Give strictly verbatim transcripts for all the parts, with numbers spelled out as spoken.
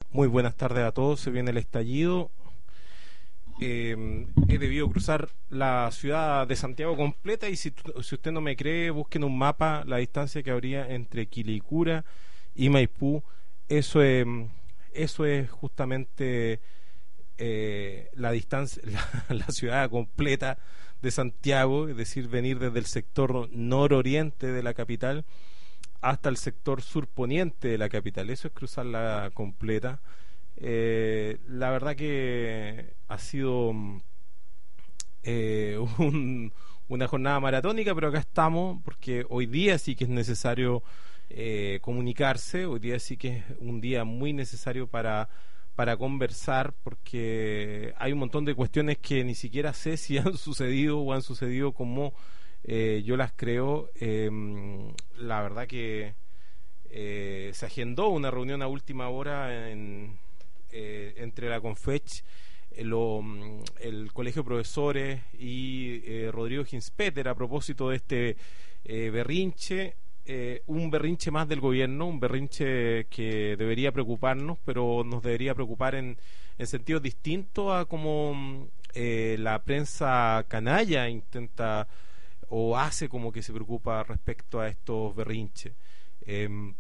Muy buenas tardes a todos. Se viene el estallido. Eh, he debido cruzar la ciudad de Santiago completa y si, si usted no me cree, busquen un mapa la distancia que habría entre Quilicura y Maipú. Eso es, eso es justamente eh, la distancia, la, la ciudad completa de Santiago, es decir, venir desde el sector nororiente de la capital hasta el sector surponiente de la capital. Eso es cruzarla completa. Eh, la verdad que ha sido eh, un, una jornada maratónica, pero acá estamos porque hoy día sí que es necesario eh, comunicarse. Hoy día sí que es un día muy necesario para para conversar, porque hay un montón de cuestiones que ni siquiera sé si han sucedido o han sucedido como eh, yo las creo. Eh, la verdad que eh, se agendó una reunión a última hora en, eh, entre la Confech, eh, lo, el Colegio de Profesores y eh, Rodrigo Ginspeter a propósito de este eh, berrinche. Eh, un berrinche más del gobierno, un berrinche que debería preocuparnos, pero nos debería preocupar en, en sentidos distintos a como eh, la prensa canalla intenta o hace como que se preocupa respecto a estos berrinches. Eh,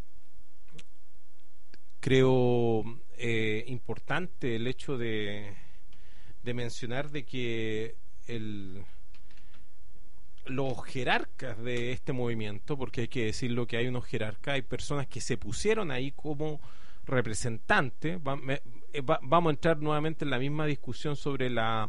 creo eh, importante el hecho de, de mencionar de que el los jerarcas de este movimiento, porque hay que decirlo que hay unos jerarcas, hay personas que se pusieron ahí como representantes. Va, me, va, vamos a entrar nuevamente en la misma discusión sobre la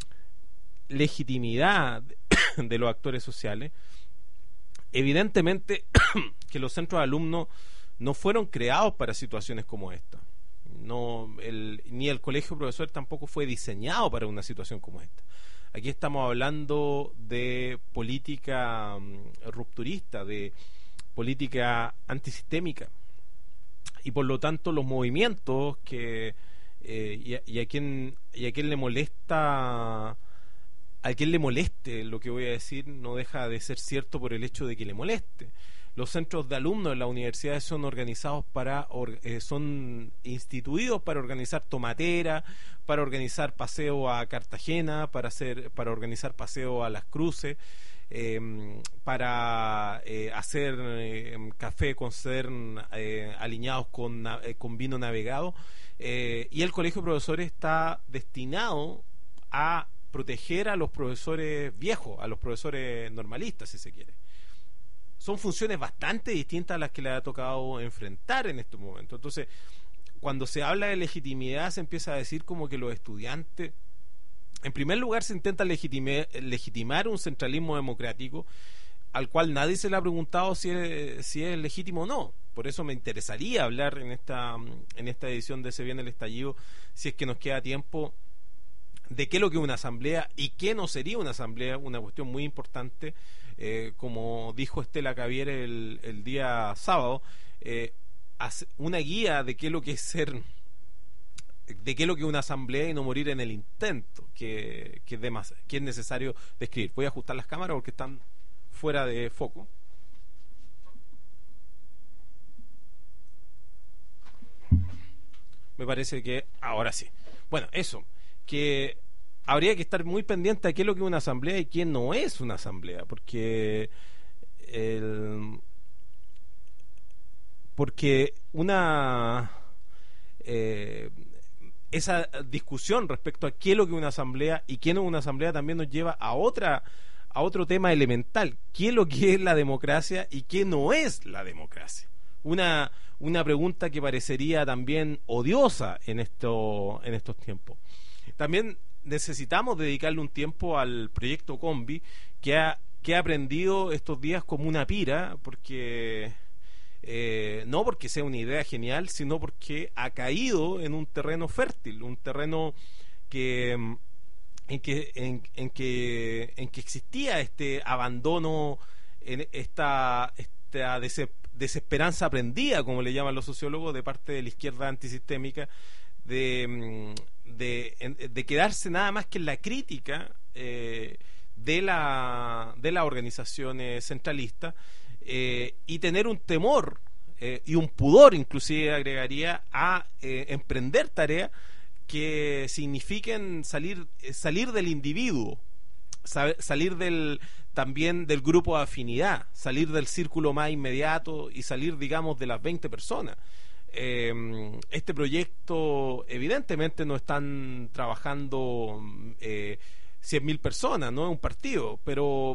legitimidad de los actores sociales. Evidentemente que los centros de alumnos no fueron creados para situaciones como esta. No, el, ni el colegio profesor tampoco fue diseñado para una situación como esta. Aquí estamos hablando de política um, rupturista, de política antisistémica, y por lo tanto los movimientos que eh, y, a, y a quien y a quien le molesta a quien le moleste lo que voy a decir no deja de ser cierto por el hecho de que le moleste. Los centros de alumnos en las universidades son organizados para eh, son instituidos para organizar tomatera, para organizar paseo a Cartagena, para hacer para organizar paseo a Las Cruces, eh, para eh, hacer eh, café con cern eh, aliñados con, eh, con vino navegado, eh, y el colegio de profesores está destinado a proteger a los profesores viejos, a los profesores normalistas, si se quiere. Son funciones bastante distintas a las que le ha tocado enfrentar en estos momentos. Entonces, cuando se habla de legitimidad, se empieza a decir como que los estudiantes, en primer lugar, se intenta legitimar, legitimar un centralismo democrático al cual nadie se le ha preguntado si es, si es legítimo o no. Por eso me interesaría hablar en esta, en esta edición de Se Viene el Estallido, si es que nos queda tiempo, de qué es lo que es una asamblea y qué no sería una asamblea, una cuestión muy importante. Eh, como dijo Estela Cavier el, el día sábado, eh, una guía de qué es lo que es ser, de qué es lo que es una asamblea y no morir en el intento, que, que, es, de más, que es necesario describir. Voy a ajustar las cámaras porque están fuera de foco. Me parece que ahora sí. Bueno, eso, que habría que estar muy pendiente de qué es lo que es una asamblea y qué no es una asamblea, porque el, porque una eh, esa discusión respecto a qué es lo que es una asamblea y qué no es una asamblea también nos lleva a otra a otro tema elemental: qué es lo que es la democracia y qué no es la democracia. Una una pregunta que parecería también odiosa en esto en estos tiempos. También necesitamos dedicarle un tiempo al proyecto Combi, que ha, que ha aprendido estos días como una pira, porque eh, no porque sea una idea genial, sino porque ha caído en un terreno fértil, un terreno que en que en, en que en que existía este abandono, en esta esta desesperanza aprendida, como le llaman los sociólogos, de parte de la izquierda antisistémica, de De, de quedarse nada más que en la crítica eh, de la de las organizaciones centralistas, eh, y tener un temor eh, y un pudor inclusive agregaría a eh, emprender tareas que signifiquen salir salir del individuo, salir del también del grupo de afinidad, salir del círculo más inmediato y salir, digamos, de las veinte personas. Eh, este proyecto evidentemente no están trabajando eh, cien mil personas, no es un partido, pero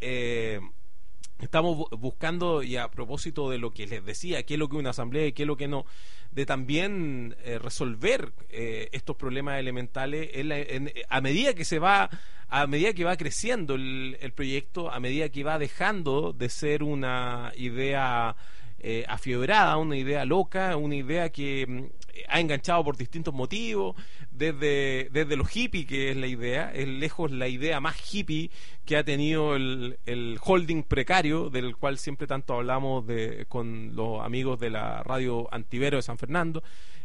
eh, estamos bu- buscando, y a propósito de lo que les decía, qué es lo que es una asamblea y qué es lo que no, de también eh, resolver eh, estos problemas elementales en la- en- a medida que se va a medida que va creciendo el, el proyecto, a medida que va dejando de ser una idea eh, afiebrada, una idea loca, una idea que mm, ha enganchado por distintos motivos, desde, desde lo hippie que es la idea, es lejos la idea más hippie que ha tenido el, el holding precario, del cual siempre tanto hablamos de, con los amigos de la radio Antivero de San Fernando,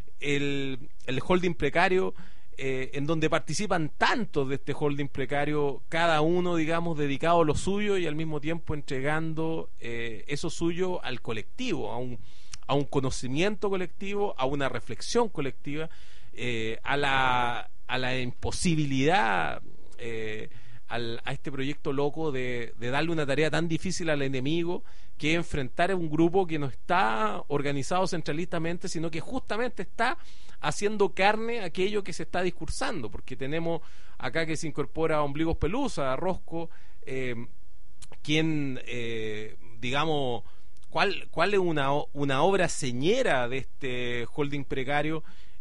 el, el holding precario, eh, en donde participan tantos de este holding precario, cada uno, digamos, dedicado a lo suyo y al mismo tiempo entregando eh, eso suyo al colectivo, a un, a un conocimiento colectivo, a una reflexión colectiva, eh, a la a la imposibilidad eh, al, a este proyecto loco de, de darle una tarea tan difícil al enemigo, que es enfrentar a un grupo que no está organizado centralistamente, sino que justamente está haciendo carne aquello que se está discursando, porque tenemos acá que se incorpora a Ombligos Pelusa, a Rosco, eh, quien, eh, digamos, ¿cuál, cuál es una, una obra señera de este holding precario?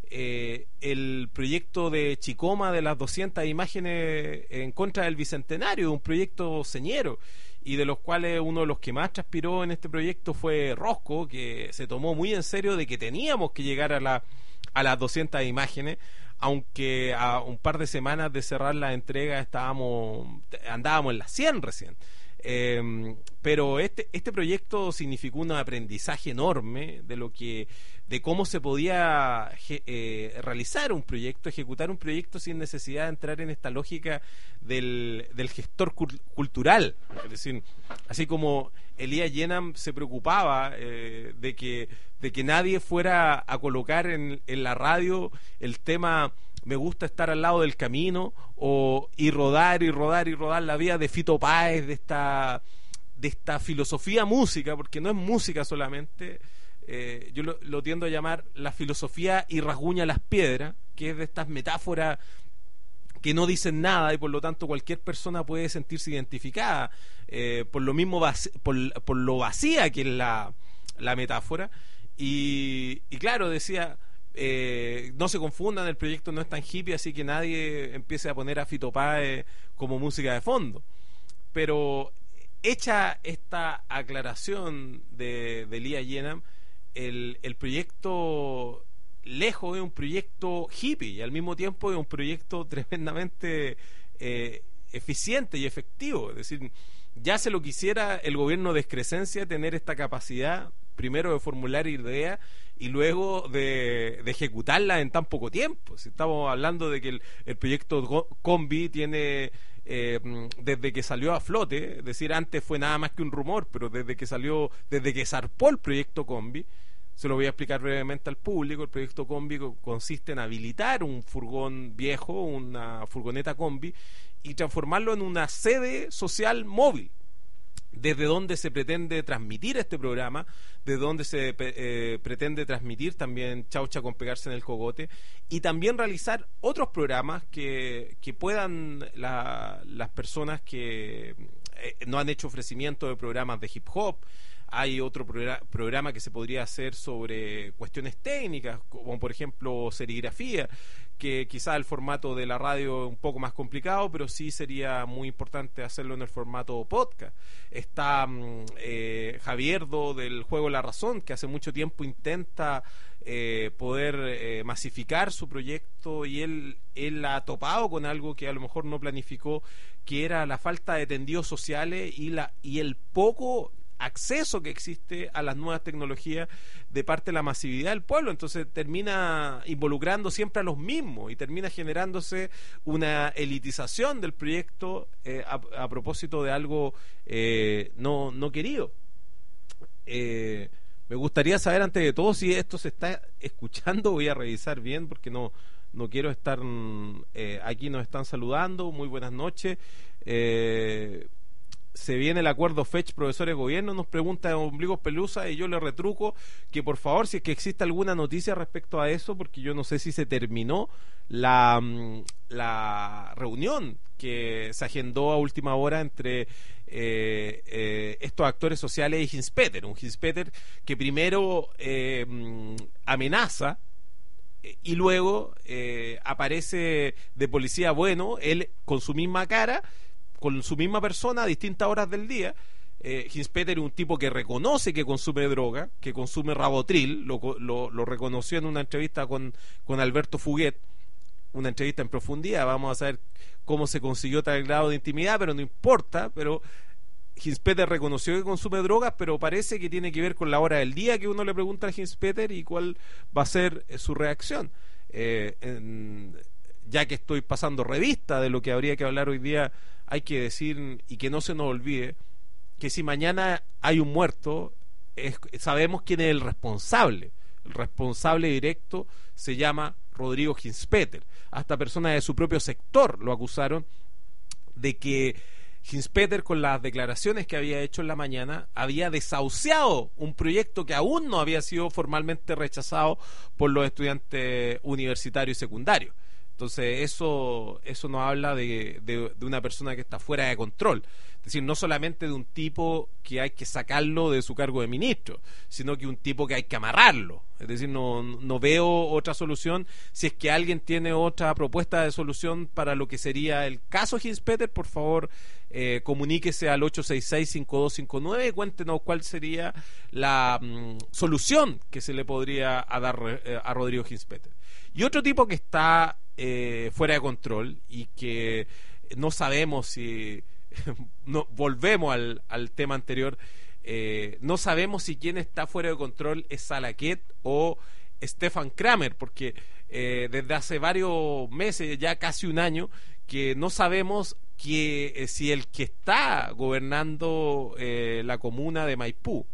Eh, el proyecto de Chicoma de las doscientas imágenes en contra del Bicentenario, un proyecto señero, y de los cuales uno de los que más transpiró en este proyecto fue Rosco, que se tomó muy en serio de que teníamos que llegar a, la, a las doscientas imágenes, aunque a un par de semanas de cerrar la entrega estábamos andábamos en las cien recién. Eh, pero este este proyecto significó un aprendizaje enorme de lo que de cómo se podía eh, realizar un proyecto, ejecutar un proyecto sin necesidad de entrar en esta lógica del, del gestor cul- cultural. Es decir, así como Elías Yenam se preocupaba eh, de que de que nadie fuera a colocar en, en la radio el tema "me gusta estar al lado del camino" o y rodar y rodar y rodar la vida de Fito Páez, de esta de esta filosofía música, porque no es música solamente. Eh, yo lo, lo tiendo a llamar la filosofía y rasguña las piedras, que es de estas metáforas que no dicen nada y por lo tanto cualquier persona puede sentirse identificada eh, por lo mismo vac- por, por lo vacía que es la, la metáfora. Y, y claro, decía, eh, no se confundan, el proyecto no es tan hippie, así que nadie empiece a poner a Fito Páez como música de fondo. Pero hecha esta aclaración de, de Elías Yenam, el, el proyecto lejos es un proyecto hippie y al mismo tiempo es un proyecto tremendamente eh, eficiente y efectivo. Es decir, ya se lo quisiera el gobierno de excrescencia tener esta capacidad, primero de formular ideas y luego de, de ejecutarlas en tan poco tiempo. Si estamos hablando de que el, el proyecto Combi tiene eh, desde que salió a flote, es decir, antes fue nada más que un rumor, pero desde que salió, desde que zarpó el proyecto Combi, se lo voy a explicar brevemente al público. El proyecto Combi consiste en habilitar un furgón viejo, una furgoneta Combi, y transformarlo en una sede social móvil, desde donde se pretende transmitir este programa, desde donde se eh, pretende transmitir también Chaucha con pegarse en el cogote, y también realizar otros programas que, que puedan la, las personas que eh, no han hecho ofrecimiento de programas de hip hop. Hay otro programa, programa que se podría hacer sobre cuestiones técnicas, como por ejemplo serigrafía, que quizá el formato de la radio es un poco más complicado, pero sí sería muy importante hacerlo en el formato podcast. Está eh, Javierdo del Juego La Razón, que hace mucho tiempo intenta eh, poder eh, masificar su proyecto, y él, él ha topado con algo que a lo mejor no planificó, que era la falta de tendidos sociales y, la, y el poco acceso que existe a las nuevas tecnologías de parte de la masividad del pueblo. Entonces termina involucrando siempre a los mismos y termina generándose una elitización del proyecto eh, a, a propósito de algo eh, no, no querido. Eh, Me gustaría saber antes de todo si esto se está escuchando. Voy a revisar bien porque no no quiero estar eh, aquí nos están saludando. Muy buenas noches. Eh, se viene el acuerdo Fech profesores gobierno, nos pregunta Ombligos Pelusa, y yo le retruco que por favor, si es que existe alguna noticia respecto a eso, porque yo no sé si se terminó la, la reunión que se agendó a última hora entre eh, eh, estos actores sociales y Hinspeter, un Hinspeter que primero eh, amenaza y luego eh, aparece de policía bueno, él con su misma cara, con su misma persona a distintas horas del día. eh, Hinspeter es un tipo que reconoce que consume droga, que consume Rabotril, lo, lo, lo reconoció en una entrevista con, con Alberto Fuguet, una entrevista en profundidad. Vamos a saber cómo se consiguió tal grado de intimidad, pero no importa. Pero Hinspeter reconoció que consume drogas, pero parece que tiene que ver con la hora del día que uno le pregunta a Hinspeter y cuál va a ser su reacción. Eh, en, ya que estoy pasando revista de lo que habría que hablar hoy día, hay que decir, y que no se nos olvide, que si mañana hay un muerto, es, sabemos quién es el responsable. El responsable directo se llama Rodrigo Hinspeter. Hasta personas de su propio sector lo acusaron de que Hinspeter, con las declaraciones que había hecho en la mañana, había desahuciado un proyecto que aún no había sido formalmente rechazado por los estudiantes universitarios y secundarios. Entonces eso eso nos habla de, de, de una persona que está fuera de control. Es decir, no solamente de un tipo que hay que sacarlo de su cargo de ministro, sino que un tipo que hay que amarrarlo. Es decir, no, no veo otra solución. Si es que alguien tiene otra propuesta de solución para lo que sería el caso Hinspeter, por favor, eh, comuníquese al ocho seis seis, cinco dos cinco nueve y cuéntenos cuál sería la mm, solución que se le podría a dar eh, a Rodrigo Hinspeter. Y otro tipo que está eh, fuera de control y que no sabemos si... no, volvemos al, al tema anterior. Eh, no sabemos si quien está fuera de control es Salaquet o Stefan Kramer, porque eh, desde hace varios meses, ya casi un año, que no sabemos que, eh, si el que está gobernando eh, la comuna de Maipú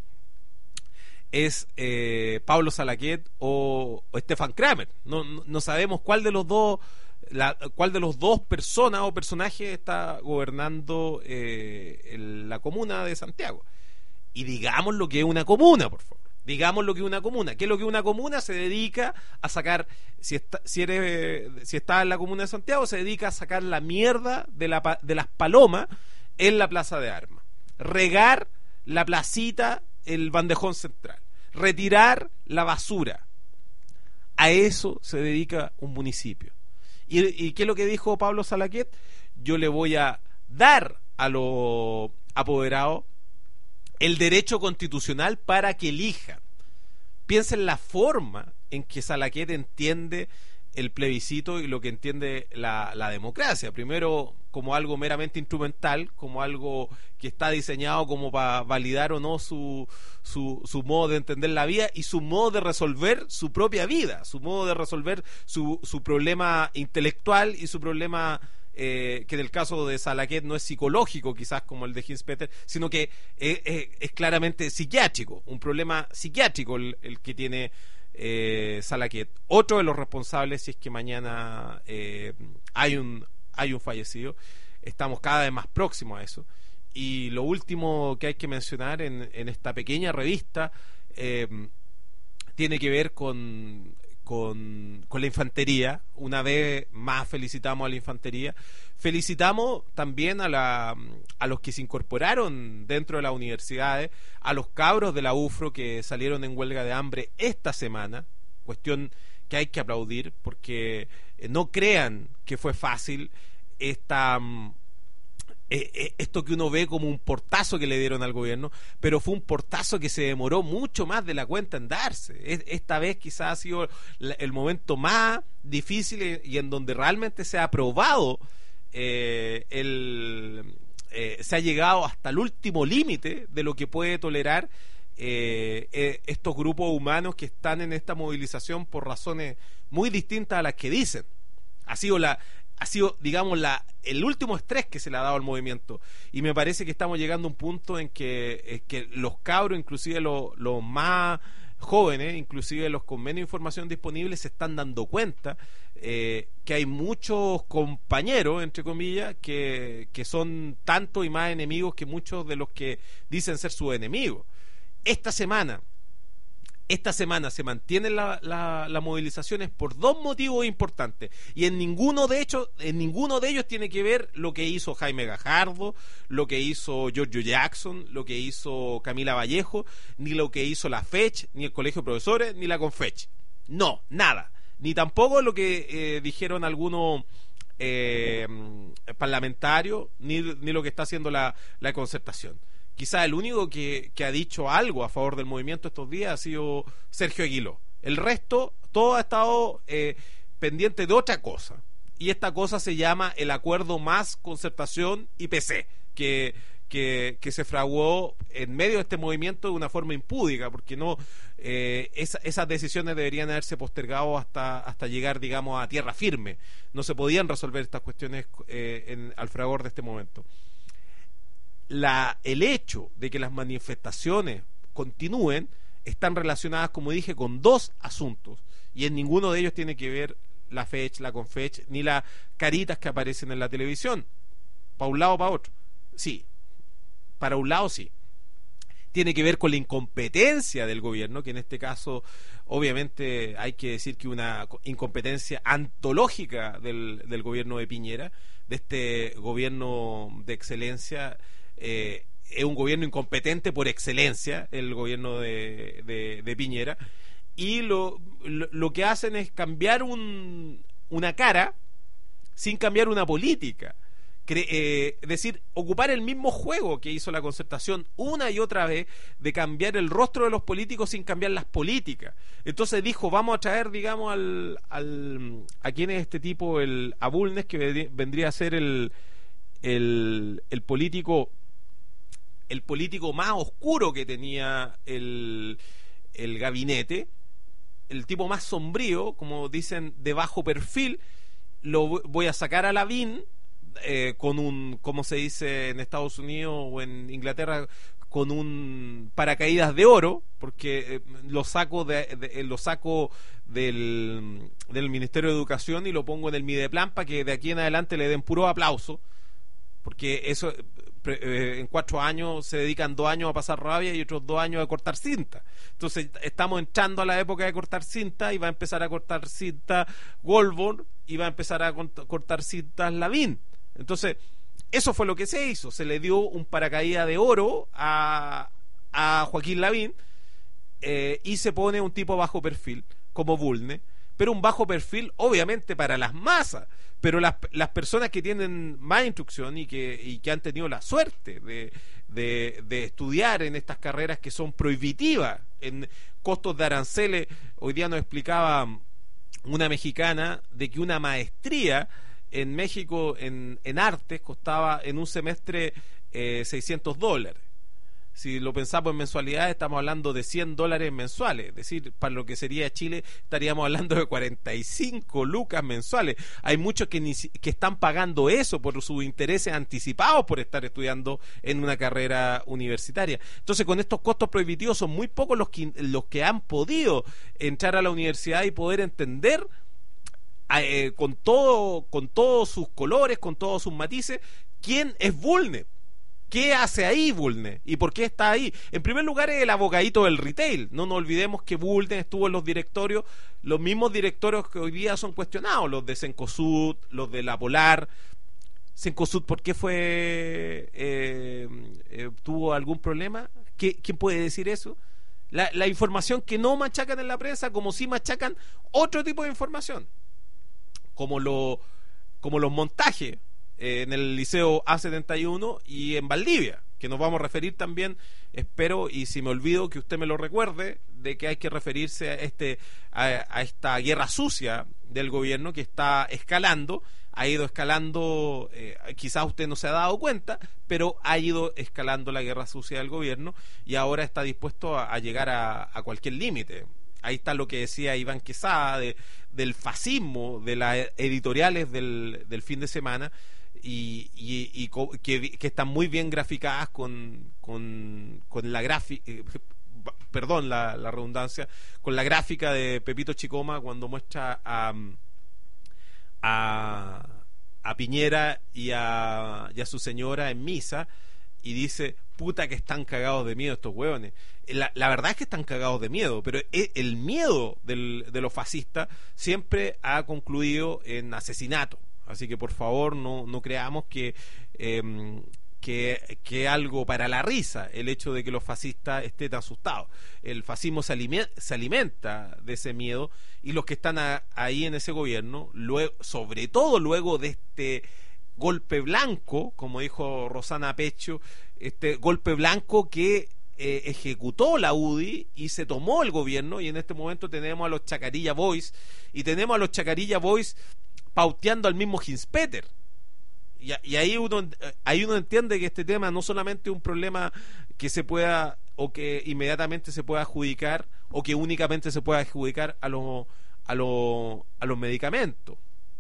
es eh, Pablo Salaquet o, o Stefan Kramer. No, no, no sabemos cuál de los dos La, cuál de los dos personas o personajes está gobernando eh, el, la comuna de Santiago. Y digamos lo que es una comuna, por favor. Digamos lo que es una comuna. ¿Qué es lo que es una comuna? Se dedica a sacar, si está, si eres, si está en la comuna de Santiago, se dedica a sacar la mierda de, la, de las palomas en la plaza de armas, regar la placita, el bandejón central, retirar la basura. A eso se dedica un municipio. ¿Y, y qué es lo que dijo Pablo Salaquet? Yo le voy a dar a los apoderados el derecho constitucional para que elijan. Piensen la forma en que Salaquet entiende el plebiscito y lo que entiende la, la democracia. Primero, como algo meramente instrumental, como algo que está diseñado como para validar o no su, su, su modo de entender la vida y su modo de resolver su propia vida, su modo de resolver su, su problema intelectual y su problema, eh, que en el caso de Salaquet no es psicológico quizás como el de Hinspeter, sino que es, es, es claramente psiquiátrico, un problema psiquiátrico el, el que tiene eh, Salaquet. Otro de los responsables, si es que mañana eh, hay un hay un fallecido, estamos cada vez más próximos a eso. Y lo último que hay que mencionar en, en esta pequeña revista eh, tiene que ver con, con, con la infantería. Una vez más felicitamos a la infantería. Felicitamos también a, la, a los que se incorporaron dentro de las universidades, a los cabros de la U F R O que salieron en huelga de hambre esta semana, cuestión que hay que aplaudir, porque eh, no crean que fue fácil esta, eh, eh, esto que uno ve como un portazo que le dieron al gobierno, pero fue un portazo que se demoró mucho más de la cuenta en darse. Es, esta vez quizás ha sido la, el momento más difícil y en donde realmente se ha probado eh, el, eh, se ha llegado hasta el último límite de lo que puede tolerar Eh, eh, estos grupos humanos que están en esta movilización por razones muy distintas a las que dicen. Ha sido la ha sido, digamos, la el último estrés que se le ha dado al movimiento, y me parece que estamos llegando a un punto en que, es que los cabros, inclusive los, los más jóvenes, inclusive los con menos información disponible, se están dando cuenta eh, que hay muchos compañeros, entre comillas, que, que son tanto y más enemigos que muchos de los que dicen ser sus enemigos. Esta semana Esta semana se mantienen la, la, las movilizaciones por dos motivos importantes, y en ninguno de ellos, en ninguno de ellos tiene que ver lo que hizo Jaime Gajardo, lo que hizo Giorgio Jackson, lo que hizo Camila Vallejo, ni lo que hizo la FECH, ni el Colegio de Profesores, ni la CONFECH. No, nada. Ni tampoco lo que eh, dijeron algunos eh, parlamentarios, ni, ni lo que está haciendo la, la concertación. Quizá el único que, que ha dicho algo a favor del movimiento estos días ha sido Sergio Aguiló. El resto, todo ha estado eh, pendiente de otra cosa. Y esta cosa se llama el Acuerdo Más Concertación I P C, que, que, que se fraguó en medio de este movimiento de una forma impúdica, porque no eh, esa, esas decisiones deberían haberse postergado hasta, hasta llegar, digamos, a tierra firme. No se podían resolver estas cuestiones eh, en, al fragor de este momento. La, el hecho de que las manifestaciones continúen están relacionadas, como dije, con dos asuntos, y en ninguno de ellos tiene que ver la FECH, la CONFECH, ni las caritas que aparecen en la televisión, para un lado o para otro. Sí, para un lado sí. Tiene que ver con la incompetencia del gobierno, que en este caso obviamente hay que decir que una incompetencia antológica del, del gobierno de Piñera, de este gobierno de excelencia. Eh, es un gobierno incompetente por excelencia, el gobierno de, de, de Piñera, y lo, lo, lo que hacen es cambiar un, una cara sin cambiar una política. Cre eh, es decir, ocupar el mismo juego que hizo la concertación una y otra vez, de cambiar el rostro de los políticos sin cambiar las políticas. Entonces dijo, vamos a traer, digamos, al, al a quién es este tipo, el a Bulnes, que vendría a ser el, el, el político el político más oscuro que tenía el, el gabinete, el tipo más sombrío, como dicen, de bajo perfil. Lo voy a sacar a Lavín eh, con un, como se dice en Estados Unidos o en Inglaterra, con un paracaídas de oro, porque eh, lo saco de, de, lo saco del, del Ministerio de Educación y lo pongo en el Mideplan para que de aquí en adelante le den puro aplauso, porque eso en cuatro años se dedican dos años a pasar rabia y otros dos años a cortar cinta. Entonces estamos entrando a la época de cortar cinta, y va a empezar a cortar cinta Goldborn, y va a empezar a cortar cintas Lavín. Entonces eso fue lo que se hizo, se le dio un paracaídas de oro a, a Joaquín Lavín, eh, y se pone un tipo bajo perfil como Bulnes, pero un bajo perfil obviamente para las masas. Pero las, las personas que tienen más instrucción y que, y que han tenido la suerte de, de, de estudiar en estas carreras que son prohibitivas en costos de aranceles, hoy día nos explicaba una mexicana de que una maestría en México en, en artes costaba en un semestre eh, seiscientos dólares. Si lo pensamos en mensualidades, estamos hablando de cien dólares mensuales. Es decir, para lo que sería Chile, estaríamos hablando de cuarenta y cinco lucas mensuales. Hay muchos que, ni, que están pagando eso por sus intereses anticipados por estar estudiando en una carrera universitaria. Entonces, con estos costos prohibitivos, son muy pocos los que, los que han podido entrar a la universidad y poder entender eh, con todo, con todos sus colores, con todos sus matices, quién es Bulnes. ¿Qué hace ahí Bulnes? ¿Y por qué está ahí? En primer lugar, es el abogadito del retail. No nos olvidemos que Bulnes estuvo en los directorios, los mismos directorios que hoy día son cuestionados, los de Cencosud, los de La Polar. Cencosud, ¿por qué fue eh, eh, tuvo algún problema? ¿Qué, ¿Quién puede decir eso? La, la información que no machacan en la prensa, como si machacan otro tipo de información, como, lo, como los montajes en el Liceo A setenta y uno y en Valdivia, que nos vamos a referir también, espero, y si me olvido que usted me lo recuerde, de que hay que referirse a este a, a esta guerra sucia del gobierno que está escalando, ha ido escalando, eh, quizás usted no se ha dado cuenta, pero ha ido escalando la guerra sucia del gobierno, y ahora está dispuesto a, a llegar a, a cualquier límite. ahí está lo que decía Iván Quesada de, del fascismo, de las editoriales del, del fin de semana, y, y, y co- que, que están muy bien graficadas con, con, con la gráfica, eh, perdón la, la redundancia, con la gráfica de Pepito Chicoma cuando muestra a, a, a Piñera y a, y a su señora en misa, y dice, puta que están cagados de miedo estos hueones. La, la verdad es que están cagados de miedo, pero el miedo del, de los fascistas siempre ha concluido en asesinato. Así que por favor no, no creamos que, eh, que, que algo para la risa el hecho de que los fascistas estén asustados. El fascismo se alimenta, se alimenta de ese miedo, y los que están a, ahí en ese gobierno, luego, sobre todo luego de este golpe blanco, como dijo Rosana Pecho, este golpe blanco que eh, ejecutó la U D I y se tomó el gobierno, y en este momento tenemos a los Chacarilla Boys, y tenemos a los Chacarilla Boys pauteando al mismo Hinspeter, y, y ahí uno ahí uno entiende que este tema no solamente es un problema que se pueda, o que inmediatamente se pueda adjudicar, o que únicamente se pueda adjudicar a los a los a los medicamentos.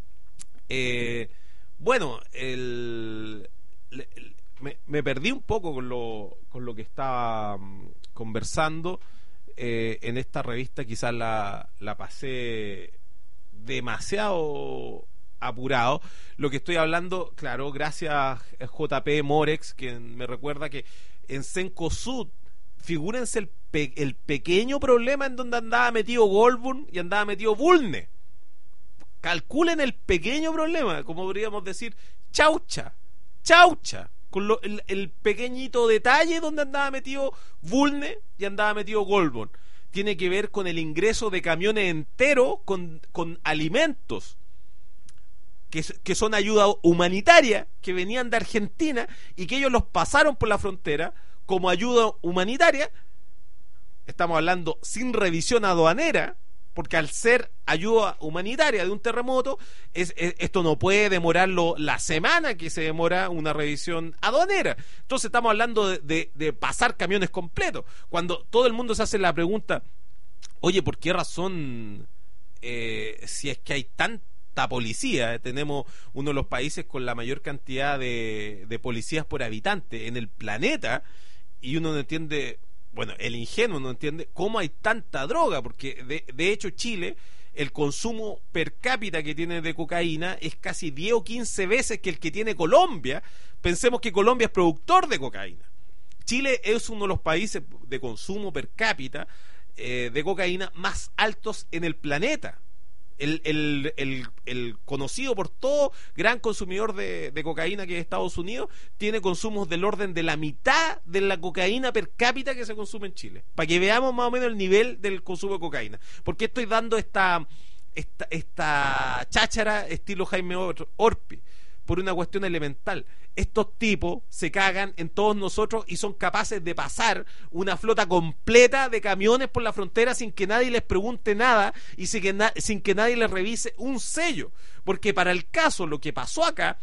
eh Bueno, el, el, me, me perdí un poco con lo, con lo que estaba um, conversando eh, en esta revista. Quizás la, la pasé demasiado apurado. Lo que estoy hablando, claro, gracias a J P Morex, que me recuerda que en Cencosud, figúrense el, pe, el pequeño problema en donde andaba metido Goldburn y andaba metido Bulne. Calculen el pequeño problema, como podríamos decir, chaucha, chaucha, con lo, el, el pequeñito detalle donde andaba metido Bulne y andaba metido Goldborn. Tiene que ver con el ingreso de camiones enteros con, con alimentos, que, que son ayuda humanitaria, que venían de Argentina y que ellos los pasaron por la frontera como ayuda humanitaria. Estamos hablando sin revisión aduanera, porque al ser ayuda humanitaria de un terremoto, es, es, esto no puede demorarlo la semana que se demora una revisión aduanera. Entonces estamos hablando de, de, de pasar camiones completos. Cuando todo el mundo se hace la pregunta, oye, ¿por qué razón, eh, si es que hay tanta policía, eh, tenemos uno de los países con la mayor cantidad de, de policías por habitante en el planeta, y uno no entiende... Bueno, el ingenuo no entiende cómo hay tanta droga, porque de, de hecho Chile, el consumo per cápita que tiene de cocaína es casi diez o quince veces que el que tiene Colombia. Pensemos que Colombia es productor de cocaína. Chile es uno de los países de consumo per cápita eh, de cocaína más altos en el planeta. El, el, el, el conocido por todo gran consumidor de, de cocaína que es Estados Unidos tiene consumos del orden de la mitad de la cocaína per cápita que se consume en Chile, para que veamos más o menos el nivel del consumo de cocaína. ¿Por qué estoy dando esta esta, esta cháchara estilo Jaime Orpi? Por una cuestión elemental. Estos tipos se cagan en todos nosotros y son capaces de pasar una flota completa de camiones por la frontera sin que nadie les pregunte nada y sin que, na- sin que nadie les revise un sello. Porque para el caso, lo que pasó acá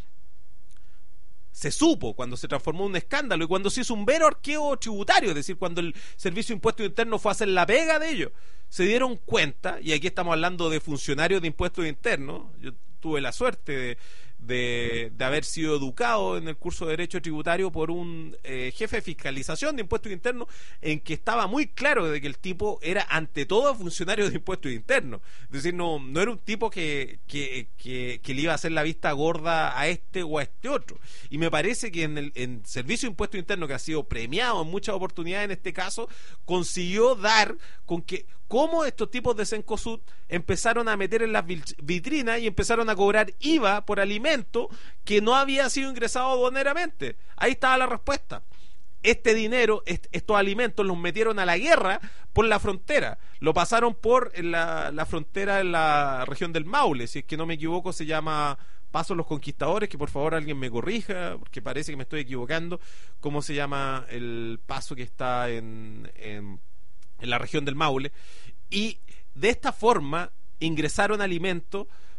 se supo cuando se transformó en un escándalo y cuando se hizo un vero arqueo tributario, es decir, cuando el Servicio de Impuestos Internos fue a hacer la pega de ellos, se dieron cuenta, y aquí estamos hablando de funcionarios de Impuestos Internos. Yo tuve la suerte de De, de haber sido educado en el curso de Derecho Tributario por un eh, jefe de fiscalización de Impuestos Internos, en que estaba muy claro de que el tipo era ante todo funcionario de Impuestos Internos. Es decir, no, no era un tipo que, que, que, que le iba a hacer la vista gorda a este o a este otro. Y me parece que en el en Servicio de Impuestos Internos, que ha sido premiado en muchas oportunidades en este caso, consiguió dar con que cómo estos tipos de Cencosud empezaron a meter en las vitrinas y empezaron a cobrar I V A por alimento que no había sido ingresado aduaneramente. Ahí estaba la respuesta. Este dinero, est estos alimentos los metieron a la guerra por la frontera. Lo pasaron por la, la frontera en la región del Maule, si es que no me equivoco se llama Paso Los Conquistadores, que por favor alguien me corrija, porque parece que me estoy equivocando. ¿Cómo se llama el paso que está en... en en la región del Maule? Y de esta forma ingresaron alimentos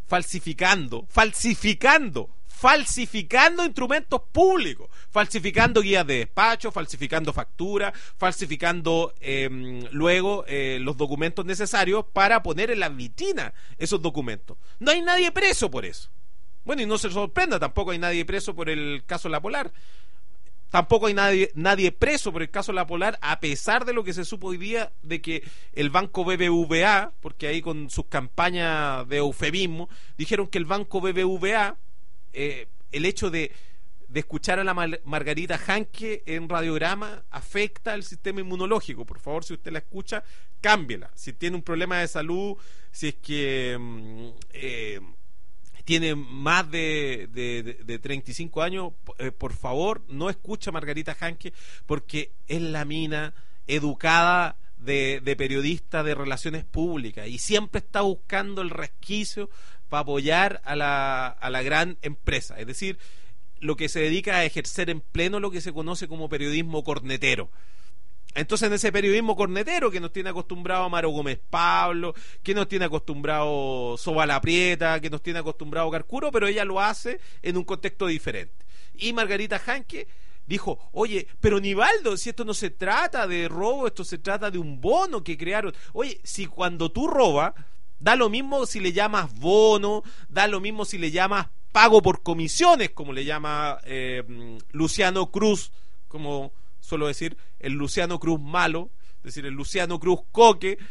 falsificando, falsificando, falsificando instrumentos públicos, falsificando guías de despacho, falsificando facturas, falsificando eh, luego eh, los documentos necesarios para poner en la vitrina esos documentos. No hay nadie preso por eso. Bueno, y no se sorprenda, tampoco hay nadie preso por el caso La Polar. Tampoco hay nadie, nadie preso por el caso La Polar, a pesar de lo que se supo hoy día de que el banco B B V A, porque ahí con sus campañas de eufemismo, dijeron que el banco B B V A, eh, el hecho de, de escuchar a la Mar- Margarita Janke en radiograma afecta al sistema inmunológico. Por favor, si usted la escucha, cámbiela. Si tiene un problema de salud, si es que... Eh, tiene más de, de, de, de treinta y cinco años, eh, por favor, no escucha a Margarita Janke, porque es la mina educada de, de periodista de relaciones públicas y siempre está buscando el resquicio para apoyar a la, a la gran empresa. Es decir, lo que se dedica a ejercer en pleno lo que se conoce como periodismo cornetero. Entonces, en ese periodismo cornetero que nos tiene acostumbrado Amaro Gómez Pablo, que nos tiene acostumbrado Sobala Prieta, que nos tiene acostumbrado Carcuro, pero ella lo hace en un contexto diferente. Y Margarita Janke dijo, oye, pero Nivaldo, si esto no se trata de robo, esto se trata de un bono que crearon. Oye, si cuando tú robas, da lo mismo si le llamas bono, da lo mismo si le llamas pago por comisiones, como le llama eh, Luciano Cruz, como... suelo decir, el Luciano Cruz malo, es decir, el Luciano Cruz coque,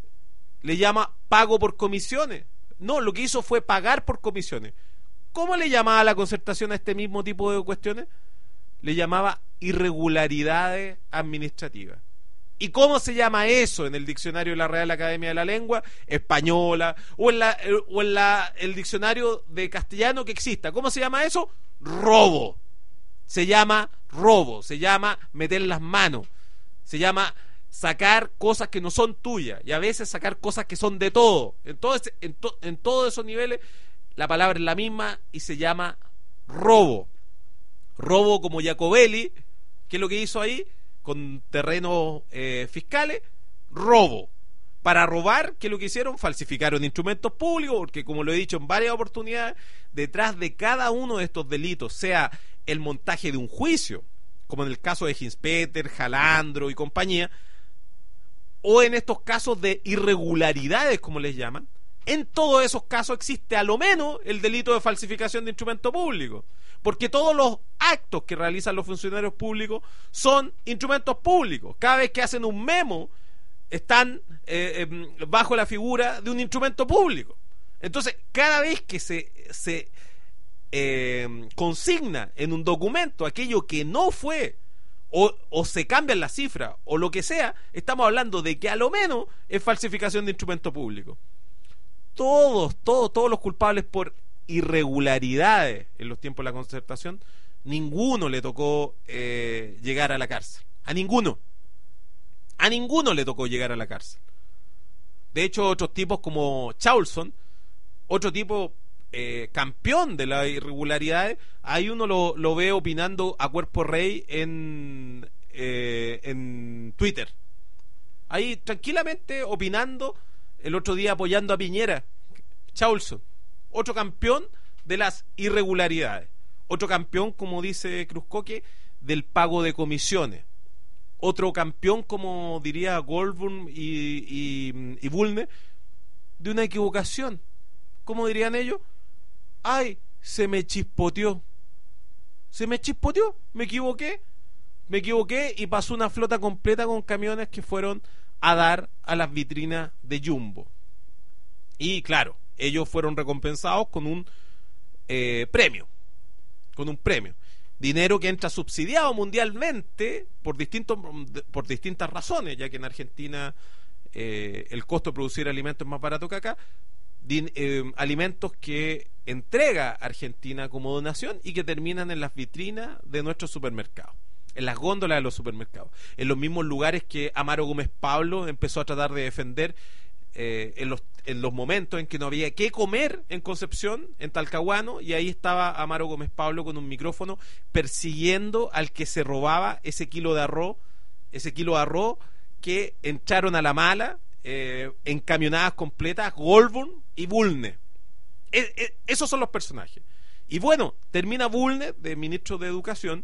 le llama pago por comisiones. No, lo que hizo fue pagar por comisiones. ¿Cómo le llamaba la Concertación a este mismo tipo de cuestiones? Le llamaba irregularidades administrativas. ¿Y cómo se llama eso en el diccionario de la Real Academia de la Lengua Española o en, la, o en la, el diccionario de castellano que exista? ¿Cómo se llama eso? Robo. Se llama robo, se llama meter las manos, se llama sacar cosas que no son tuyas y a veces sacar cosas que son de todo. En, todo ese, en, to, en todos esos niveles la palabra es la misma y se llama robo. Robo como Jacobelli, ¿qué es lo que hizo ahí? Con terrenos eh, fiscales, robo. Para robar, ¿qué es lo que hicieron? Falsificaron instrumentos públicos, porque como lo he dicho en varias oportunidades, detrás de cada uno de estos delitos, sea el montaje de un juicio, como en el caso de Hinspeter, Jalandro y compañía, o en estos casos de irregularidades, como les llaman, en todos esos casos existe a lo menos el delito de falsificación de instrumento público, porque todos los actos que realizan los funcionarios públicos son instrumentos públicos. Cada vez que hacen un memo, están eh, eh, bajo la figura de un instrumento público. Entonces, cada vez que se... se Eh, consigna en un documento aquello que no fue o, o se cambian las cifras o lo que sea, estamos hablando de que a lo menos es falsificación de instrumento público. Todos, todos, todos los culpables por irregularidades en los tiempos de la Concertación, ninguno le tocó eh, llegar a la cárcel. A ninguno. A ninguno le tocó llegar a la cárcel. De hecho, otros tipos como Chaulson, otro tipo Eh, campeón de las irregularidades, ahí uno lo, lo ve opinando a cuerpo rey en, eh, en Twitter, ahí tranquilamente opinando, el otro día apoyando a Piñera. Chaulson, otro campeón de las irregularidades, otro campeón, como dice Cruzcoque, del pago de comisiones, otro campeón, como diría Goldburn y, y, y Bulne, de una equivocación. ¿Cómo dirían ellos? Ay, se me chispoteó. Se me chispoteó, me equivoqué. Me equivoqué y pasó una flota completa con camiones que fueron a dar a las vitrinas de Jumbo. Y claro, ellos fueron recompensados con un eh, premio. Con un premio. Dinero que entra subsidiado mundialmente por, distintos, por distintas razones, ya que en Argentina eh, el costo de producir alimentos es más barato que acá. Din, eh, alimentos que entrega Argentina como donación y que terminan en las vitrinas de nuestros supermercados, en las góndolas de los supermercados, en los mismos lugares que Amaro Gómez Pablo empezó a tratar de defender eh, en, los, en los momentos en que no había qué comer en Concepción, en Talcahuano, y ahí estaba Amaro Gómez Pablo con un micrófono persiguiendo al que se robaba ese kilo de arroz, ese kilo de arroz que entraron a la mala, eh, en camionadas completas, Goldburn y Bulne. eh, eh, esos son los personajes. Y bueno, termina Bulnes de ministro de Educación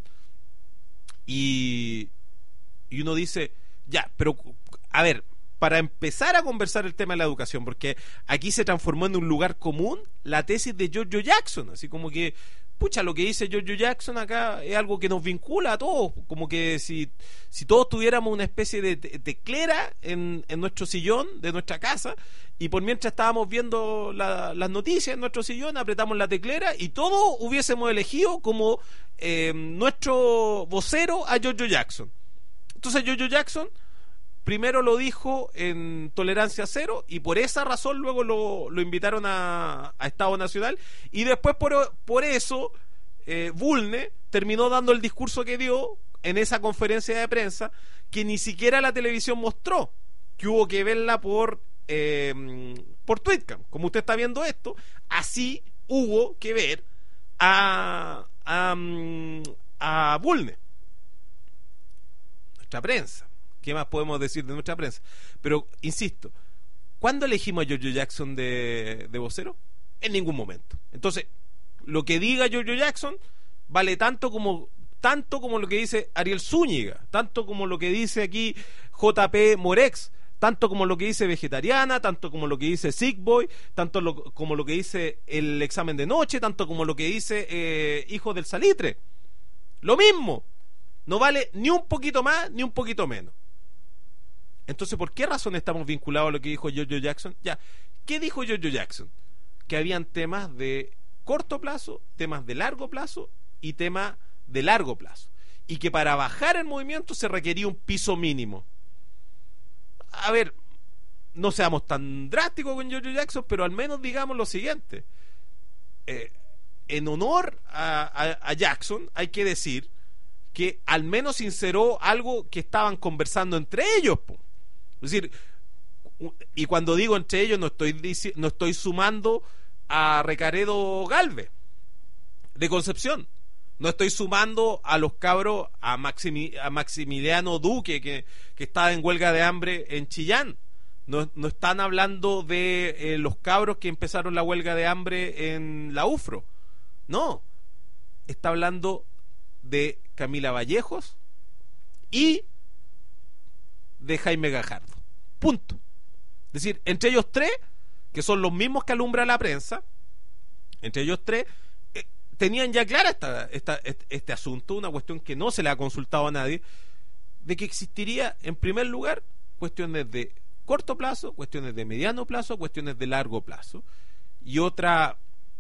y, y uno dice, ya, pero a ver, para empezar a conversar el tema de la educación, porque aquí se transformó en un lugar común la tesis de Giorgio Jackson, así como que, pucha, lo que dice Giorgio Jackson acá es algo que nos vincula a todos, como que si, si todos tuviéramos una especie de teclera en, en nuestro sillón de nuestra casa, y por mientras estábamos viendo la, las noticias en nuestro sillón, apretamos la teclera y todos hubiésemos elegido como eh, nuestro vocero a Giorgio Jackson. Entonces Giorgio Jackson primero lo dijo en Tolerancia Cero y por esa razón luego lo, lo invitaron a, a Estado Nacional, y después por, por eso eh, Bulnes terminó dando el discurso que dio en esa conferencia de prensa que ni siquiera la televisión mostró, que hubo que verla por eh, por Tweetcam, como usted está viendo esto. Así hubo que ver a a, a Bulnes, nuestra prensa. ¿Qué más podemos decir de nuestra prensa? Pero, insisto, ¿cuándo elegimos a Giorgio Jackson de, de vocero? En ningún momento. Entonces, lo que diga Giorgio Jackson vale tanto como tanto como lo que dice Ariel Zúñiga, tanto como lo que dice aquí J P Morex, tanto como lo que dice Vegetariana, tanto como lo que dice Sick Boy, tanto lo, como lo que dice El Examen de Noche, tanto como lo que dice eh, Hijo del Salitre. Lo mismo. No vale ni un poquito más ni un poquito menos. Entonces, ¿por qué razón estamos vinculados a lo que dijo Giorgio Jackson? Ya, ¿qué dijo Giorgio Jackson? Que habían temas de corto plazo, temas de largo plazo y temas de largo plazo. Y que para bajar el movimiento se requería un piso mínimo. A ver, no seamos tan drásticos con Giorgio Jackson, pero al menos digamos lo siguiente. Eh, en honor a, a, a Jackson, hay que decir que al menos sinceró algo que estaban conversando entre ellos, po. Es decir, y cuando digo entre ellos no estoy dici- no estoy sumando a Recaredo Galvez de Concepción, no estoy sumando a los cabros, a, Maximi- a Maximiliano Duque que, que está en huelga de hambre en Chillán, no, no están hablando de eh, los cabros que empezaron la huelga de hambre en la U F R O, no, está hablando de Camila Vallejos y de Jaime Gajardo. Punto. Es decir, entre ellos tres, que son los mismos que alumbra la prensa, entre ellos tres, eh, tenían ya clara esta, esta, este, este asunto, una cuestión que no se le ha consultado a nadie, de que existiría, en primer lugar, cuestiones de corto plazo, cuestiones de mediano plazo, cuestiones de largo plazo, y otra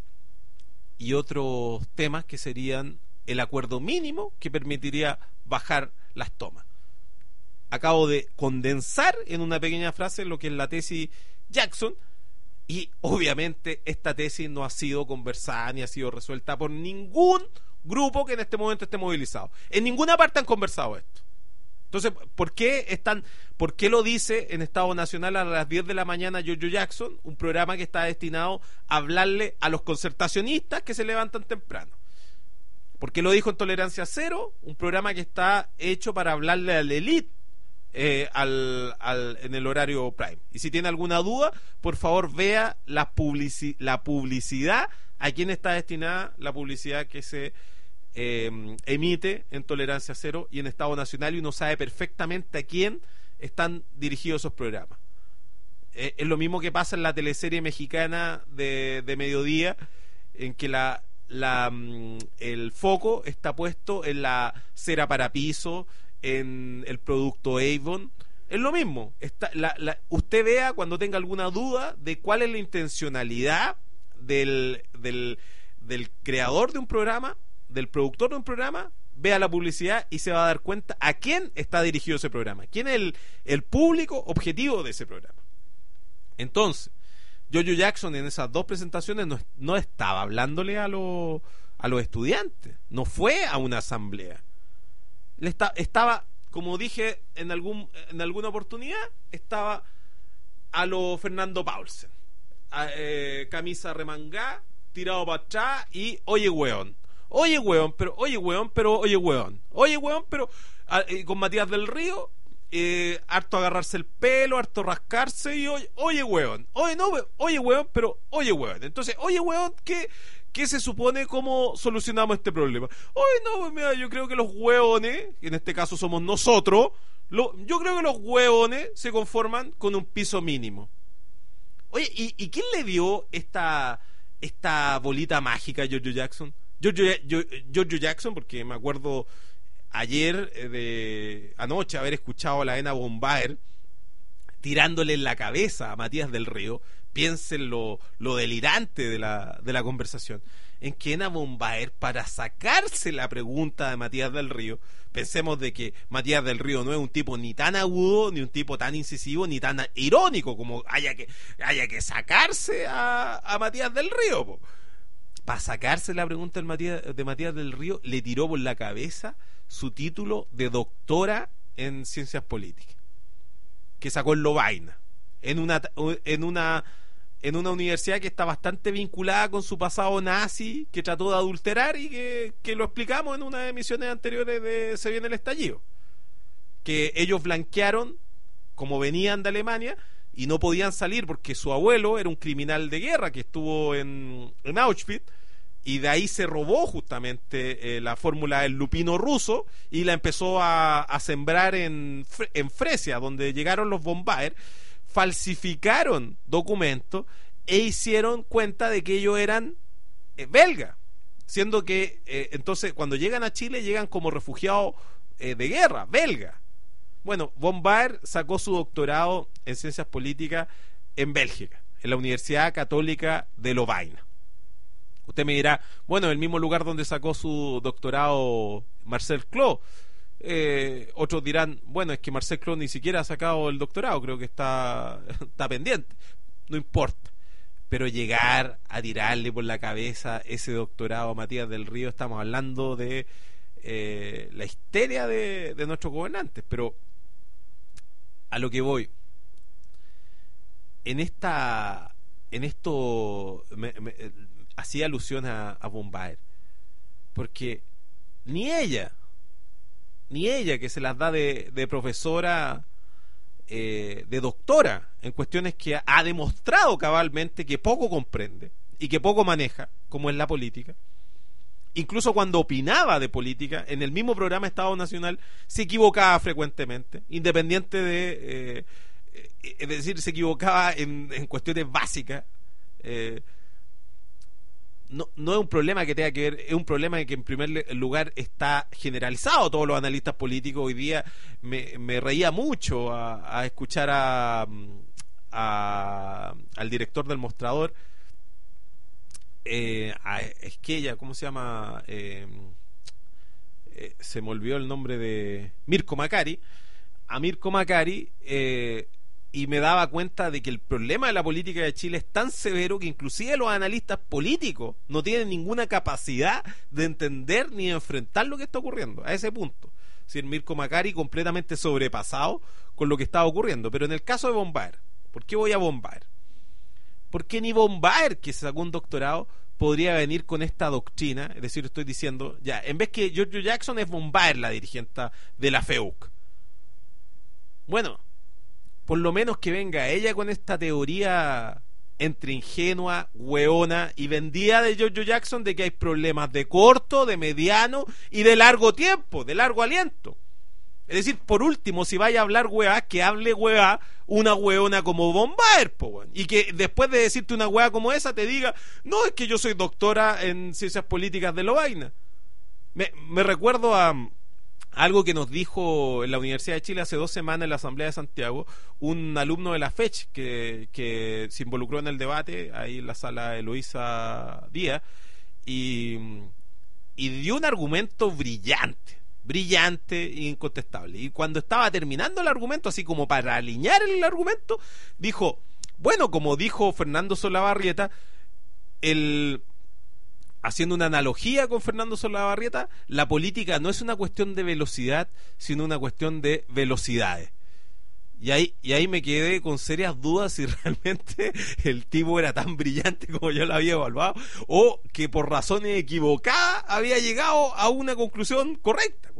y otros temas que serían el acuerdo mínimo que permitiría bajar las tomas. Acabo de condensar en una pequeña frase lo que es la tesis Jackson, y obviamente esta tesis no ha sido conversada ni ha sido resuelta por ningún grupo que en este momento esté movilizado. En ninguna parte han conversado esto. Entonces, ¿por qué están, por qué lo dice en Estado Nacional a las diez de la mañana Giorgio Jackson, un programa que está destinado a hablarle a los concertacionistas que se levantan temprano? ¿Por qué lo dijo en Tolerancia Cero? Un programa que está hecho para hablarle a la élite eh, al, al, en el horario prime. Y si tiene alguna duda, por favor vea la, publici- la publicidad, a quién está destinada la publicidad que se eh, emite en Tolerancia Cero y en Estado Nacional, y uno sabe perfectamente a quién están dirigidos esos programas. Eh, es lo mismo que pasa en la teleserie mexicana de, de mediodía, en que la La, el foco está puesto en la cera para piso, en el producto Avon. Es lo mismo. Está, la, la, usted vea cuando tenga alguna duda de cuál es la intencionalidad del, del, del creador de un programa, del productor de un programa, vea la publicidad y se va a dar cuenta a quién está dirigido ese programa, quién es el, el público objetivo de ese programa. Entonces, Giorgio Jackson en esas dos presentaciones no, no estaba hablándole a, lo, a los estudiantes, no fue a una asamblea. Le está, estaba, como dije en algún en alguna oportunidad, estaba a lo Fernando Paulsen, a, eh, camisa remangada, tirado para atrás y oye weón, oye weón, pero oye weón, pero oye weón, oye weón, pero a, eh, con Matías del Río eh, harto agarrarse el pelo, harto rascarse y oye, oye weón, oye no, oye weón, pero oye weón. Entonces, oye weón, ¿qué, qué se supone cómo solucionamos este problema? Oye no, mira, yo creo que los hueones, en este caso somos nosotros, lo, yo creo que los hueones se conforman con un piso mínimo. Oye, ¿y, y quién le dio esta, esta bolita mágica a Giorgio Jackson? Giorgio, Giorgio Jackson, porque me acuerdo ayer de anoche haber escuchado a la Ena Bombaer tirándole en la cabeza a Matías del Río. Piensen lo, lo delirante de la, de la conversación, en que Ena Bombaer, para sacarse la pregunta de Matías del Río, pensemos de que Matías del Río no es un tipo ni tan agudo, ni un tipo tan incisivo, ni tan irónico como haya que, haya que sacarse a, a Matías del Río, po. Para sacarse la pregunta de Matías, de Matías del Río, le tiró por la cabeza su título de doctora en ciencias políticas, que sacó en Lovaina, en una, en una en una universidad que está bastante vinculada con su pasado nazi, que trató de adulterar y que, que lo explicamos en unas emisiones anteriores de Se Viene el Estallido, que ellos blanquearon como venían de Alemania y no podían salir porque su abuelo era un criminal de guerra que estuvo en, en Auschwitz, y de ahí se robó justamente eh, la fórmula del lupino ruso y la empezó a, a sembrar en, en Fresia, donde llegaron los Bombaer, falsificaron documentos e hicieron cuenta de que ellos eran eh, belgas, siendo que eh, entonces cuando llegan a Chile llegan como refugiados eh, de guerra, belga. Bueno, Bombaer sacó su doctorado en ciencias políticas en Bélgica, en la Universidad Católica de Lovaina. Usted me dirá, bueno, el mismo lugar donde sacó su doctorado Marcel Clos. Eh, otros dirán, bueno, es que Marcel Clos ni siquiera ha sacado el doctorado, creo que está, está pendiente. No importa. Pero llegar a tirarle por la cabeza ese doctorado a Matías del Río, estamos hablando de eh, la histeria de, de nuestros gobernantes. Pero a lo que voy, en esta, en esto me, me, hacía alusión a, a Bombaer, porque ni ella, ni ella que se las da de, de profesora, eh, de doctora en cuestiones que ha, ha demostrado cabalmente que poco comprende y que poco maneja, como es la política. Incluso cuando opinaba de política en el mismo programa Estado Nacional se equivocaba frecuentemente, independiente de eh, es decir, se equivocaba en, en cuestiones básicas. eh, No, no es un problema que tenga que ver, es un problema que en primer lugar está generalizado. Todos los analistas políticos hoy día me, me reía mucho a, a escuchar a, a al director del Mostrador, eh, a Esquella, ¿cómo se llama? Eh, eh, se me olvidó el nombre de Mirko Macari, a Mirko Macari, eh, y me daba cuenta de que el problema de la política de Chile es tan severo que inclusive los analistas políticos no tienen ninguna capacidad de entender ni de enfrentar lo que está ocurriendo, a ese punto. Es decir, Mirko Macari completamente sobrepasado con lo que estaba ocurriendo. Pero en el caso de Bombaer, ¿por qué voy a Bombaer? Porque ni Bombaer, que se sacó un doctorado, podría venir con esta doctrina. Es decir, estoy diciendo, ya, en vez que Giorgio Jackson, es Bombaer la dirigente de la F E U C. Bueno, por lo menos que venga ella con esta teoría entre ingenua, hueona y vendida de Giorgio Jackson de que hay problemas de corto, de mediano y de largo tiempo, de largo aliento. Es decir, por último, si vaya a hablar hueá, que hable hueá una hueona como Bombaer, po, bueno, y que después de decirte una hueá como esa te diga, no, es que yo soy doctora en ciencias políticas de Lovaina. Me, me recuerdo a algo que nos dijo en la Universidad de Chile hace dos semanas en la Asamblea de Santiago un alumno de la FECH que, que se involucró en el debate ahí en la sala de Eloísa Díaz y, y dio un argumento brillante brillante e incontestable, y cuando estaba terminando el argumento, así como para alinear el argumento, dijo, bueno, como dijo Fernando Solabarrieta, el haciendo una analogía con Fernando Solabarrieta, la política no es una cuestión de velocidad, sino una cuestión de velocidades. Y ahí, y ahí me quedé con serias dudas si realmente el tipo era tan brillante como yo lo había evaluado, o que por razones equivocadas había llegado a una conclusión correcta.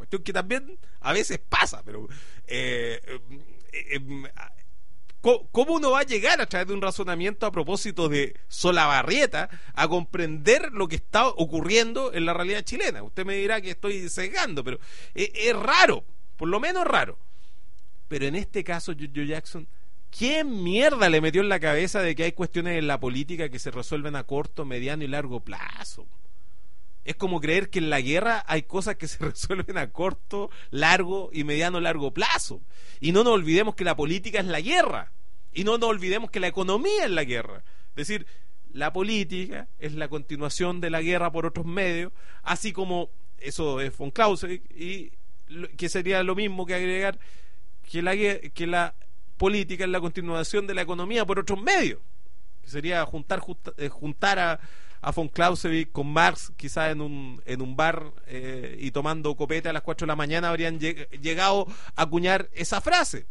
cuestión que también a veces pasa, pero eh, eh, eh, ¿cómo uno va a llegar a través de un razonamiento a propósito de Solabarrieta a comprender lo que está ocurriendo en la realidad chilena? Usted me dirá que estoy sesgando, pero es, es raro, por lo menos raro. Pero en este caso, Jojo Jackson, ¿quién mierda le metió en la cabeza de que hay cuestiones en la política que se resuelven a corto, mediano y largo plazo? Es como creer que en la guerra hay cosas que se resuelven a corto, largo y mediano largo plazo. Y no nos olvidemos que la política es la guerra. Y no nos olvidemos que la economía es la guerra. Es decir, la política es la continuación de la guerra por otros medios, así como, eso es von Clausewitz, y que sería lo mismo que agregar que la, que la política es la continuación de la economía por otros medios. Que sería juntar, juntar a a von Clausewitz con Marx, quizás en un, en un bar eh, y tomando copete a las cuatro de la mañana habrían lleg- llegado a acuñar esa frase.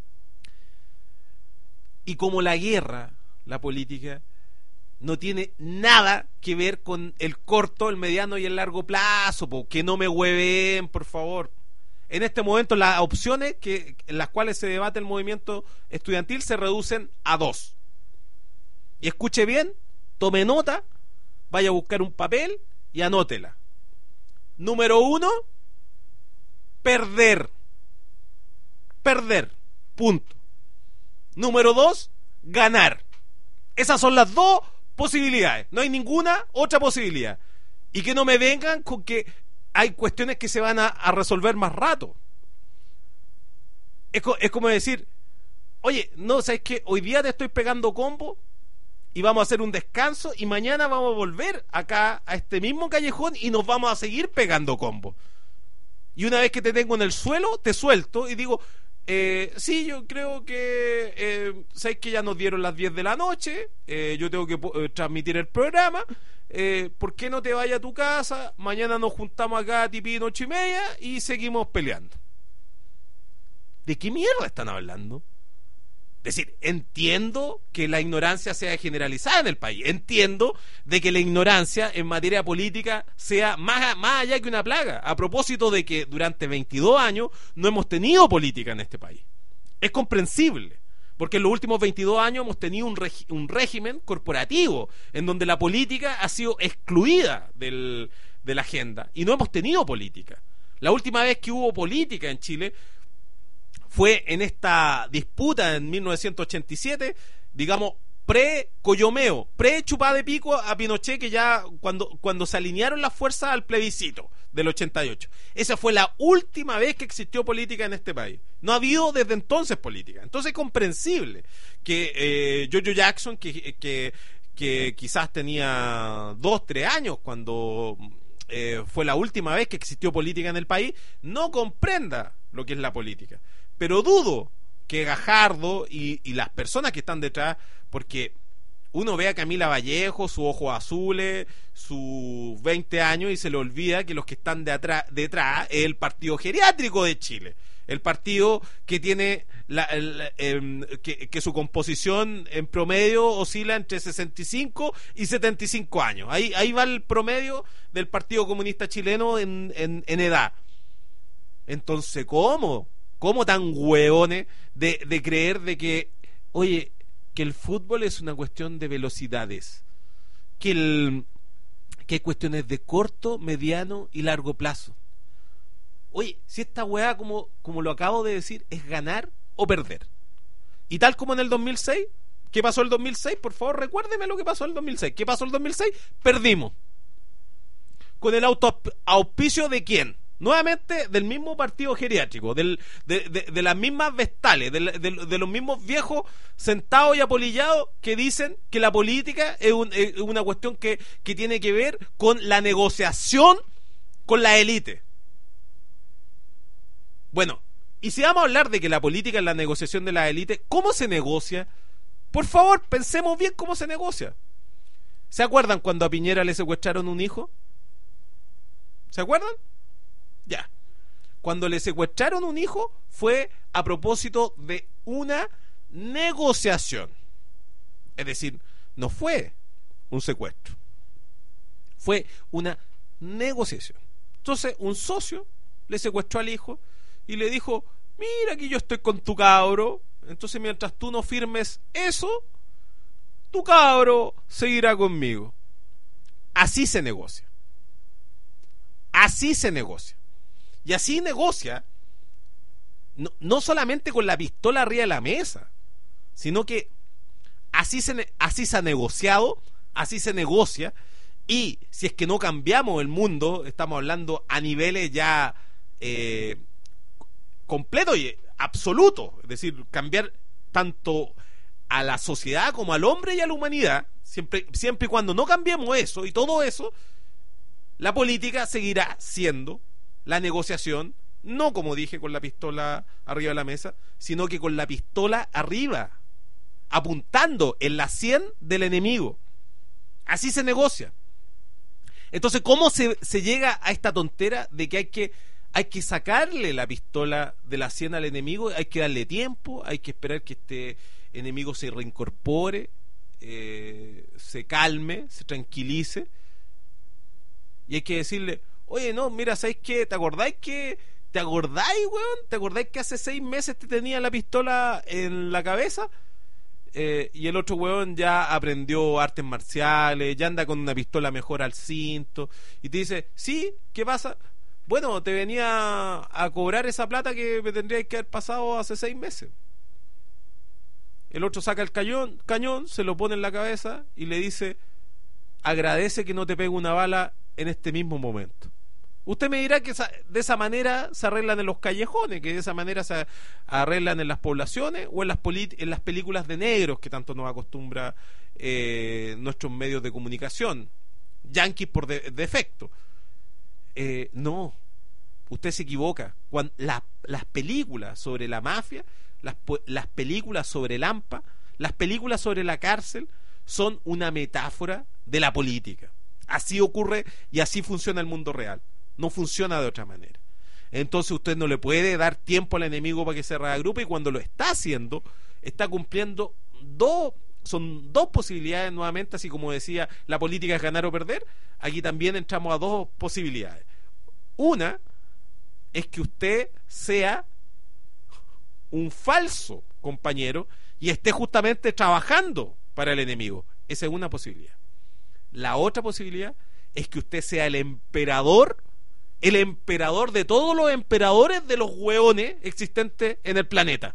Y como la guerra, la política, no tiene nada que ver con el corto, el mediano y el largo plazo, po, que no me hueven, por favor. En este momento las opciones que, en las cuales se debate el movimiento estudiantil se reducen a dos. Y escuche bien, tome nota, vaya a buscar un papel y anótela. Número uno, perder. Perder. Punto. Número dos, ganar. Esas son las dos posibilidades. No hay ninguna otra posibilidad. Y que no me vengan con que hay cuestiones que se van a, a resolver más rato. Es, co- es como decir, oye, no, ¿sabes qué? Hoy día te estoy pegando combo y vamos a hacer un descanso y mañana vamos a volver acá a este mismo callejón y nos vamos a seguir pegando combo. Y una vez que te tengo en el suelo, te suelto y digo, eh, sí, yo creo que eh, sabes que ya nos dieron las diez de la noche, eh, yo tengo que eh, transmitir el programa, eh, ¿por qué no te vayas a tu casa? Mañana nos juntamos acá a tipí noche y media y seguimos peleando. ¿De qué mierda están hablando? Es decir, entiendo que la ignorancia sea generalizada en el país, entiendo de que la ignorancia en materia política sea más, más allá que una plaga, a propósito de que durante veintidós años no hemos tenido política en este país. Es comprensible, porque en los últimos veintidós años hemos tenido un, regi- un régimen corporativo en donde la política ha sido excluida del, de la agenda y no hemos tenido política. La última vez que hubo política en Chile fue en esta disputa en mil novecientos ochenta y siete, digamos, pre-Coyomeo, pre-chupada de pico a Pinochet, que ya cuando, cuando se alinearon las fuerzas al plebiscito del ochenta y ocho. Esa fue la última vez que existió política en este país. No ha habido desde entonces política. Entonces es comprensible que eh, Jojo Jackson, que, que, que quizás tenía dos, tres años cuando eh, fue la última vez que existió política en el país, no comprenda lo que es la política. Pero dudo que Gajardo y, y las personas que están detrás, porque uno ve a Camila Vallejo, sus ojos azules, sus veinte años, y se le olvida que los que están de atrás, detrás es el Partido Geriátrico de Chile, el partido que tiene la, el, el, que, que su composición en promedio oscila entre sesenta y cinco y setenta y cinco años. Ahí, ahí va el promedio del Partido Comunista Chileno en, en, en edad. Entonces, ¿cómo? ¿Cómo tan hueones de, de creer de que, oye, que el fútbol es una cuestión de velocidades, que, el, que hay cuestiones de corto, mediano y largo plazo? Oye, si esta hueá, como, como lo acabo de decir, es ganar o perder. Y tal como en el dos mil seis, ¿qué pasó el dos mil seis? Por favor, recuérdeme lo que pasó el dos mil seis. ¿Qué pasó el dos mil seis? Perdimos. ¿Con el auto auspicio de quién? Nuevamente del mismo partido geriátrico, del, de, de, de las mismas vestales, de, de, de los mismos viejos sentados y apolillados que dicen que la política es, un, es una cuestión que, que tiene que ver con la negociación con la élite. Bueno, y si vamos a hablar de que la política es la negociación de la élite, ¿cómo se negocia? Por favor, pensemos bien cómo se negocia. ¿Se acuerdan cuando a Piñera le secuestraron un hijo? ¿Se acuerdan? Ya. Cuando le secuestraron un hijo fue a propósito de una negociación. Es decir, no fue un secuestro, fue una negociación. Entonces un socio le secuestró al hijo y le dijo: mira, aquí yo estoy con tu cabro, entonces mientras tú no firmes eso, tu cabro seguirá conmigo. Así se negocia. Así se negocia. Y así negocia, no, no solamente con la pistola arriba de la mesa, sino que así se, así se ha negociado, así se negocia. Y si es que no cambiamos el mundo, estamos hablando a niveles ya eh, completos y absolutos, es decir, cambiar tanto a la sociedad como al hombre y a la humanidad, siempre, siempre y cuando no cambiemos eso y todo eso, la política seguirá siendo la negociación, no como dije con la pistola arriba de la mesa, sino que con la pistola arriba, apuntando en la sien del enemigo. Así se negocia. Entonces, ¿cómo se, se llega a esta tontera de que hay que hay que sacarle la pistola de la sien al enemigo? Hay que darle tiempo, hay que esperar que este enemigo se reincorpore, eh, se calme, se tranquilice, y hay que decirle: oye, no, mira, ¿sabes qué? ¿Te acordáis que ¿Te acordáis, weón? ¿Te acordáis que hace seis meses te tenía la pistola en la cabeza? Eh, y el otro weón ya aprendió artes marciales, ya anda con una pistola mejor al cinto, y te dice: sí, ¿qué pasa? Bueno, te venía a cobrar esa plata que me tendríais que haber pasado hace seis meses. El otro saca el cañón, cañón, se lo pone en la cabeza y le dice: agradece que no te pegue una bala en este mismo momento. Usted me dirá que de esa manera se arreglan en los callejones, que de esa manera se arreglan en las poblaciones o en las, en las películas de negros que tanto nos acostumbra eh, nuestros medios de comunicación, yanquis por de, defecto. Eh, no, usted se equivoca. Cuando, la, las películas sobre la mafia, las, las películas sobre el AMPA, las películas sobre la cárcel son una metáfora de la política. Así ocurre y así funciona el mundo real. No funciona de otra manera. Entonces usted no le puede dar tiempo al enemigo para que se reagrupe, y cuando lo está haciendo, está cumpliendo dos, son dos posibilidades nuevamente, así como decía, la política es ganar o perder. Aquí también entramos a dos posibilidades. Una es que usted sea un falso compañero y esté justamente trabajando para el enemigo. Esa es una posibilidad. La otra posibilidad es que usted sea el emperador, el emperador de todos los emperadores de los hueones existentes en el planeta.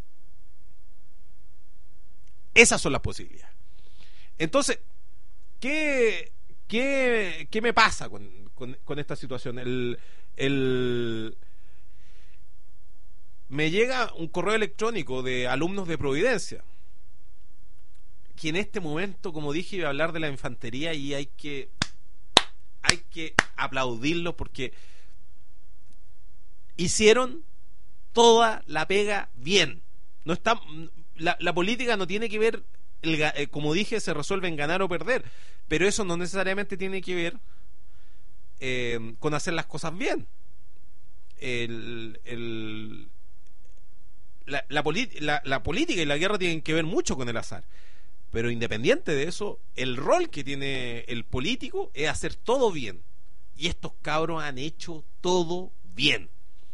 Esas son las posibilidades. Entonces, ¿qué, qué, qué me pasa con, con, con esta situación? El, el, me llega un correo electrónico de alumnos de Providencia, que en este momento, como dije, iba a hablar de la infantería, y hay que hay que aplaudirlo porque hicieron toda la pega bien. No está, la, la política no tiene que ver, el, eh, como dije, se resuelve en ganar o perder, pero eso no necesariamente tiene que ver eh, con hacer las cosas bien. El, el, la, la, la, la política y la guerra tienen que ver mucho con el azar. Pero independiente de eso, el rol que tiene el político es hacer todo bien. Y estos cabros han hecho todo bien.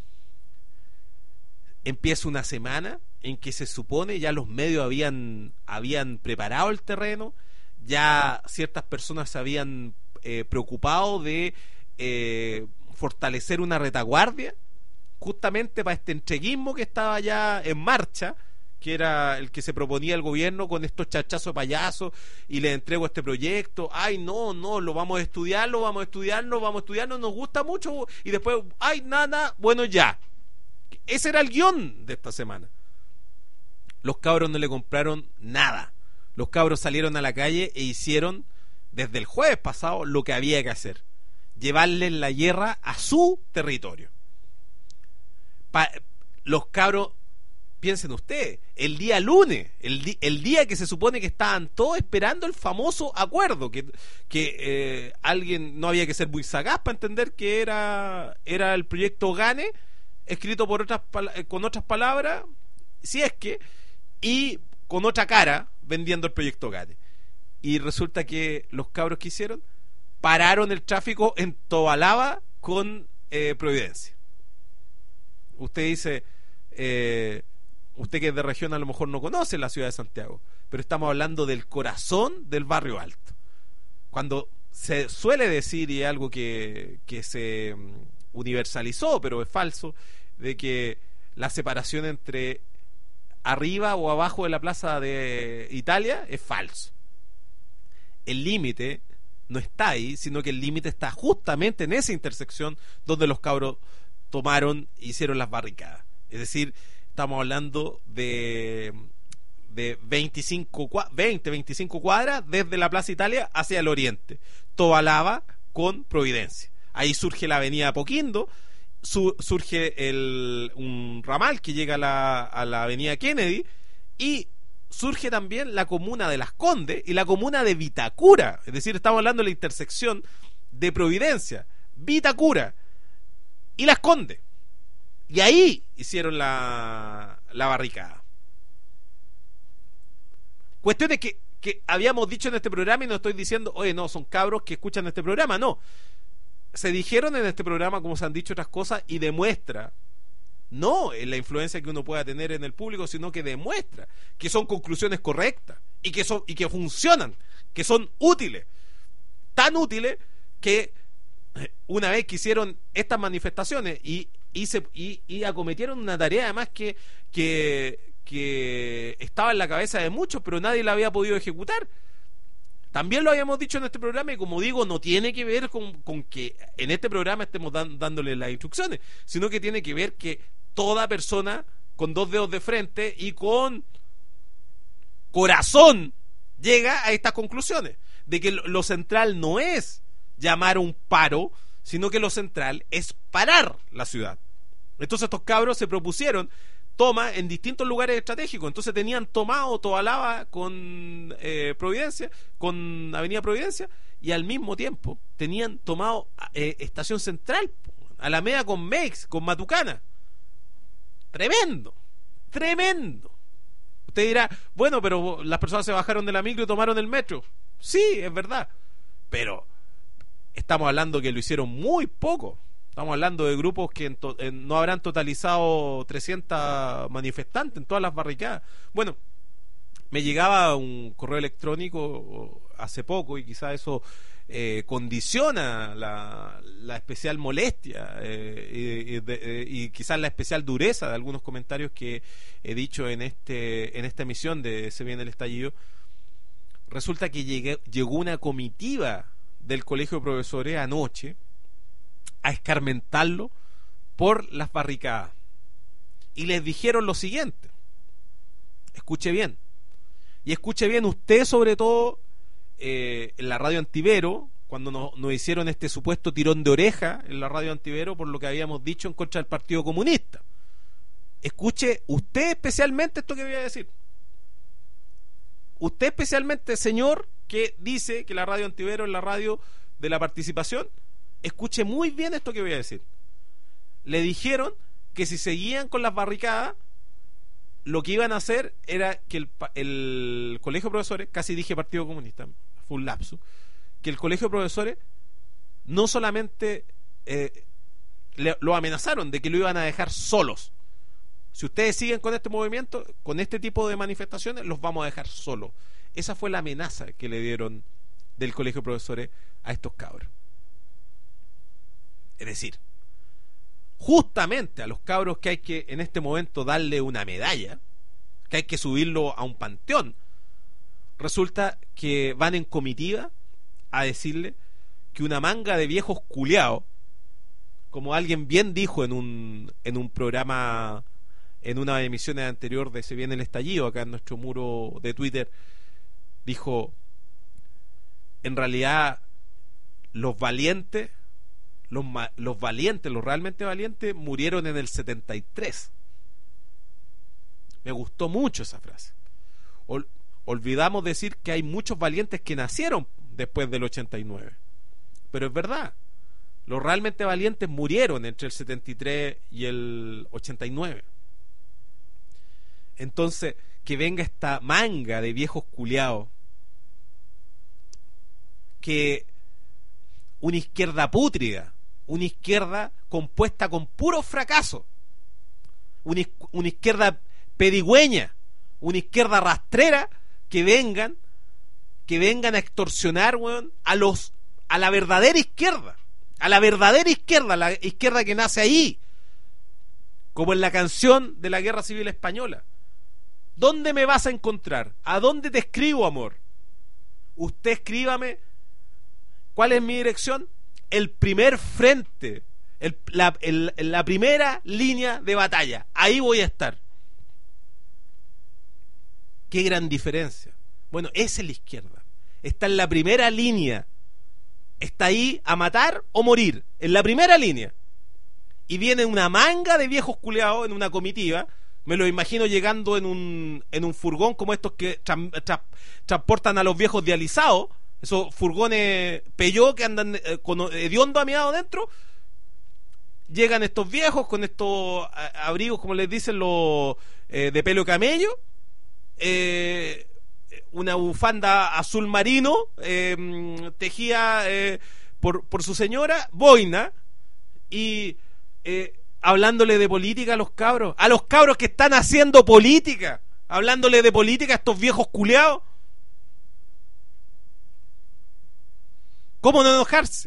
Empieza una semana en que se supone ya los medios habían, habían preparado el terreno, ya ciertas personas se habían eh, preocupado de eh, fortalecer una retaguardia, justamente para este entreguismo que estaba ya en marcha, que era el que se proponía el gobierno con estos chachazos payasos, y le entrego este proyecto, ay no, no, lo vamos a estudiar, lo vamos a estudiar, lo vamos a estudiar, no nos gusta mucho, y después, ay, nada, bueno, ya. Ese era el guión de esta semana. Los cabros no le compraron nada. Los cabros salieron a la calle e hicieron, desde el jueves pasado, lo que había que hacer: llevarles la guerra a su territorio. Pa- los cabros, piensen ustedes, el día lunes, el, di el día que se supone que estaban todos esperando el famoso acuerdo, que, que eh, alguien, no había que ser muy sagaz para entender que era, era el proyecto GANE, escrito por otras con otras palabras, si es que, y con otra cara, vendiendo el proyecto GANE. Y resulta que los cabros que hicieron, pararon el tráfico en Tobalaba con eh, Providencia. usted dice, eh, usted que es de región a lo mejor no conoce la ciudad de Santiago, pero estamos hablando del corazón del barrio alto. Cuando se suele decir, y es algo que, que se universalizó, pero es falso, de que la separación entre arriba o abajo de la plaza de Italia es falso. El límite no está ahí, sino que el límite está justamente en esa intersección donde los cabros tomaron e hicieron las barricadas. Es decir, estamos hablando de, de veinticinco, veinte, veinticinco cuadras desde la Plaza Italia hacia el oriente. Tobalaba con Providencia. Ahí surge la avenida Apoquindo, su, surge el, un ramal que llega a la, a la avenida Kennedy, y surge también la comuna de Las Condes y la comuna de Vitacura. Es decir, estamos hablando de la intersección de Providencia, Vitacura y Las Condes. Y ahí hicieron la, la barricada. Cuestiones que, que habíamos dicho en este programa, y no estoy diciendo, oye, no, son cabros que escuchan este programa, no. Se dijeron en este programa, como se han dicho otras cosas, y demuestra, no en la influencia que uno pueda tener en el público, sino que demuestra que son conclusiones correctas y que son y que funcionan, que son útiles, tan útiles que una vez que hicieron estas manifestaciones y y, se, y, y acometieron una tarea además que, que que estaba en la cabeza de muchos, pero nadie la había podido ejecutar. También lo habíamos dicho en este programa, y como digo, no tiene que ver con, con que en este programa estemos dan, dándole las instrucciones, sino que tiene que ver que toda persona con dos dedos de frente y con corazón llega a estas conclusiones, de que lo, lo central no es llamar a un paro, sino que lo central es parar la ciudad. Entonces estos cabros se propusieron toma en distintos lugares estratégicos. Entonces tenían tomado Tobalaba con eh, Providencia, con Avenida Providencia, y al mismo tiempo tenían tomado eh, Estación Central, Alameda con Meix, con Matucana. Tremendo, tremendo. Usted dirá, bueno, pero las personas se bajaron de la micro y tomaron el metro. Sí, es verdad, pero estamos hablando que lo hicieron muy poco. Estamos hablando de grupos que en to- en no habrán totalizado trescientos manifestantes en todas las barricadas. Bueno, me llegaba un correo electrónico hace poco, y quizás eso eh, condiciona la, la especial molestia eh, y, y, de, y quizás la especial dureza de algunos comentarios que he dicho en este en esta emisión de Se Viene el Estallido. Resulta que llegué, llegó una comitiva del Colegio de Profesores anoche a escarmentarlo por las barricadas, y les dijeron lo siguiente. Escuche bien, y escuche bien usted, sobre todo eh, en la radio Antivero, cuando nos, nos hicieron este supuesto tirón de oreja en la radio Antivero por lo que habíamos dicho en contra del Partido Comunista. Escuche usted especialmente esto que voy a decir. Usted especialmente, señor, que dice que la radio Antivero es la radio de la participación. Escuche muy bien esto que voy a decir. Le dijeron que si seguían con las barricadas, lo que iban a hacer era que el, el Colegio de Profesores, casi dije Partido Comunista, fue un lapsus, que el Colegio de Profesores no solamente eh, le, lo amenazaron de que lo iban a dejar solos. Si ustedes siguen con este movimiento, con este tipo de manifestaciones, los vamos a dejar solos. Esa fue la amenaza que le dieron del Colegio de Profesores a estos cabros. Es decir, justamente a los cabros que hay que en este momento darle una medalla, que hay que subirlo a un panteón, resulta que van en comitiva a decirle que una manga de viejos culiados, como alguien bien dijo en un en un programa, en una emisión anterior de Se Viene el Estallido, acá en nuestro muro de Twitter, dijo, en realidad los valientes Los, los valientes, los realmente valientes, murieron en el setenta y tres. Me gustó mucho esa frase. Ol, olvidamos decir que hay muchos valientes que nacieron después del ochenta y nueve. Pero es verdad, los realmente valientes murieron entre el setenta y tres y el ochenta y nueve. Entonces, que venga esta manga de viejos culiados, que una izquierda pútrida, una izquierda compuesta con puro fracaso, una, una izquierda pedigüeña, una izquierda rastrera, que vengan, que vengan a extorsionar, weón, a los, a la verdadera izquierda, a la verdadera izquierda, la izquierda que nace ahí, como en la canción de la Guerra Civil Española. ¿Dónde me vas a encontrar? ¿A dónde te escribo, amor? Usted escríbame. ¿Cuál es mi dirección? El primer frente, el, la, el, la primera línea de batalla. Ahí voy a estar. Qué gran diferencia. Bueno, esa es la izquierda. Está en la primera línea. Está ahí a matar o morir. En la primera línea. Y viene una manga de viejos culeados en una comitiva. Me lo imagino llegando en un, en un furgón como estos que tra tra transportan a los viejos dializados. Esos furgones Peugeot que andan eh, con hediondo amiado dentro. Llegan estos viejos con estos abrigos, como les dicen, los eh, de pelo camello. Eh, una bufanda azul marino eh, tejida eh, por, por su señora, boina. Y eh, hablándole de política a los cabros. A los cabros que están haciendo política. Hablándole de política a estos viejos culeados. ¿Cómo no enojarse?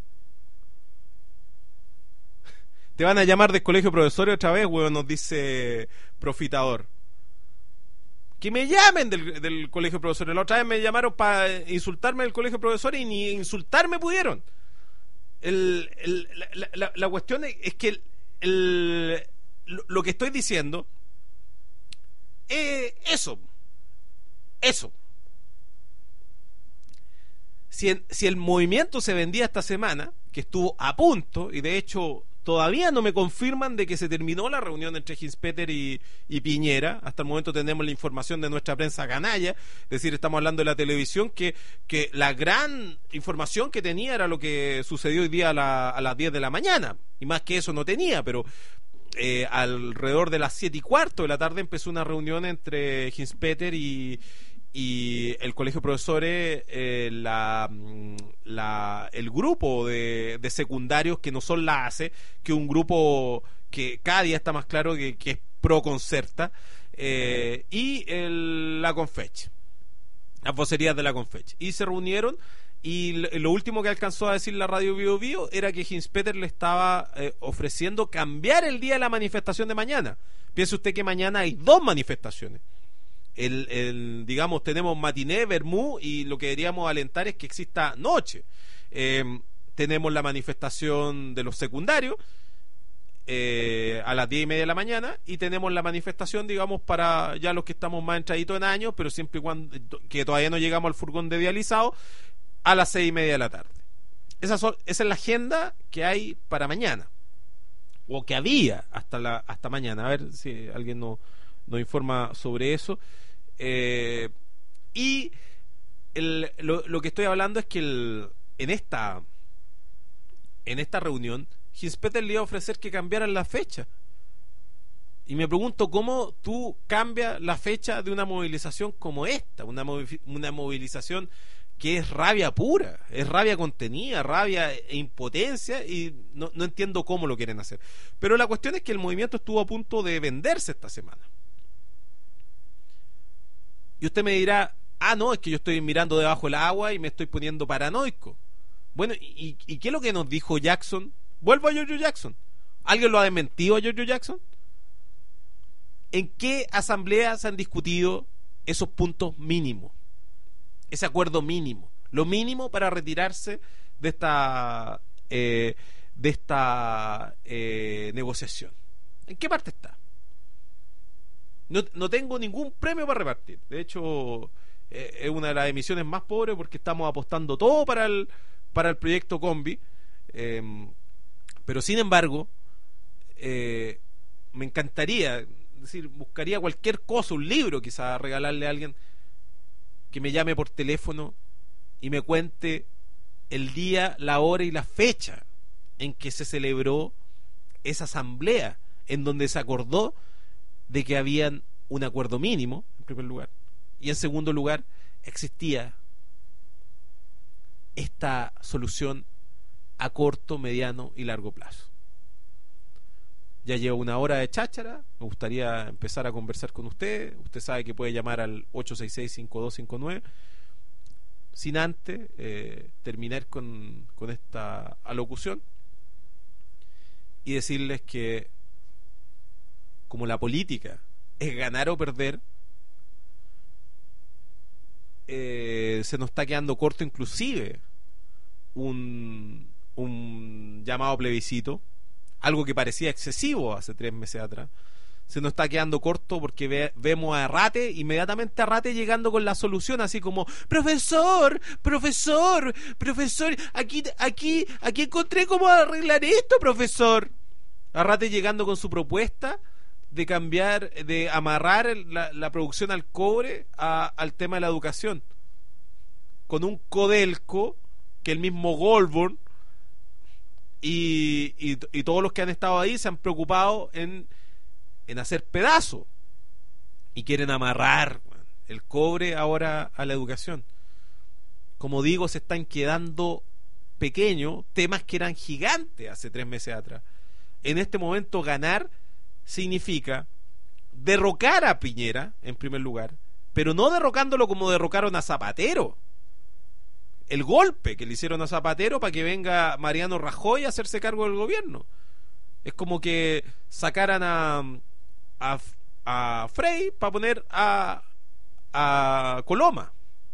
Te van a llamar del colegio profesores otra vez, weón, nos dice Profitador. Que me llamen del, del colegio profesores. La otra vez me llamaron para insultarme del colegio profesores y ni insultarme pudieron. El, el, la, la, la cuestión es que el, el, lo que estoy diciendo es eso. Eso. Si, en, si el movimiento se vendía esta semana, que estuvo a punto, y de hecho todavía no me confirman de que se terminó la reunión entre Ginspeter y, y Piñera. Hasta el momento tenemos la información de nuestra prensa canalla, es decir, estamos hablando de la televisión, que, que la gran información que tenía era lo que sucedió hoy día a, la, a las diez de la mañana, y más que eso no tenía, pero eh, alrededor de las siete y cuarto de la tarde empezó una reunión entre Ginspeter y y el colegio de profesores, eh, la, la, el grupo de, de secundarios que no son la A C E, que es un grupo que cada día está más claro que, que es pro Concerta, eh, y el, la Confech, las vocerías de la Confech, y se reunieron. Y lo último que alcanzó a decir la radio Bio Bio era que Ginspeter le estaba eh, ofreciendo cambiar el día de la manifestación de mañana. Piense usted que mañana hay dos manifestaciones. El, el, digamos, tenemos matiné, vermú, y lo que deberíamos alentar es que exista noche. Eh, tenemos la manifestación de los secundarios eh, a las diez y media de la mañana, y tenemos la manifestación, digamos, para ya los que estamos más entraditos en años, pero siempre y cuando que todavía no llegamos al furgón de dializado, a las seis y media de la tarde. Esa, son, esa es la agenda que hay para mañana, o que había hasta la hasta mañana. A ver si alguien nos, nos informa sobre eso. Eh, y el, lo, lo que estoy hablando es que el, en esta en esta reunión Ginspeter le iba a ofrecer que cambiaran la fecha, y me pregunto cómo tú cambias la fecha de una movilización como esta, una, movi una movilización que es rabia pura, es rabia contenida, rabia e impotencia, y no, no entiendo cómo lo quieren hacer. Pero la cuestión es que el movimiento estuvo a punto de venderse esta semana. Y usted me dirá, ah, no, es que yo estoy mirando debajo del agua y me estoy poniendo paranoico. Bueno, ¿y, y qué es lo que nos dijo Jackson? Vuelvo a Giorgio Jackson. ¿Alguien lo ha desmentido a Giorgio Jackson? ¿En qué asambleas se han discutido esos puntos mínimos? Ese acuerdo mínimo. Lo mínimo para retirarse de esta, eh, de esta eh, negociación. ¿En qué parte está? No, no tengo ningún premio para repartir. De hecho, eh, es una de las emisiones más pobres porque estamos apostando todo para el, para el proyecto Combi. Eh, pero sin embargo, eh, me encantaría, es decir, buscaría cualquier cosa, un libro quizás, regalarle a alguien que me llame por teléfono y me cuente el día, la hora y la fecha en que se celebró esa asamblea, en donde se acordó de que habían un acuerdo mínimo, en primer lugar, y en segundo lugar existía esta solución a corto, mediano y largo plazo. Ya llevo una hora de cháchara, me gustaría empezar a conversar con usted. Usted sabe que puede llamar al ocho seis seis, cinco dos cinco nueve. Sin antes eh, terminar con, con esta alocución y decirles que como la política es ganar o perder, eh, se nos está quedando corto inclusive un, un llamado plebiscito, algo que parecía excesivo hace tres meses atrás. Se nos está quedando corto porque ve, vemos a Arrate, inmediatamente a Arrate llegando con la solución, así como profesor, profesor, profesor, aquí, aquí, aquí encontré cómo arreglar esto, profesor. Arrate llegando con su propuesta de cambiar, de amarrar la, la producción al cobre a, al tema de la educación, con un Codelco que el mismo Goldborn y, y, y todos los que han estado ahí se han preocupado en en hacer pedazos y quieren amarrar el cobre ahora a la educación. Como digo, se están quedando pequeños temas que eran gigantes hace tres meses atrás. En este momento ganar significa derrocar a Piñera en primer lugar, pero no derrocándolo como derrocaron a Zapatero. El golpe que le hicieron a Zapatero para que venga Mariano Rajoy a hacerse cargo del gobierno. Es como que sacaran a A, a Frey para poner a, a Coloma.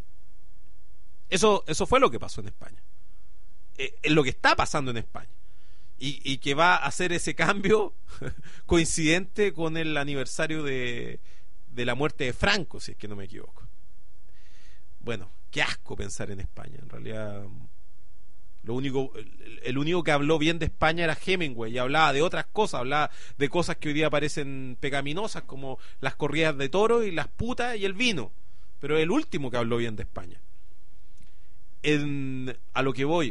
Eso, eso fue lo que pasó en España. Eh, es lo que está pasando en España. Y, y que va a hacer ese cambio coincidente con el aniversario de, de la muerte de Franco, si es que no me equivoco. Bueno, qué asco pensar en España. En realidad, lo único, el, el único que habló bien de España era Hemingway y hablaba de otras cosas, hablaba de cosas que hoy día parecen pecaminosas como las corridas de toros y las putas y el vino, pero es el último que habló bien de España. En, a lo que voy,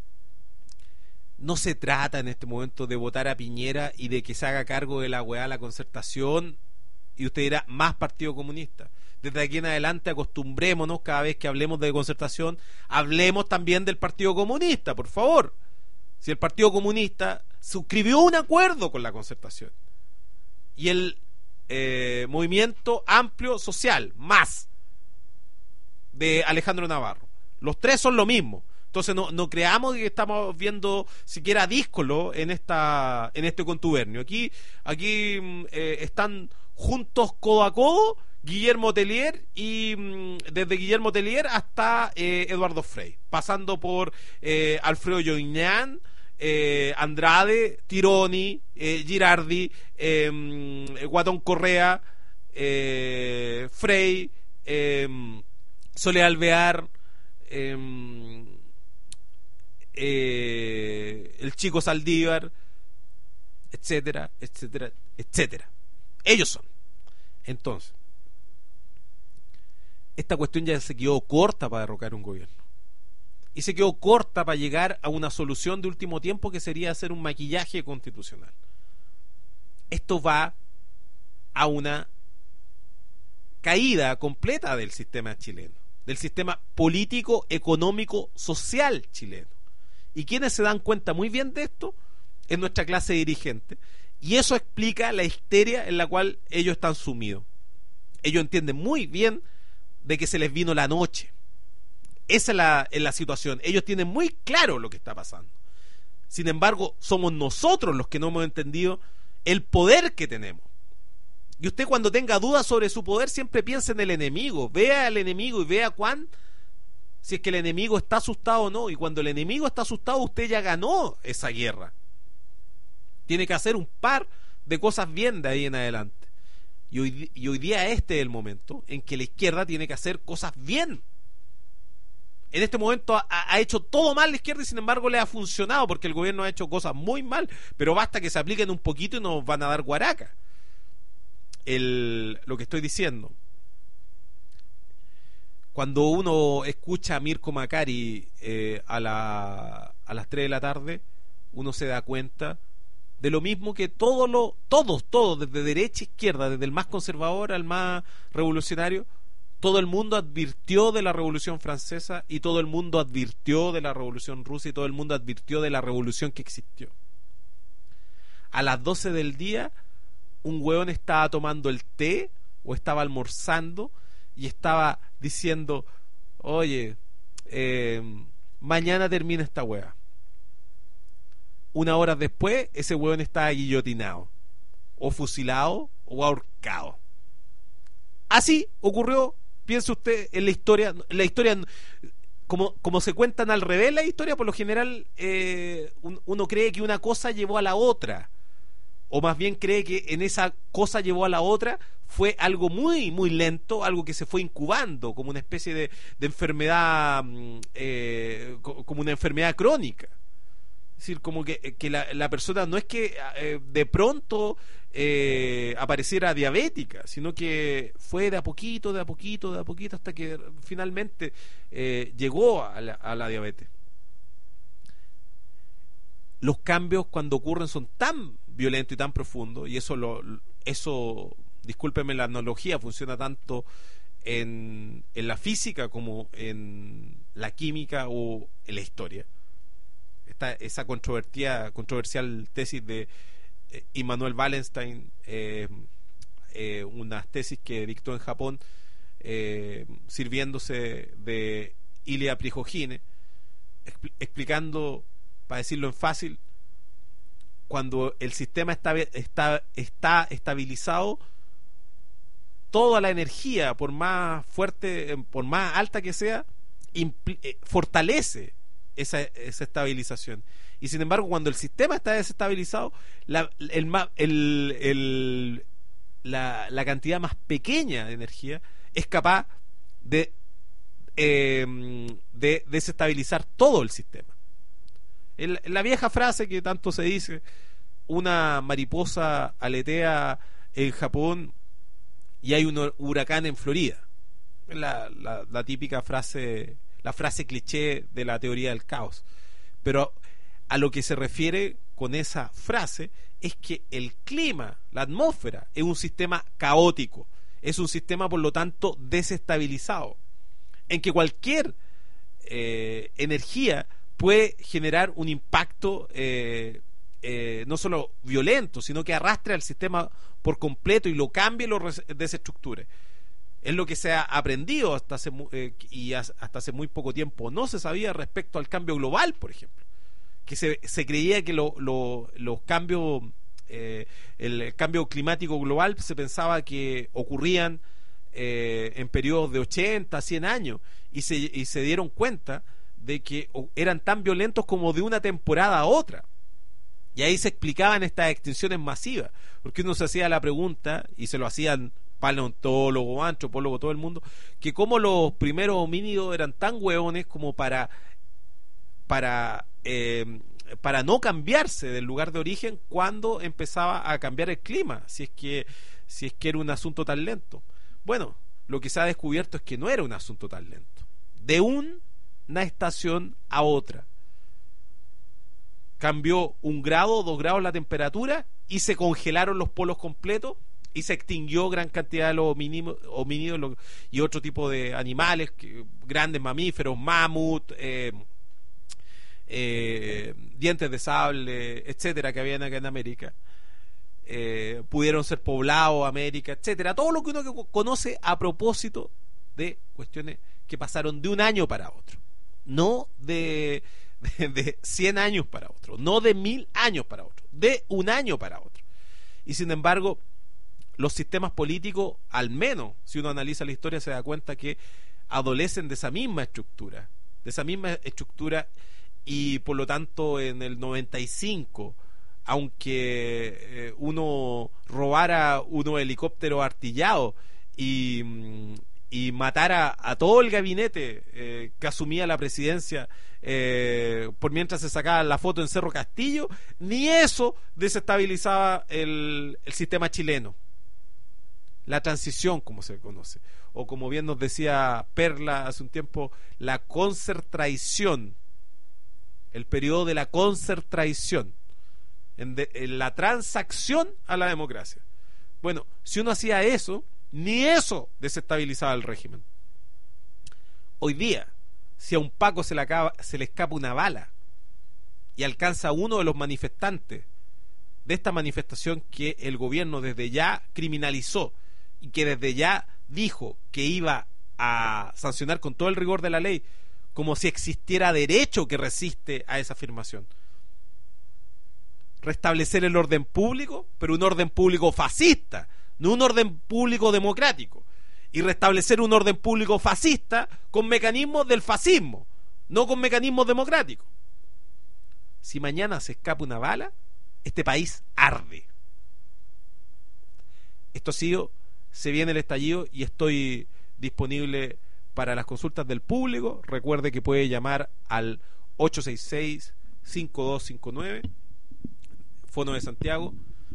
no se trata en este momento de votar a Piñera y de que se haga cargo de la weá, la concertación, y usted dirá más Partido Comunista. Desde aquí en adelante acostumbrémonos, cada vez que hablemos de concertación, hablemos también del Partido Comunista, por favor. Si el Partido Comunista suscribió un acuerdo con la concertación y el eh, Movimiento Amplio Social, más, de Alejandro Navarro, los tres son lo mismo. Entonces no, no creamos que estamos viendo siquiera díscolo en esta en este contubernio. Aquí, aquí eh, están juntos codo a codo Guillermo Tellier y mmm, desde Guillermo Tellier hasta eh, Eduardo Frei, pasando por eh, Alfredo Joignán, eh, Andrade, Tironi, eh, Girardi, eh, Guatón Correa, eh, Frei, eh, Soledad Alvear, eh, eh, el Chico Saldívar, etcétera, etcétera, etcétera. Ellos son. Entonces, esta cuestión ya se quedó corta para derrocar un gobierno. Y se quedó corta para llegar a una solución de último tiempo que sería hacer un maquillaje constitucional. Esto va a una caída completa del sistema chileno, del sistema político, económico, social chileno. Y quienes se dan cuenta muy bien de esto es nuestra clase dirigente. Y eso explica la histeria en la cual ellos están sumidos. Ellos entienden muy bien de que se les vino la noche. Esa es la, es la situación. Ellos tienen muy claro lo que está pasando. Sin embargo, somos nosotros los que no hemos entendido el poder que tenemos. Y usted, cuando tenga dudas sobre su poder, siempre piensa en el enemigo. Vea al enemigo y vea cuán, si es que el enemigo está asustado o no. Y cuando el enemigo está asustado, usted ya ganó esa guerra. Tiene que hacer un par de cosas bien de ahí en adelante. Y hoy, y hoy día este es el momento en que la izquierda tiene que hacer cosas bien. En este momento ha, ha hecho todo mal la izquierda y sin embargo le ha funcionado porque el gobierno ha hecho cosas muy mal, pero basta que se apliquen un poquito y nos van a dar guaraca. El, lo que estoy diciendo, cuando uno escucha a Mirko Macari eh, a, la, a las tres de la tarde, uno se da cuenta de lo mismo que todo lo, todos, todos, desde derecha a izquierda, desde el más conservador al más revolucionario, todo el mundo advirtió de la Revolución Francesa y todo el mundo advirtió de la Revolución Rusa y todo el mundo advirtió de la revolución que existió. a las doce del día un hueón estaba tomando el té o estaba almorzando y estaba diciendo, oye, eh, mañana termina esta hueá. Una hora después ese hueón estaba guillotinado o fusilado o ahorcado. Así ocurrió, piense usted, en la historia. La historia, como, como se cuentan al revés la historia, por lo general eh, un, uno cree que una cosa llevó a la otra, o más bien cree que en esa cosa llevó a la otra fue algo muy muy lento, algo que se fue incubando como una especie de, de enfermedad, eh, como una enfermedad crónica. Es decir, como que, que la, la persona no es que eh, de pronto eh, apareciera diabética, sino que fue de a poquito, de a poquito, de a poquito, hasta que finalmente eh, llegó a la, a la diabetes. Los cambios cuando ocurren son tan violentos y tan profundos, y eso, lo, eso discúlpeme la analogía, funciona tanto en, en la física como en la química o en la historia. Esta, esa controvertida, controversial tesis de eh, Immanuel Wallenstein, eh, eh, unas tesis que dictó en Japón, eh, sirviéndose de Ilia Prigogine, expl- explicando, para decirlo en fácil, cuando el sistema está, está, está estabilizado, toda la energía, por más fuerte, por más alta que sea, impl- eh, fortalece Esa, esa estabilización. Y sin embargo, cuando el sistema está desestabilizado, la, el, el, el, la, la cantidad más pequeña de energía es capaz de, eh, de desestabilizar todo el sistema. El, la vieja frase que tanto se dice, una mariposa aletea en Japón y hay un huracán en Florida. La, la, la típica frase, la frase cliché de la teoría del caos. Pero a lo que se refiere con esa frase es que el clima, la atmósfera, es un sistema caótico, es un sistema por lo tanto desestabilizado, en que cualquier eh, energía puede generar un impacto eh, eh, no solo violento, sino que arrastre al sistema por completo y lo cambie y lo desestructure. Es lo que se ha aprendido hasta hace, eh, y hasta hace muy poco tiempo no se sabía respecto al cambio global, por ejemplo, que se, se creía que lo, lo, los cambios, eh, el cambio climático global se pensaba que ocurrían eh, en periodos de ochenta, cien años, y se, y se dieron cuenta de que eran tan violentos como de una temporada a otra. Y ahí se explicaban estas extinciones masivas, porque uno se hacía la pregunta, y se lo hacían paleontólogos, antropólogos, todo el mundo, que como los primeros homínidos eran tan hueones como para para eh, para no cambiarse del lugar de origen cuando empezaba a cambiar el clima, si es que si es que era un asunto tan lento. Bueno, lo que se ha descubierto es que no era un asunto tan lento. De un, una estación a otra cambió un grado o dos grados la temperatura y se congelaron los polos completos y se extinguió gran cantidad de los homínidos, homínidos y otro tipo de animales, que, grandes mamíferos, mamut, eh, eh, dientes de sable, etcétera, que habían acá en América. Eh, pudieron ser poblados, América, etcétera. Todo lo que uno conoce a propósito de cuestiones que pasaron de un año para otro, no de, de, de cien años para otro, no de mil años para otro, de un año para otro. Y sin embargo, los sistemas políticos, al menos si uno analiza la historia, se da cuenta que adolecen de esa misma estructura, de esa misma estructura, y por lo tanto en el noventa y cinco, aunque eh, uno robara unos helicópteros artillados y, y matara a todo el gabinete eh, que asumía la presidencia eh, por mientras se sacaba la foto en Cerro Castillo, ni eso desestabilizaba el, el sistema chileno. La transición, como se conoce, o como bien nos decía Perla hace un tiempo, la concertraición, el periodo de la concertraición, en, de, en la transacción a la democracia. Bueno, si uno hacía eso, ni eso desestabilizaba el régimen. Hoy día, si a un Paco se le, acaba, se le escapa una bala y alcanza a uno de los manifestantes de esta manifestación que el gobierno desde ya criminalizó y que desde ya dijo que iba a sancionar con todo el rigor de la ley, como si existiera derecho que resiste a esa afirmación. Restablecer el orden público, pero un orden público fascista, no un orden público democrático. Y restablecer un orden público fascista con mecanismos del fascismo, no con mecanismos democráticos. Si mañana se escapa una bala, este país arde. Esto ha sido Se Viene el Estallido, y estoy disponible para las consultas del público. Recuerde que puede llamar al ocho seis seis, cinco dos cinco nueve, Fono de Santiago,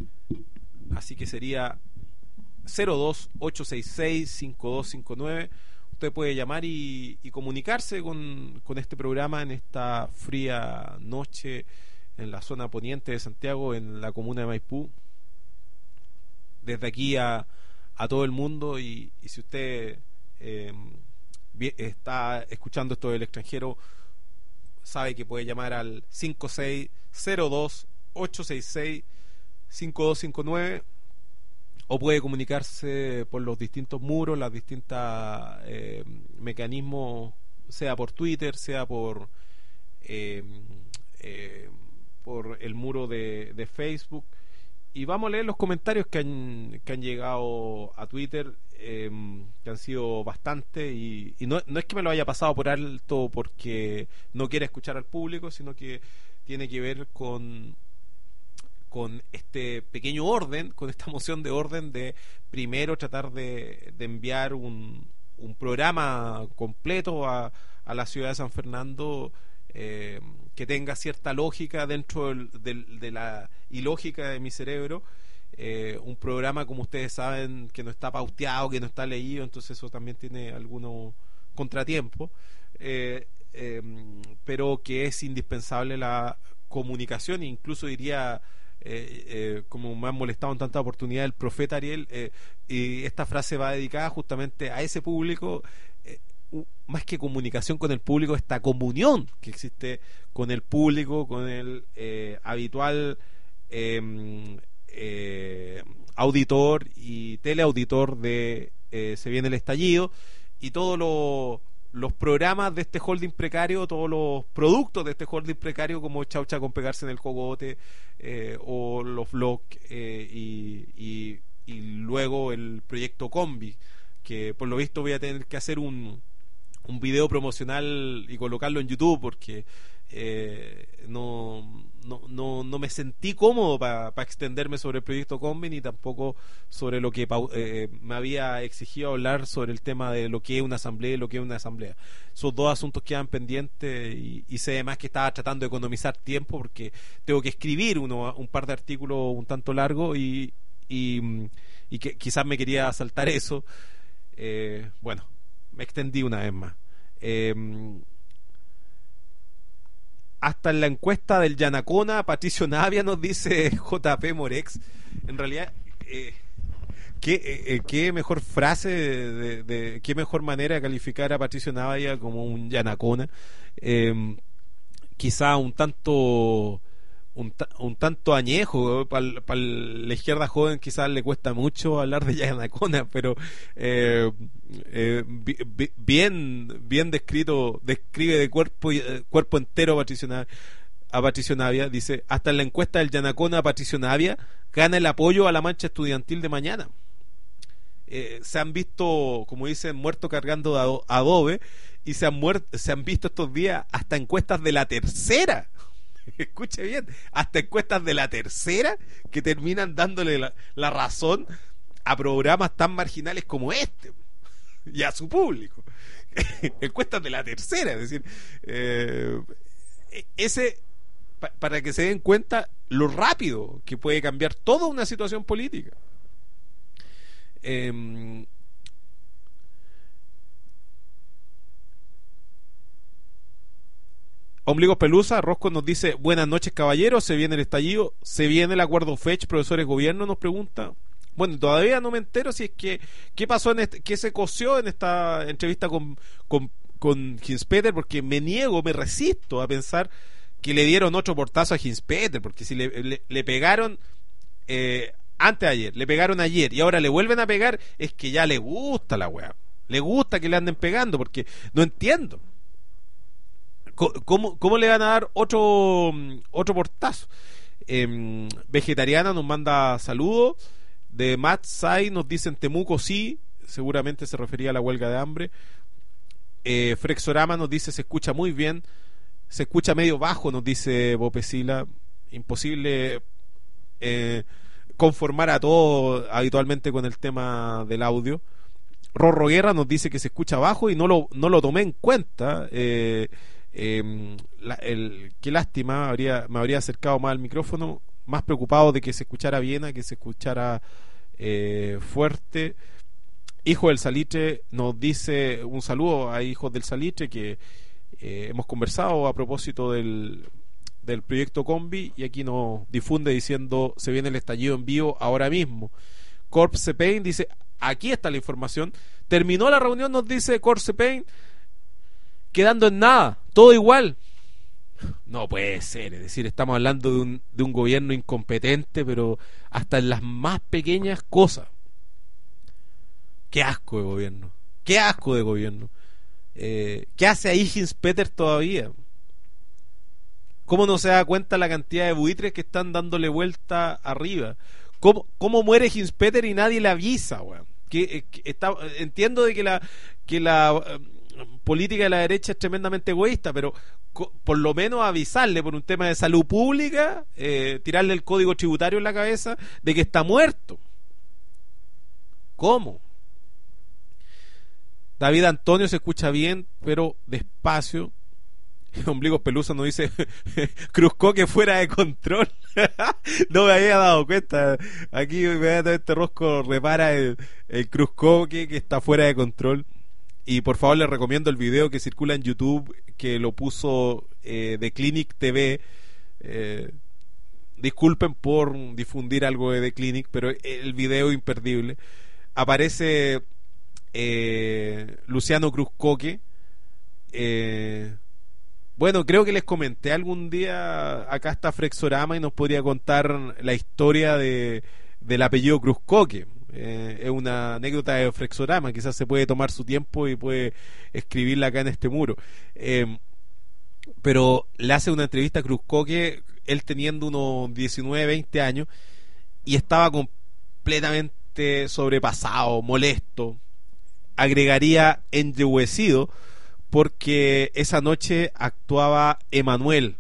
así que sería cero dos ocho seis seis, cinco dos cinco nueve. Usted puede llamar y, y comunicarse con, con este programa en esta fría noche en la zona poniente de Santiago, en la comuna de Maipú. Desde aquí a, a todo el mundo, y, y si usted eh, está escuchando esto del extranjero, sabe que puede llamar al cinco seis cero dos ocho seis seis, cinco dos cinco nueve, o puede comunicarse por los distintos muros, las distintas eh, mecanismos, sea por Twitter, sea por eh, eh, por el muro de, de Facebook. Y vamos a leer los comentarios que han, que han llegado a Twitter, eh, que han sido bastante, y, y no, no es que me lo haya pasado por alto porque no quiera escuchar al público, sino que tiene que ver con con este pequeño orden, con esta moción de orden de primero tratar de, de enviar un, un programa completo a, a la ciudad de San Fernando, eh, que tenga cierta lógica dentro del, del, de la ilógica de mi cerebro, eh, un programa, como ustedes saben, que no está pauteado, que no está leído, entonces eso también tiene algunos contratiempos, eh, eh, pero que es indispensable la comunicación, incluso diría, Eh, eh, como me han molestado en tanta oportunidad el profeta Ariel, eh, y esta frase va dedicada justamente a ese público, eh, uh, más que comunicación con el público, esta comunión que existe con el público, con el eh, habitual eh, eh, auditor y teleauditor de eh, Se Viene el Estallido, y todo lo los programas de este holding precario, todos los productos de este holding precario, como Chaucha con pegarse en el cogote, eh, o los vlogs, eh, y, y, y luego el proyecto Combi, que por lo visto voy a tener que hacer un, un video promocional y colocarlo en YouTube, porque eh, no, no, no, no me sentí cómodo para pa extenderme sobre el proyecto Combi, ni tampoco sobre lo que eh, me había exigido hablar sobre el tema de lo que es una asamblea y lo que es una asamblea. Esos dos asuntos quedan pendientes, y, y sé además que estaba tratando de economizar tiempo porque tengo que escribir uno, un par de artículos un tanto largos, y, y, y que quizás me quería saltar eso. Eh, bueno, me extendí una vez más. Eh, hasta en la encuesta del Yanacona, Patricio Navia, nos dice J P Morex. En realidad, eh, ¿qué, eh, qué mejor frase, de, de, de, qué mejor manera de calificar a Patricio Navia como un Yanacona? Eh, quizá un tanto un, ta, un tanto añejo para pa la izquierda joven, quizás le cuesta mucho hablar de Yanacona, pero eh, eh, bi, bien bien descrito, describe de cuerpo eh, cuerpo entero a Patricio Navia, a Patricio Navia. Dice: hasta en la encuesta del Yanacona, Patricio Navia gana el apoyo a la marcha estudiantil de mañana. Eh, se han visto, como dicen, muertos cargando ado adobe, y se han muerto, se han visto estos días hasta encuestas de la tercera. Escuche bien, hasta encuestas de la tercera que terminan dándole la, la razón a programas tan marginales como este y a su público. Encuestas de la tercera, es decir, eh, ese pa, para que se den cuenta lo rápido que puede cambiar toda una situación política. Eh, Ombligos Pelusa, Rosco nos dice: buenas noches caballeros, se viene el estallido, se viene el acuerdo Fech, profesores gobierno, nos pregunta. Bueno, todavía no me entero si es que qué pasó en este, qué se coció en esta entrevista con con, con Hinspeter, porque me niego, me resisto a pensar que le dieron otro portazo a Hinspeter, porque si le, le, le pegaron eh, antes de ayer, le pegaron ayer y ahora le vuelven a pegar, es que ya le gusta la weá, le gusta que le anden pegando, porque no entiendo cómo, cómo le van a dar otro otro portazo. eh, Vegetariana nos manda saludos. De Matt Sai nos dicen Temuco sí, seguramente se refería a la huelga de hambre. eh, Frexorama nos dice se escucha muy bien, se escucha medio bajo, nos dice Bopesila. Imposible eh, conformar a todos habitualmente con el tema del audio. Rorro Guerra nos dice que se escucha bajo y no lo, no lo tomé en cuenta. eh, eh, la, el, qué lástima, habría, me habría acercado más al micrófono, más preocupado de que se escuchara bien a que se escuchara eh, fuerte. Hijo del Salitre nos dice un saludo a Hijos del Salitre, que eh, hemos conversado a propósito del, del proyecto Combi, y aquí nos difunde diciendo se viene el estallido en vivo ahora mismo. Corpse Pain dice aquí está la información, terminó la reunión, nos dice Corpse Pain, quedando en nada, todo igual. No puede ser, es decir, estamos hablando de un, de un gobierno incompetente, pero hasta en las más pequeñas cosas. Qué asco de gobierno, qué asco de gobierno. Eh, ¿Qué hace ahí Hinspeter todavía? ¿Cómo no se da cuenta la cantidad de buitres que están dándole vuelta arriba? ¿Cómo, cómo muere Hinspeter y nadie le avisa, weón? Que, que está, entiendo de que la que la uh, política de la derecha es tremendamente egoísta, pero co- por lo menos avisarle por un tema de salud pública, eh, tirarle el código tributario en la cabeza de que está muerto. ¿Cómo? David Antonio se escucha bien, pero despacio. Ombligos Pelusa nos dice Cruzcoque fuera de control. No me había dado cuenta. Aquí inmediatamente Rosco repara el, el Cruzcoque que está fuera de control. Y por favor les recomiendo el video que circula en YouTube, que lo puso eh, The Clinic T V. eh, Disculpen por difundir algo de The Clinic, pero el video imperdible. Aparece eh, Luciano Cruzcoque. eh, Bueno, creo que les comenté algún día, acá está Frexorama y nos podría contar la historia de del apellido Cruzcoque. Eh, es una anécdota de Frexorama, quizás se puede tomar su tiempo y puede escribirla acá en este muro. Eh, pero le hace una entrevista a Cruzcoque, él teniendo unos diecinueve, veinte años, y estaba completamente sobrepasado, molesto, agregaría enyehuecido, porque esa noche actuaba Emanuel.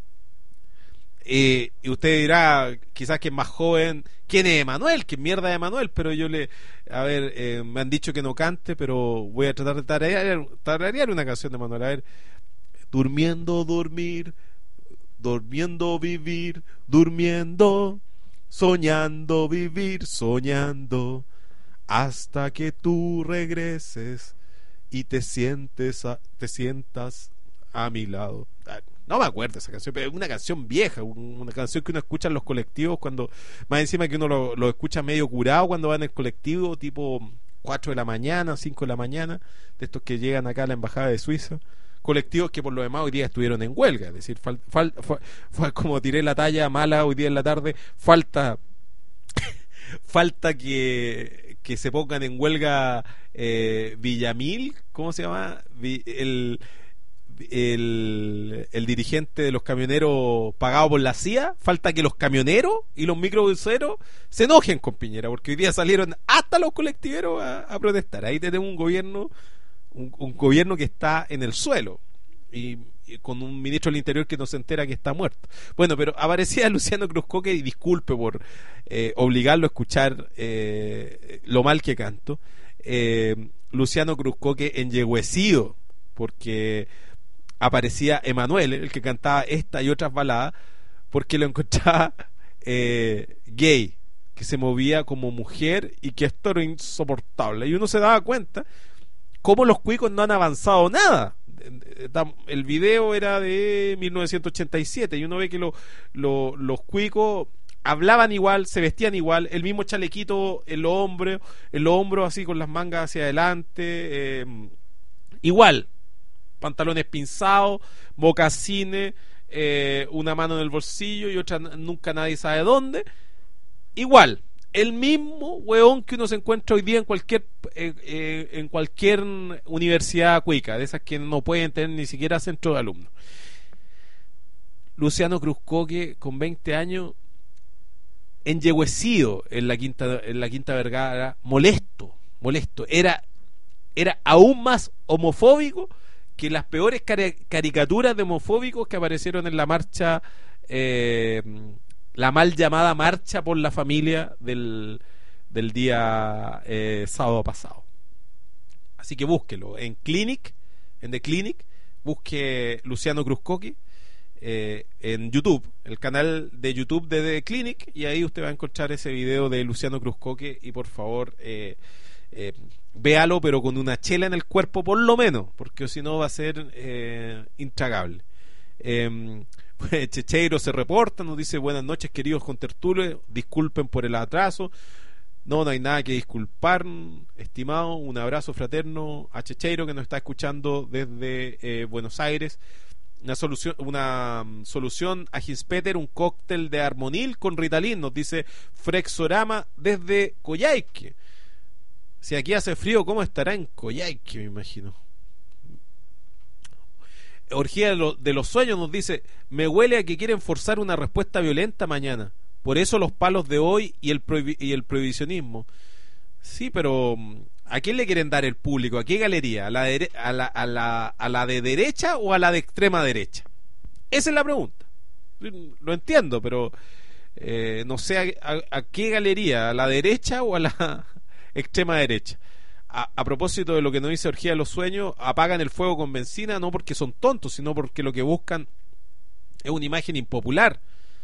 Eh, y usted dirá, quizás que es más joven, ¿quién es Emanuel? ¿Qué mierda es Emanuel? Pero yo le, a ver, eh, me han dicho que no cante, pero voy a tratar de tararear, tararear una canción de Emanuel. A ver, durmiendo, dormir, durmiendo, vivir, durmiendo, soñando, vivir, soñando, hasta que tú regreses y te sientes a, te sientas a mi lado. No me acuerdo esa canción, pero es una canción vieja, una canción que uno escucha en los colectivos cuando, más encima que uno lo, lo escucha medio curado cuando va en el colectivo, tipo cuatro de la mañana, cinco de la mañana, de estos que llegan acá a la embajada de Suiza, colectivos que por lo demás hoy día estuvieron en huelga, es decir, fal, fal, fue, fue como tiré la talla mala hoy día en la tarde, falta falta que que se pongan en huelga eh, Villamil, ¿cómo se llama? El, el, el dirigente de los camioneros pagado por la C I A. Falta que los camioneros y los microbuseros se enojen con Piñera, porque hoy día salieron hasta los colectiveros a, a protestar. Ahí tenemos un gobierno un, un gobierno que está en el suelo y, y con un ministro del Interior que no se entera que está muerto. Bueno, pero aparecía Luciano Cruzcoque, y disculpe por eh, obligarlo a escuchar eh, lo mal que canto. eh, Luciano Cruzcoque enyehuecido porque aparecía Emanuel, el que cantaba esta y otras baladas, porque lo encontraba eh, gay, que se movía como mujer y que esto era insoportable, y uno se daba cuenta cómo los cuicos no han avanzado nada. El video era de mil novecientos ochenta y siete y uno ve que lo, lo, los cuicos hablaban igual, se vestían igual, el mismo chalequito en los hombros, en los hombros así con las mangas hacia adelante, eh, igual, pantalones pinzados, mocasines, eh, una mano en el bolsillo y otra nunca nadie sabe dónde. Igual, el mismo hueón que uno se encuentra hoy día en cualquier eh, eh, en cualquier universidad cuica, de esas que no pueden tener ni siquiera centro de alumnos. Luciano Cruzcoque, con veinte años, enyeguecido en la Quinta, en la Quinta Vergara, molesto, molesto, era, era aún más homofóbico que las peores cari- caricaturas de homofóbicos que aparecieron en la marcha, eh, la mal llamada marcha por la familia del, del día eh, sábado pasado. Así que búsquelo en Clinic, en The Clinic, busque Luciano Cruzcoque eh, en YouTube, el canal de YouTube de The Clinic, y ahí usted va a encontrar ese video de Luciano Cruzcoque, y por favor eh, eh, véalo, pero con una chela en el cuerpo por lo menos, porque si no va a ser eh, intragable. eh, pues Checheiro se reporta, nos dice: buenas noches queridos contertulios, disculpen por el atraso. No, no hay nada que disculpar, estimado. Un abrazo fraterno a Checheiro, que nos está escuchando desde eh, Buenos Aires. Una solución, una um, solución a Hinspeter, un cóctel de armonil con Ritalin, nos dice Frexorama desde Coyhaique. Si aquí hace frío, ¿cómo estará en Coyhaique? Me imagino. Orgía de, lo, de los sueños nos dice: me huele a que quieren forzar una respuesta violenta mañana. Por eso los palos de hoy y el, prohibi- y el prohibicionismo. Sí, pero ¿a quién le quieren dar el público? ¿A qué galería? ¿A la, dere- a la, a la, a la de derecha o a la de extrema derecha? Esa es la pregunta. Lo entiendo, pero eh, no sé a, a, a qué galería, ¿a la derecha o a la extrema derecha? A, a propósito de lo que nos dice Orgía de los Sueños, apagan el fuego con benzina no porque son tontos, sino porque lo que buscan es una imagen impopular.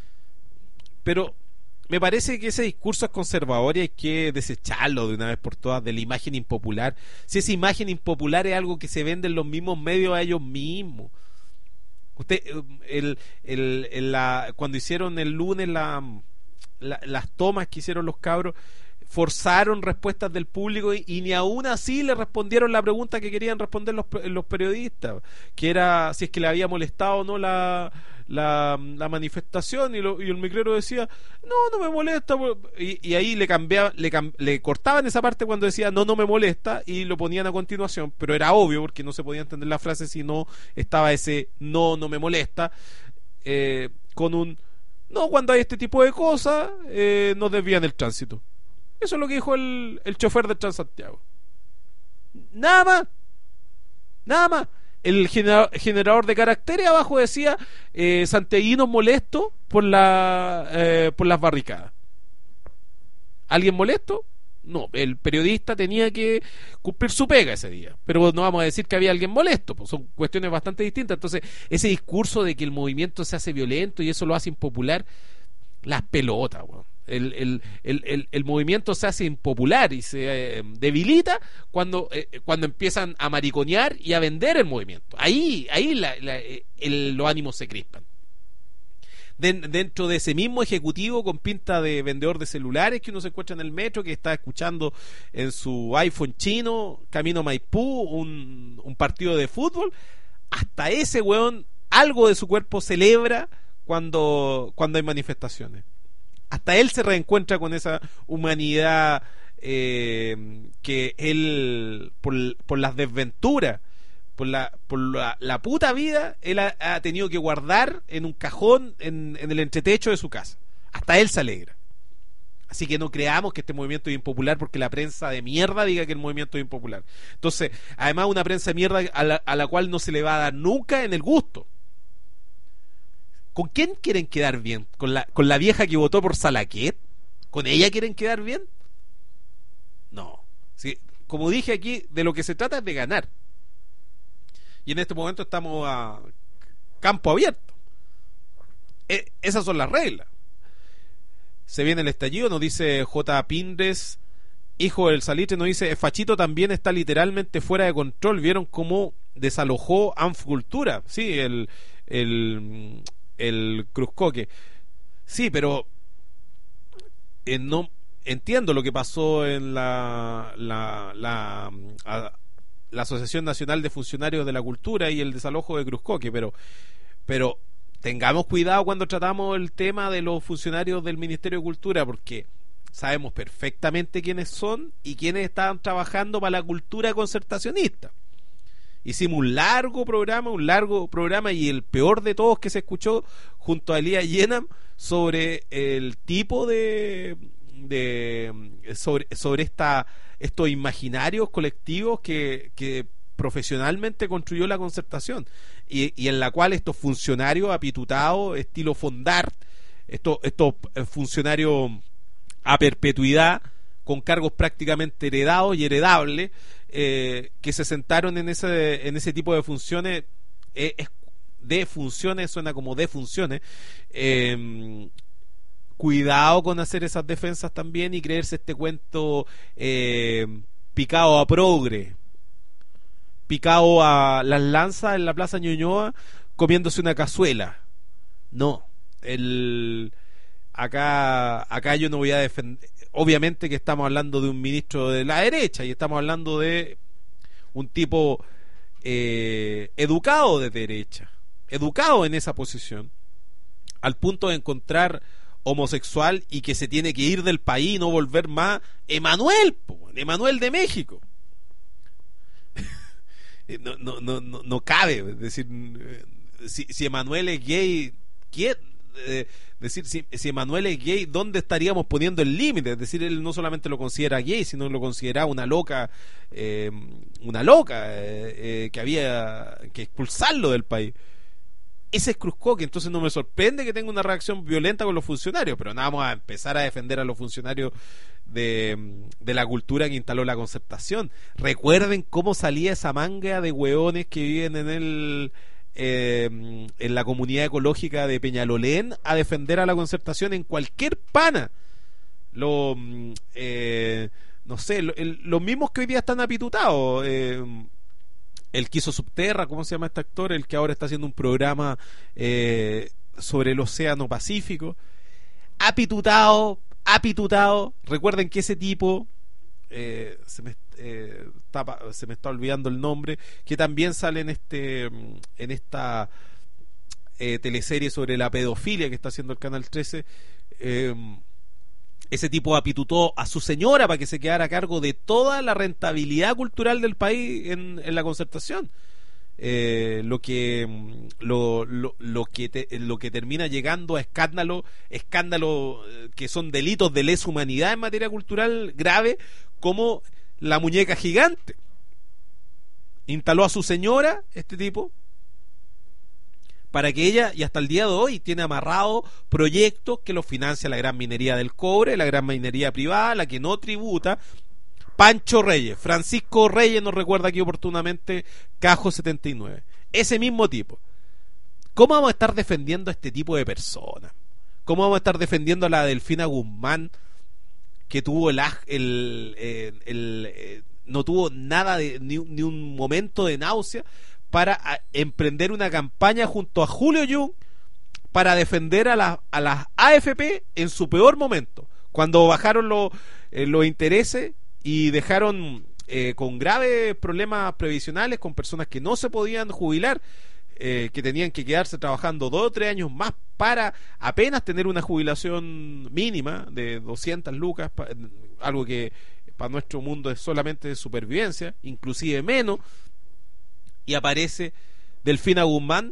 Pero me parece que ese discurso es conservador y hay que desecharlo de una vez por todas, de la imagen impopular. Si esa imagen impopular es algo que se vende en los mismos medios a ellos mismos. Usted, el, el, el, la, cuando hicieron el lunes la, la, las tomas que hicieron los cabros, forzaron respuestas del público y, y ni aún así le respondieron la pregunta que querían responder los, los periodistas, que era si es que le había molestado o no la, la, la manifestación, y, lo, y el micrero decía no, no me molesta, y, y ahí le cambiaban, le, le cortaban esa parte cuando decía no, no me molesta, y lo ponían a continuación, pero era obvio porque no se podía entender la frase si no estaba ese no, no me molesta, eh, con un no, cuando hay este tipo de cosas eh, nos desvían el tránsito. Eso es lo que dijo el, el chofer de Transantiago. Nada más. Nada más. El genera, generador de caracteres abajo decía eh, santiaguinos molestos por, la, eh, por las barricadas. ¿Alguien molesto? No, el periodista tenía que cumplir su pega ese día. Pero no vamos a decir que había alguien molesto, pues son cuestiones bastante distintas. Entonces, ese discurso de que el movimiento se hace violento y eso lo hace impopular, las pelotas, weón. El, el, el, el, el movimiento se hace impopular y se eh, debilita cuando eh, cuando empiezan a mariconear y a vender el movimiento. Ahí ahí la, la, el, los ánimos se crispan. De, dentro de ese mismo ejecutivo con pinta de vendedor de celulares que uno se encuentra en el metro, que está escuchando en su iPhone chino camino a Maipú un, un partido de fútbol, hasta ese weón algo de su cuerpo celebra cuando, cuando hay manifestaciones. Hasta él se reencuentra con esa humanidad eh, que él, por, por las desventuras, por la por la, la puta vida, él ha, ha tenido que guardar en un cajón en, en el entretecho de su casa. Hasta él se alegra. Así que no creamos que este movimiento es impopular porque la prensa de mierda diga que el movimiento es impopular. Entonces, además una prensa de mierda a la, a la cual no se le va a dar nunca en el gusto. ¿Con quién quieren quedar bien? ¿Con la, con la vieja que votó por Salaquet? ¿Con ella quieren quedar bien? No. Sí, como dije aquí, de lo que se trata es de ganar. Y en este momento estamos a campo abierto. E- esas son las reglas. Se viene el estallido, nos dice J. Pindres, hijo del Salitre, nos dice: Fachito también está literalmente fuera de control. ¿Vieron cómo desalojó Anfcultura? Sí, el... el el Cruzcoque. Sí, pero eh, no entiendo lo que pasó en la la, la a, la Asociación Nacional de Funcionarios de la Cultura y el desalojo de Cruzcoque, pero pero tengamos cuidado cuando tratamos el tema de los funcionarios del Ministerio de Cultura, porque sabemos perfectamente quiénes son y quiénes estaban trabajando para la cultura concertacionista. Hicimos un largo programa, un largo programa y el peor de todos que se escuchó junto a Elías Yenam sobre el tipo de, de sobre, sobre esta estos imaginarios colectivos que, que profesionalmente construyó la concertación y, y en la cual estos funcionarios apitutados estilo Fondart, estos, estos funcionarios a perpetuidad con cargos prácticamente heredados y heredables, eh, que se sentaron en ese en ese tipo de funciones, eh, de funciones, suena como de funciones, eh, cuidado con hacer esas defensas también y creerse este cuento eh, picado a progre, picado a las lanzas en la Plaza Ñuñoa comiéndose una cazuela. No, el acá acá yo no voy a defender, obviamente que estamos hablando de un ministro de la derecha y estamos hablando de un tipo eh, educado de derecha, educado en esa posición, al punto de encontrar homosexual y que se tiene que ir del país y no volver más. Emanuel, Emanuel de México. no, no, no, no, no cabe, es decir, si, si Emanuel es gay, ¿quién? Eh, decir, si, si Emanuel es gay, ¿dónde estaríamos poniendo el límite? Es decir, él no solamente lo considera gay, sino lo considera una loca, eh, una loca eh, eh, que había que expulsarlo del país. Ese es Cruzcoque, entonces no me sorprende que tenga una reacción violenta con los funcionarios, pero nada, vamos a empezar a defender a los funcionarios de, de la cultura que instaló la concertación. Recuerden cómo salía esa manga de hueones que viven en el eh, en la comunidad ecológica de Peñalolén a defender a la concertación en cualquier pana. Lo, eh, no sé, lo, el, los mismos que hoy día están apitutados. Eh, el que hizo Subterra, ¿cómo se llama este actor? El que ahora está haciendo un programa eh, sobre el Océano Pacífico. Apitutado, apitutado. Recuerden que ese tipo, eh, se, me, eh, tapa, se me está olvidando el nombre, que también sale en este en esta eh, teleserie sobre la pedofilia que está haciendo el Canal trece. Eh, ese tipo apitutó a su señora para que se quedara a cargo de toda la rentabilidad cultural del país en, en la concertación, eh, lo que lo, lo, lo que te, lo que termina llegando a escándalo escándalo que son delitos de lesa humanidad en materia cultural grave, como la muñeca gigante. Instaló a su señora, este tipo, para que ella, y hasta el día de hoy, tiene amarrado proyectos que los financia la gran minería del cobre, la gran minería privada, la que no tributa. Pancho Reyes, Francisco Reyes, nos recuerda aquí oportunamente Cajo setenta y nueve. Ese mismo tipo. ¿Cómo vamos a estar defendiendo a este tipo de personas? ¿Cómo vamos a estar defendiendo a la Delfina Guzmán, que tuvo el, el, el, el, el no tuvo nada de, ni, ni un momento de náusea para a, emprender una campaña junto a Julio Jung para defender a, la, a las A F P en su peor momento, cuando bajaron lo, eh, los intereses y dejaron eh, con graves problemas previsionales, con personas que no se podían jubilar, eh, que tenían que quedarse trabajando dos o tres años más para apenas tener una jubilación mínima de doscientas lucas, pa, algo que para nuestro mundo es solamente de supervivencia, inclusive menos. Y aparece Delfina Guzmán,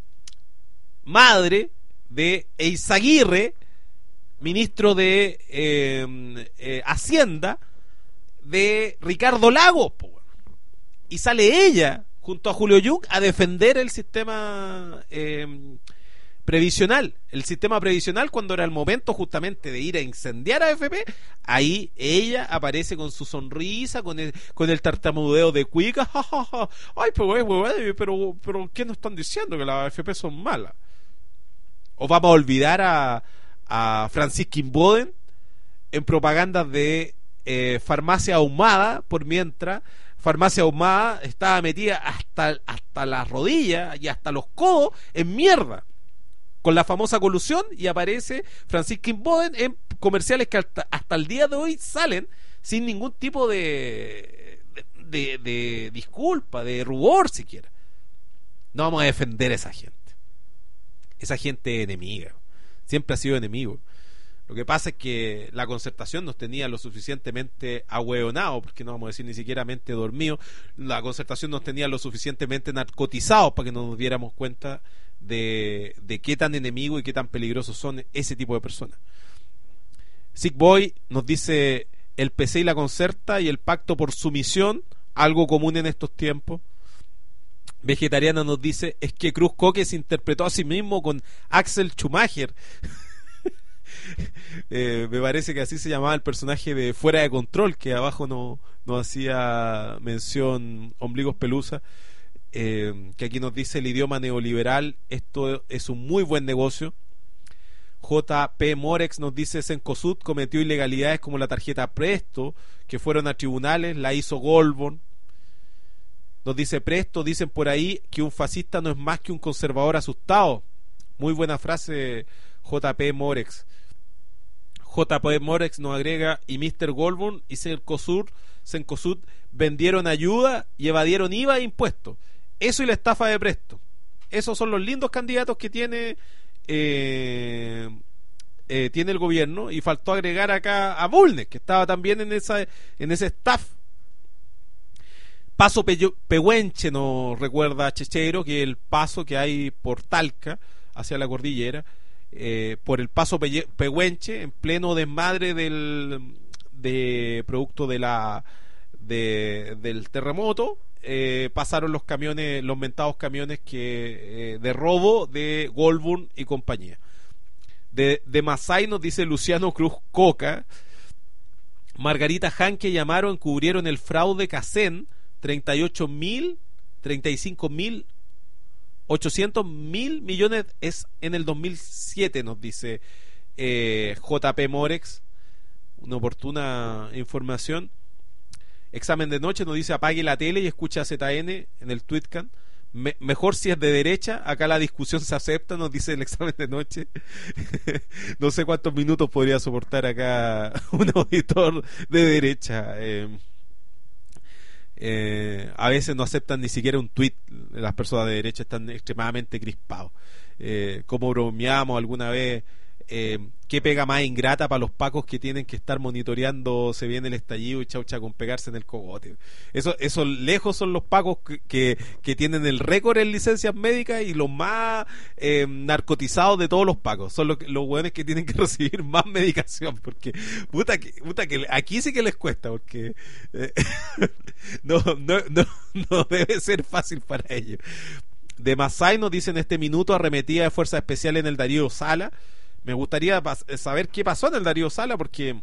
madre de Eizaguirre, ministro de eh, eh, Hacienda de Ricardo Lagos, y sale ella junto a Julio Jung a defender el sistema eh, previsional, el sistema previsional, cuando era el momento justamente de ir a incendiar a A F P. Ahí ella aparece con su sonrisa, con el, con el tartamudeo de cuica, ja, ja, ja. Ay, pero, pero, pero ¿qué nos están diciendo? Que las A F P son malas. O vamos a olvidar a, a Francisca Inboden en propagandas de eh, farmacia ahumada, por mientras farmacia ahumada estaba metida hasta, hasta las rodillas y hasta los codos en mierda, con la famosa colusión, y aparece Francisca Inboden en comerciales que hasta, hasta el día de hoy salen sin ningún tipo de, de, de, de disculpa, de rubor siquiera. No vamos a defender a esa gente. esa gente es enemiga, siempre ha sido enemigo. Lo que pasa es que la Concertación nos tenía lo suficientemente ahueonados, porque no vamos a decir ni siquiera mente dormido. La Concertación nos tenía lo suficientemente narcotizados para que no nos diéramos cuenta de, de qué tan enemigo y qué tan peligrosos son ese tipo de personas. Sick Boy nos dice: el P C y la Concerta y el pacto por sumisión, algo común en estos tiempos. Vegetariana nos dice: es que Cruz Coque se interpretó a sí mismo con Axel Schumacher. Eh, me parece que así se llamaba el personaje de Fuera de Control, que abajo no, no hacía mención Ombligos Pelusa, eh, que aquí nos dice: el idioma neoliberal, esto es un muy buen negocio. J P Morex nos dice: Cencosud cometió ilegalidades como la tarjeta Presto, que fueron a tribunales, la hizo Goldborn. Nos dice Presto: dicen por ahí que un fascista no es más que un conservador asustado. Muy buena frase, J P Morex. J P Morex nos agrega: y mister Goldborn y Cencosud, Cencosud vendieron ayuda y evadieron I V A e impuestos. Eso y la estafa de Presto. Esos son los lindos candidatos que tiene eh, eh, tiene el gobierno. Y faltó agregar acá a Bulnes, que estaba también en esa en ese staff. Paso Pe Pehuenche nos recuerda a Chechero, que es el paso que hay por Talca hacia la cordillera. Eh, por el paso Pe Pehuenche, en pleno desmadre del de producto de la de, del terremoto, eh, pasaron los camiones, los mentados camiones que eh, de robo de Goldborn y compañía. De, de Masai nos dice Luciano Cruz Coca: Margarita Hanke llamaron, cubrieron el fraude Casen, treinta y ocho mil, treinta y cinco mil ochocientos mil millones es en el dos mil siete, nos dice eh, J P Morex. Una oportuna información. Examen de noche nos dice: apague la tele y escucha a Z N en el Tweetcan. Me, mejor si es de derecha, acá la discusión se acepta, nos dice el examen de noche. No sé cuántos minutos podría soportar acá un auditor de derecha. eh, Eh, a veces no aceptan ni siquiera un tweet. Las personas de derecha están extremadamente crispados. Eh, como bromeamos alguna vez, eh, qué pega más ingrata para los pacos que tienen que estar monitoreando se viene el estallido y chaucha con pegarse en el cogote. Eso, eso lejos son los pacos que, que, que tienen el récord en licencias médicas y los más eh, narcotizados de todos los pacos. Son los, los hueones que tienen que recibir más medicación, porque puta que, puta que aquí sí que les cuesta, porque eh, no, no, no, no debe ser fácil para ellos. De Masai nos dice: en este minuto arremetida de fuerza especial en el Darío Sala. Me gustaría saber qué pasó en el Darío Sala, porque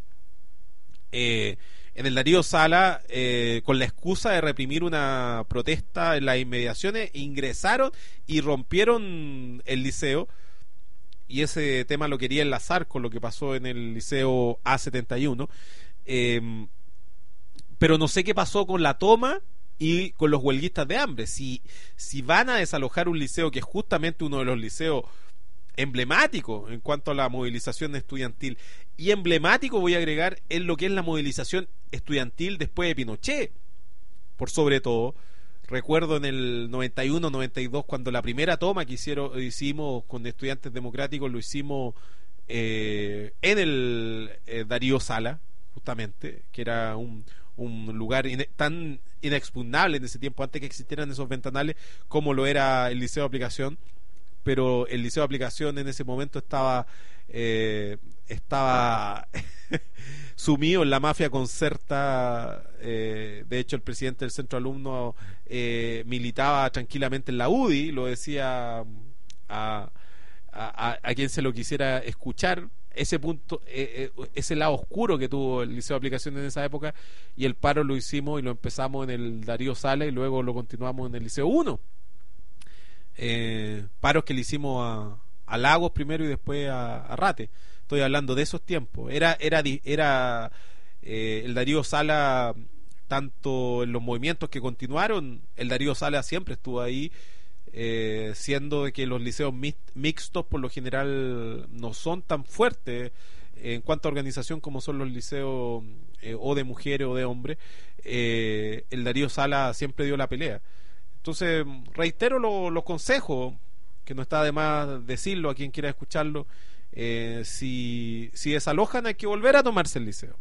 eh, en el Darío Sala, eh, con la excusa de reprimir una protesta en las inmediaciones, ingresaron y rompieron el liceo, y ese tema lo quería enlazar con lo que pasó en el liceo A setenta y uno. Eh, pero no sé qué pasó con la toma y con los huelguistas de hambre. Si, si van a desalojar un liceo que es justamente uno de los liceos emblemático en cuanto a la movilización estudiantil, y emblemático, voy a agregar, en lo que es la movilización estudiantil después de Pinochet, por sobre todo. Recuerdo en el noventa y uno noventa y dos, cuando la primera toma que hicieron, hicimos con estudiantes democráticos, lo hicimos eh, en el eh, Darío Sala, justamente, que era un, un lugar in, tan inexpugnable en ese tiempo, antes que existieran esos ventanales, como lo era el Liceo de Aplicación. Pero el Liceo de Aplicación en ese momento estaba eh, estaba sumido en la mafia Concerta. Eh, de hecho, el presidente del centro alumno eh, militaba tranquilamente en la U D I, lo decía a, a, a, a quien se lo quisiera escuchar. Ese punto, eh, eh, ese lado oscuro que tuvo el Liceo de Aplicación en esa época, y el paro lo hicimos y lo empezamos en el Darío Sala y luego lo continuamos en el Liceo uno. Eh, paros que le hicimos a, a Lagos primero y después a, a Rate. Estoy hablando de esos tiempos. Era era era eh, el Darío Sala, tanto en los movimientos que continuaron, el Darío Sala siempre estuvo ahí, eh, siendo de que los liceos mixtos por lo general no son tan fuertes en cuanto a organización como son los liceos eh, o de mujeres o de hombres. Eh, el Darío Sala siempre dio la pelea. Entonces, reitero los lo consejos. que no está de más decirlo a quien quiera escucharlo, eh, si, si desalojan hay que volver a tomarse el liceo.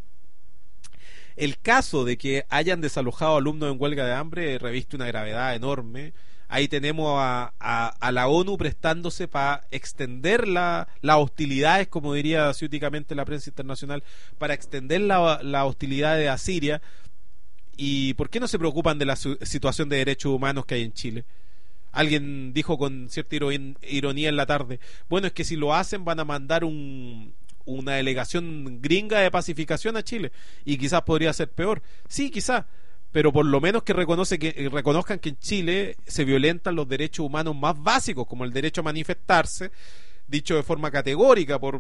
El caso de que hayan desalojado alumnos en huelga de hambre reviste una gravedad enorme. Ahí tenemos a, a, a la ONU prestándose para extender la, las hostilidades, como diría ciúticamente la prensa internacional, para extender la, la hostilidades a Siria. ¿Y por qué no se preocupan de la su, situación de derechos humanos que hay en Chile? Alguien dijo con cierta ironía en la tarde, bueno, es que si lo hacen van a mandar un, una delegación gringa de pacificación a Chile, y quizás podría ser peor. Sí, quizás, pero por lo menos que, reconoce que reconozcan que en Chile se violentan los derechos humanos más básicos, como el derecho a manifestarse, dicho de forma categórica por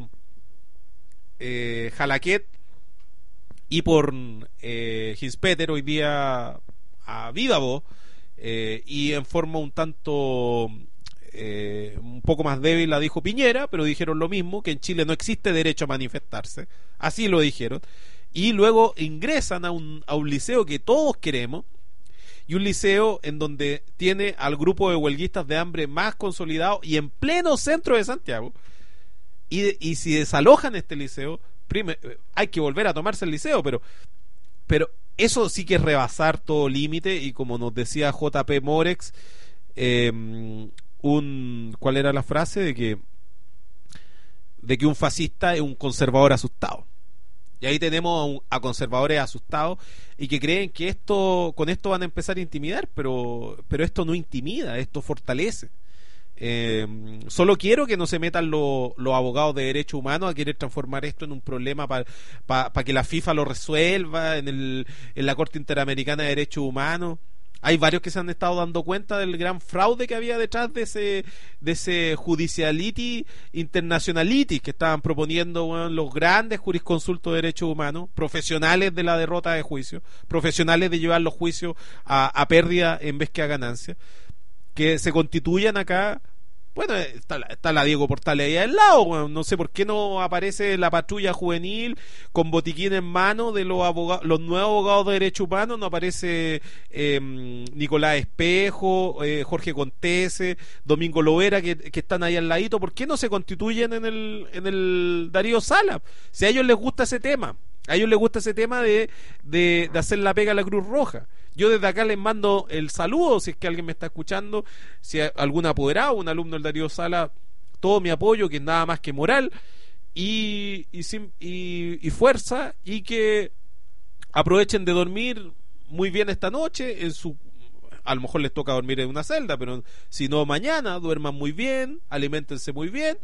eh, Jalaquet y por eh, Hinspeter, hoy día a viva voz, eh, y en forma un tanto eh, un poco más débil la dijo Piñera, pero dijeron lo mismo, que en Chile no existe derecho a manifestarse, así lo dijeron. Y luego ingresan a un, a un liceo que todos queremos, y un liceo en donde tiene al grupo de huelguistas de hambre más consolidado y en pleno centro de Santiago. Y, y si desalojan este liceo, prime, hay que volver a tomarse el liceo, pero, pero eso sí que es rebasar todo límite. Y como nos decía J P Morex, eh, un, ¿cuál era la frase? De que, de que un fascista es un conservador asustado. Y ahí tenemos a, un, a conservadores asustados y que creen que esto con esto van a empezar a intimidar, pero, pero esto no intimida, esto fortalece. Eh, solo quiero que no se metan los lo abogados de derechos humanos a querer transformar esto en un problema para pa, pa que la FIFA lo resuelva en, el, en la Corte Interamericana de Derechos Humanos. Hay varios que se han estado dando cuenta del gran fraude que había detrás de ese de ese judiciality internationality que estaban proponiendo, bueno, los grandes jurisconsultos de derechos humanos, profesionales de la derrota de juicio, profesionales de llevar los juicios a, a pérdida en vez que a ganancia, que se constituyan acá. Bueno, está, está la Diego Portales ahí al lado, bueno, no sé por qué no aparece la patrulla juvenil con botiquín en mano de los abogados, los nuevos abogados de derechos humanos. No aparece eh, Nicolás Espejo, eh, Jorge Contese, Domingo Lovera, que, que están ahí al ladito. ¿Por qué no se constituyen en el, en el Darío Salas? Si a ellos les gusta ese tema, a ellos les gusta ese tema de, de, de hacer la pega a la Cruz Roja. Yo desde acá les mando el saludo, si es que alguien me está escuchando, si hay algún apoderado, un alumno del Darío Salas, todo mi apoyo, que es nada más que moral y, y, y, y fuerza, y que aprovechen de dormir muy bien esta noche. En su, a lo mejor les toca dormir en una celda, pero si no, mañana duerman muy bien, aliméntense muy bien,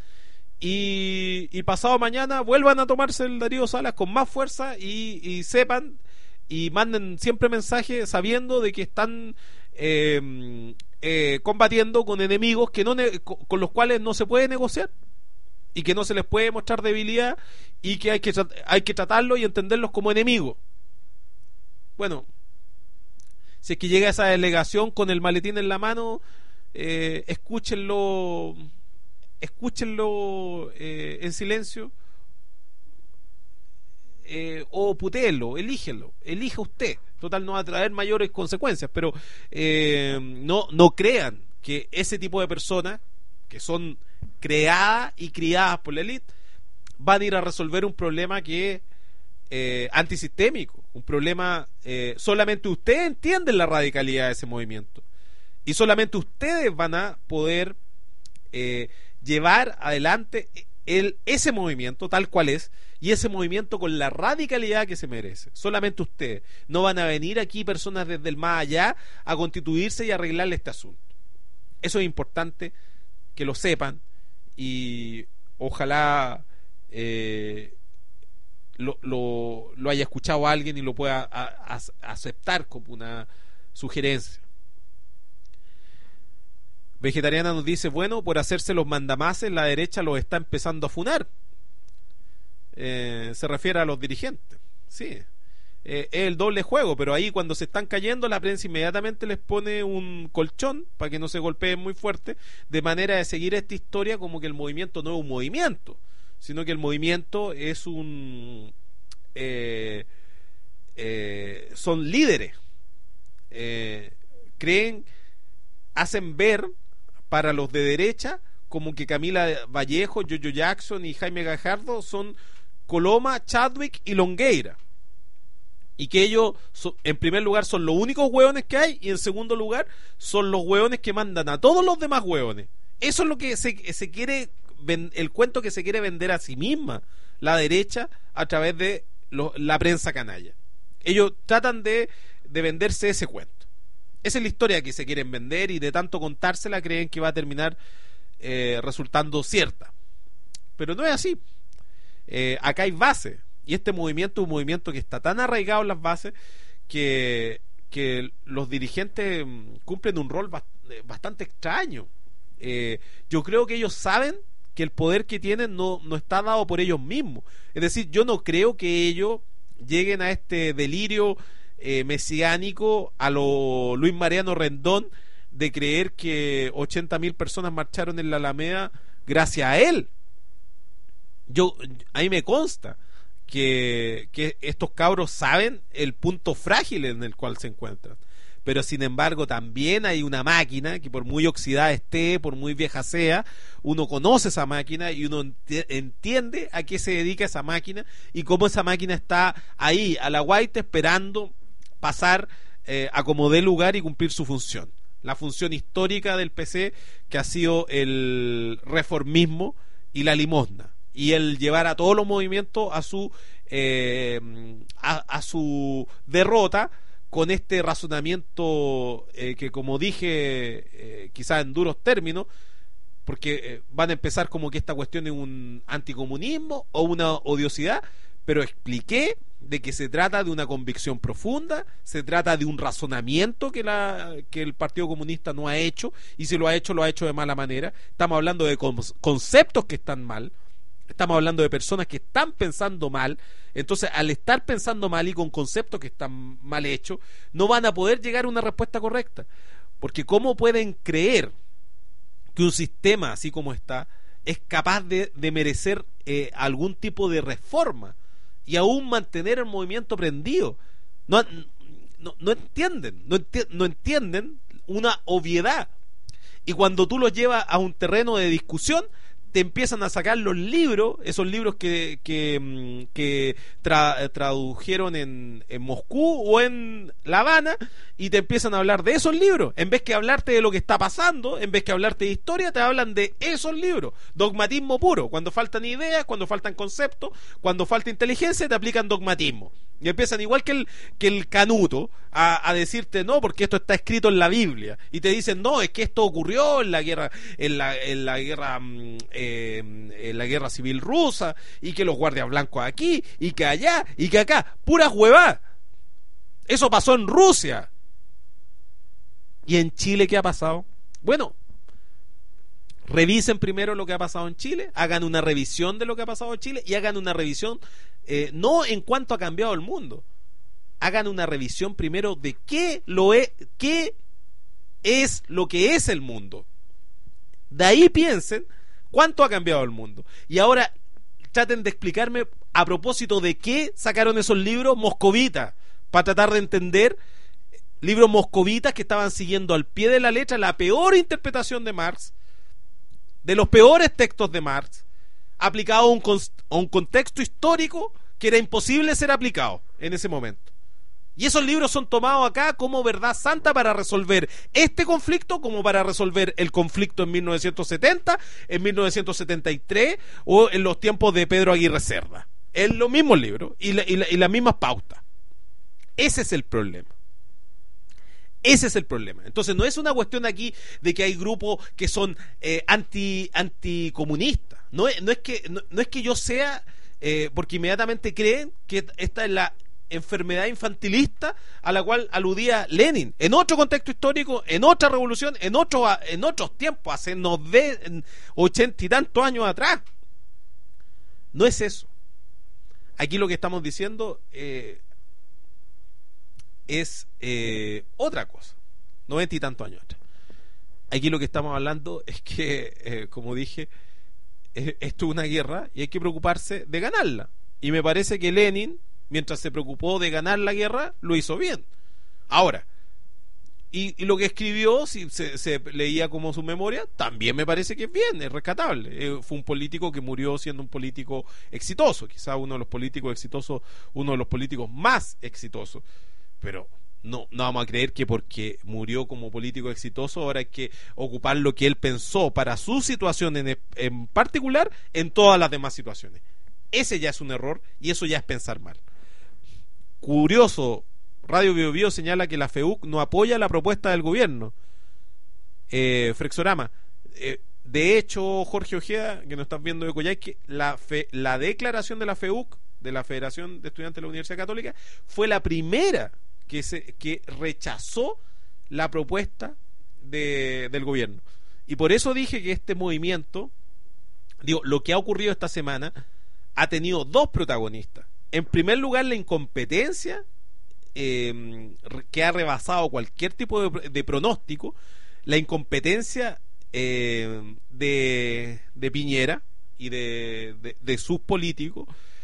y, y pasado mañana vuelvan a tomarse el Darío Salas con más fuerza, y, y sepan y manden siempre mensajes sabiendo de que están eh, eh, combatiendo con enemigos que no ne- con los cuales no se puede negociar y que no se les puede mostrar debilidad, y que hay que tra- hay que tratarlos y entenderlos como enemigos. Bueno, si es que llega esa delegación con el maletín en la mano, eh, escúchenlo escúchenlo eh, en silencio. Eh, o putéelo, elígelo, elija usted, total no va a traer mayores consecuencias, pero eh, no, no crean que ese tipo de personas que son creadas y criadas por la élite van a ir a resolver un problema que es eh, antisistémico, un problema eh, solamente ustedes entienden la radicalidad de ese movimiento, y solamente ustedes van a poder eh, llevar adelante el, ese movimiento tal cual es, y ese movimiento con la radicalidad que se merece. Solamente ustedes. No van a venir aquí personas desde el más allá a constituirse y arreglarle este asunto. Eso es importante que lo sepan, y ojalá eh, lo, lo, lo haya escuchado alguien y lo pueda a, a, aceptar como una sugerencia. Vegetariana nos dice, bueno, por hacerse los mandamases la derecha los está empezando a funar. Eh, se refiere a los dirigentes. Sí, eh, es el doble juego, pero ahí cuando se están cayendo la prensa inmediatamente les pone un colchón para que no se golpeen muy fuerte, de manera de seguir esta historia como que el movimiento no es un movimiento, sino que el movimiento es un eh, eh, son líderes, eh, creen, hacen ver para los de derecha, como que Camila Vallejo, Jojo Jackson y Jaime Gajardo son Coloma, Chadwick y Longueira, y que ellos so, en primer lugar son los únicos hueones que hay, y en segundo lugar son los hueones que mandan a todos los demás hueones. Eso es lo que se, se quiere, el cuento que se quiere vender a sí misma la derecha a través de lo, la prensa canalla. Ellos tratan de, de venderse ese cuento. Esa es la historia que se quieren vender, y de tanto contársela creen que va a terminar eh, resultando cierta, pero no es así. Eh, acá hay base, y este movimiento es un movimiento que está tan arraigado en las bases que, que los dirigentes cumplen un rol bastante extraño. Eh, yo creo que ellos saben que el poder que tienen no, no está dado por ellos mismos. Es decir, yo no creo que ellos lleguen a este delirio eh, mesiánico a lo Luis Mariano Rendón, de creer que ochenta mil personas marcharon en la Alameda gracias a él. Yo, a mí me consta que, que estos cabros saben el punto frágil en el cual se encuentran, pero sin embargo también hay una máquina que, por muy oxidada esté, por muy vieja sea, uno conoce esa máquina y uno enti- entiende a qué se dedica esa máquina y cómo esa máquina está ahí a la guaita esperando pasar eh, a como dé lugar y cumplir su función, la función histórica del P C, que ha sido el reformismo y la limosna, y el llevar a todos los movimientos a su eh, a, a su derrota, con este razonamiento eh, que, como dije, eh, quizás en duros términos, porque eh, van a empezar como que esta cuestión es un anticomunismo o una odiosidad, pero expliqué de que se trata de una convicción profunda, se trata de un razonamiento que, la, que el Partido Comunista no ha hecho, y si lo ha hecho, lo ha hecho de mala manera. Estamos hablando de conceptos que están mal, estamos hablando de personas que están pensando mal. Entonces, al estar pensando mal y con conceptos que están mal hechos, no van a poder llegar a una respuesta correcta, porque ¿cómo pueden creer que un sistema así como está es capaz de, de merecer eh, algún tipo de reforma y aún mantener el movimiento prendido? No, no, no entienden, no, enti- no entienden una obviedad, y cuando tú los llevas a un terreno de discusión, te empiezan a sacar los libros, esos libros que, que, que tra, tradujeron en, en Moscú o en La Habana, y te empiezan a hablar de esos libros. En vez que hablarte de lo que está pasando, en vez que hablarte de historia, te hablan de esos libros. Dogmatismo puro. Cuando faltan ideas, cuando faltan conceptos, cuando falta inteligencia, te aplican dogmatismo. Y empiezan igual que el, que el canuto a, a decirte no, porque esto está escrito en la Biblia, y te dicen no, es que esto ocurrió en la guerra en la, en la guerra eh, en la guerra civil rusa, y que los guardias blancos aquí y que allá y que acá, pura huevada. Eso pasó en Rusia. ¿Y en Chile qué ha pasado? Bueno, revisen primero lo que ha pasado en Chile, hagan una revisión de lo que ha pasado en Chile, y hagan una revisión eh, no en cuanto ha cambiado el mundo, hagan una revisión primero de qué lo es, qué es lo que es el mundo. De ahí piensen cuánto ha cambiado el mundo, y ahora traten de explicarme a propósito de qué sacaron esos libros moscovitas, para tratar de entender, libros moscovitas que estaban siguiendo al pie de la letra la peor interpretación de Marx, de los peores textos de Marx, aplicado a un, a un contexto histórico que era imposible ser aplicado en ese momento. Y esos libros son tomados acá como verdad santa para resolver este conflicto, como para resolver el conflicto en mil novecientos setenta, en mil novecientos setenta y tres o en los tiempos de Pedro Aguirre Cerda. Es los mismos libros y, la, y, la, y las mismas pautas. Ese es el problema. Ese es el problema. Entonces no es una cuestión aquí de que hay grupos que son eh, anti anticomunistas. No es, no es que no, no es que yo sea eh, porque inmediatamente creen que esta es la enfermedad infantilista a la cual aludía Lenin en otro contexto histórico, en otra revolución, en otro, en otros tiempos, hace ochenta y tantos años atrás. No es eso. Aquí lo que estamos diciendo eh, es eh, otra cosa, noventa y tantos años atrás. Aquí lo que estamos hablando es que, eh, como dije, eh, esto es una guerra y hay que preocuparse de ganarla. Y me parece que Lenin, mientras se preocupó de ganar la guerra, lo hizo bien. Ahora, Y, y lo que escribió, si se, se leía como su memoria, también me parece que es bien, es rescatable. Eh, fue un político que murió siendo un político exitoso, quizá uno de los políticos exitosos, uno de los políticos más exitosos. Pero no, no vamos a creer que porque murió como político exitoso ahora hay que ocupar lo que él pensó para su situación en, en particular en todas las demás situaciones. Ese ya es un error y eso ya es pensar mal. Curioso, Radio Bio Bio señala que la F E U C no apoya la propuesta del gobierno. Eh, Frexorama. Eh, de hecho, Jorge Ojeda, que nos estás viendo de Coyhaique, la, fe, la declaración de la F E U C, de la Federación de Estudiantes de la Universidad Católica, fue la primera que, se, que rechazó la propuesta de, del gobierno. Y por eso dije que este movimiento, digo, lo que ha ocurrido esta semana, ha tenido dos protagonistas. En primer lugar, la incompetencia eh, que ha rebasado cualquier tipo de, de pronóstico, la incompetencia eh, de, de Piñera y de, de, de sus políticos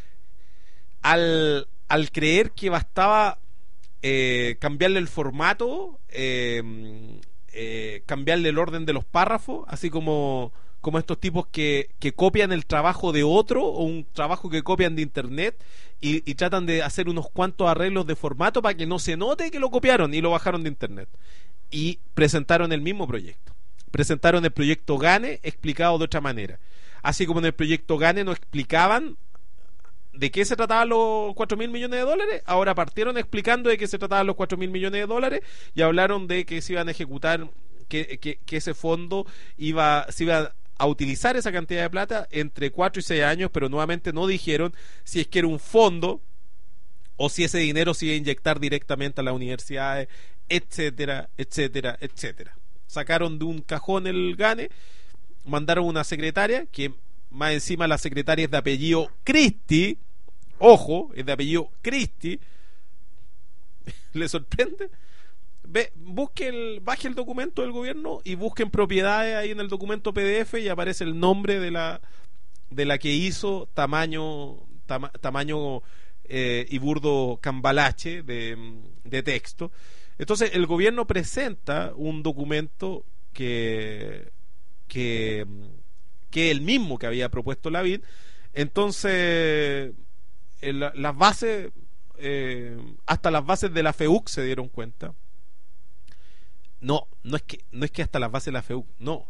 al, al creer que bastaba eh, cambiarle el formato, eh, eh, cambiarle el orden de los párrafos, así como como estos tipos que, que copian el trabajo de otro o un trabajo que copian de internet y, y tratan de hacer unos cuantos arreglos de formato para que no se note que lo copiaron y lo bajaron de internet. Y presentaron el mismo proyecto. Presentaron el proyecto GANE explicado de otra manera. Así como en el proyecto GANE no explicaban de qué se trataban los cuatro mil millones de dólares, ahora partieron explicando de qué se trataban los cuatro mil millones de dólares y hablaron de que se iban a ejecutar, que, que, que ese fondo iba, se iba a utilizar esa cantidad de plata entre cuatro y seis años, pero nuevamente no dijeron si es que era un fondo o si ese dinero se iba a inyectar directamente a las universidades, etcétera, etcétera, etcétera. Sacaron de un cajón el GANE, mandaron una secretaria, que más encima la secretaria es de apellido Christie, ojo, es de apellido Christie. ¿Le sorprende? Ve, busque el, baje el documento del gobierno y busquen propiedades ahí en el documento P D F y aparece el nombre de la de la que hizo tamaño tama, tamaño eh, y burdo cambalache de, de texto. Entonces el gobierno presenta un documento que que que el mismo que había propuesto Lavín. Entonces el, las bases eh, hasta las bases de la F E U C se dieron cuenta. No, no es que no es que hasta las bases de la F E U C, no.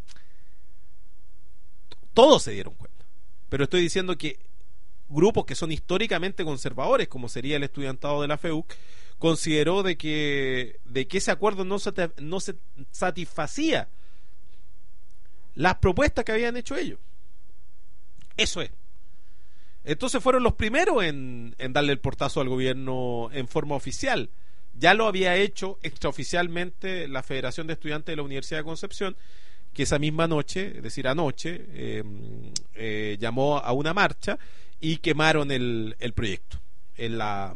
Todos se dieron cuenta. Pero estoy diciendo que grupos que son históricamente conservadores, como sería el estudiantado de la F E U C, consideró de que de que ese acuerdo no se no se satisfacía las propuestas que habían hecho ellos. Eso es. Entonces fueron los primeros en, en darle el portazo al gobierno en forma oficial. Ya lo había hecho extraoficialmente la Federación de Estudiantes de la Universidad de Concepción, que esa misma noche, es decir, anoche, eh, eh, llamó a una marcha y quemaron el, el proyecto. En la,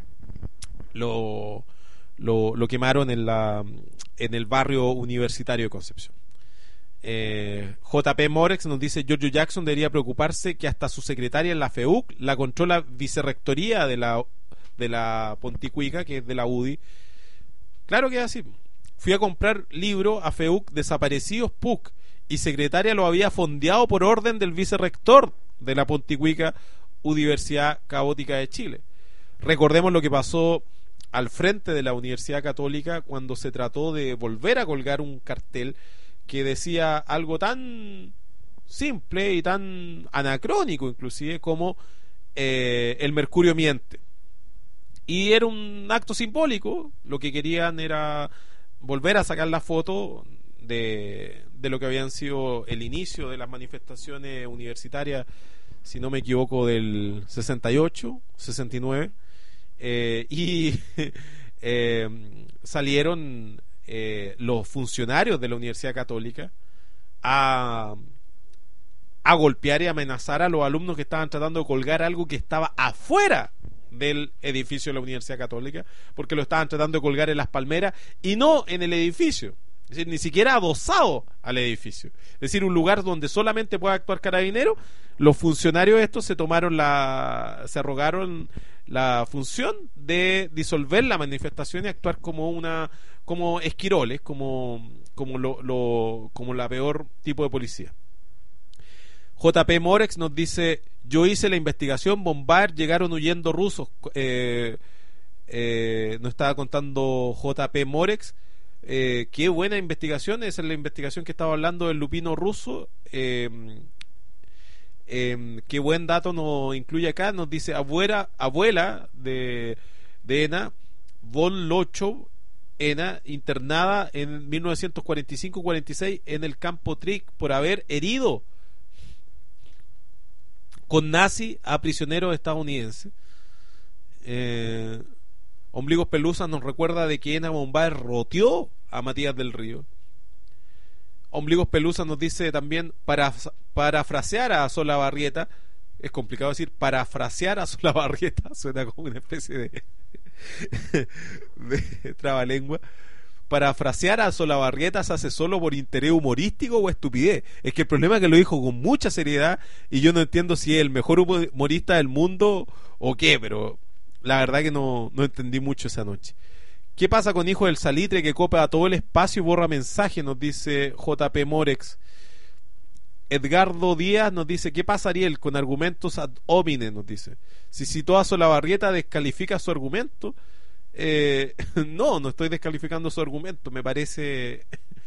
lo, lo, lo quemaron en, la, en el barrio universitario de Concepción. Eh, J P Morex nos dice: Giorgio Jackson debería preocuparse que hasta su secretaria en la F E U C la controla vicerrectoría de la de la Ponticuica, que es de la U D I. Claro que es así. Fui a comprar libro a F E U C, desaparecidos P U C, y secretaria lo había fondeado por orden del vicerrector de la Ponticuica Universidad Católica de Chile. Recordemos lo que pasó al frente de la Universidad Católica cuando se trató de volver a colgar un cartel que decía algo tan simple y tan anacrónico inclusive como eh, el mercurio miente. Y era un acto simbólico. Lo que querían era volver a sacar la foto de, de lo que habían sido el inicio de las manifestaciones universitarias, si no me equivoco, del sesenta y ocho, sesenta y nueve, eh, y eh, salieron eh, los funcionarios de la Universidad Católica a, a golpear y amenazar a los alumnos que estaban tratando de colgar algo que estaba afuera del edificio de la Universidad Católica, porque lo estaban tratando de colgar en las palmeras y no en el edificio, es decir, ni siquiera adosado al edificio, es decir, un lugar donde solamente puede actuar Carabineros. Los funcionarios estos se tomaron la se arrogaron la función de disolver la manifestación y actuar como una como esquiroles, como, como, lo, lo, como la peor tipo de policía. J P Morex nos dice: yo hice la investigación, Bombar, llegaron huyendo rusos. Eh, eh, nos estaba contando J P Morex. Eh, qué buena investigación, esa es la investigación que estaba hablando del lupino ruso. Eh, eh, qué buen dato nos incluye acá. Nos dice: abuela, abuela de, de Ena von Lochow, Ena, internada en mil novecientos cuarenta y cinco cuarenta y seis en el campo Trick por haber herido con nazi a prisioneros estadounidenses. Eh, Ombligos Pelusa nos recuerda de que Ena Bombay roteó a Matías del Río. Ombligos Pelusa nos dice también: para parafrasear a Solabarrieta. Es complicado decir parafrasear a Solabarrieta, suena como una especie de, de trabalengua. Parafrasear a Solabarrieta se hace solo por interés humorístico o estupidez. Es que el problema es que lo dijo con mucha seriedad y yo no entiendo si es el mejor humorista del mundo o qué, pero la verdad que no, no entendí mucho esa noche. ¿Qué pasa con Hijo del Salitre que copa todo el espacio y borra mensaje? Nos dice J P Morex. Edgardo Díaz nos dice: ¿qué pasa, Ariel, con argumentos ad hominem? Nos dice: si citó a Solabarrieta, descalifica su argumento. Eh, no, no estoy descalificando su argumento. Me parece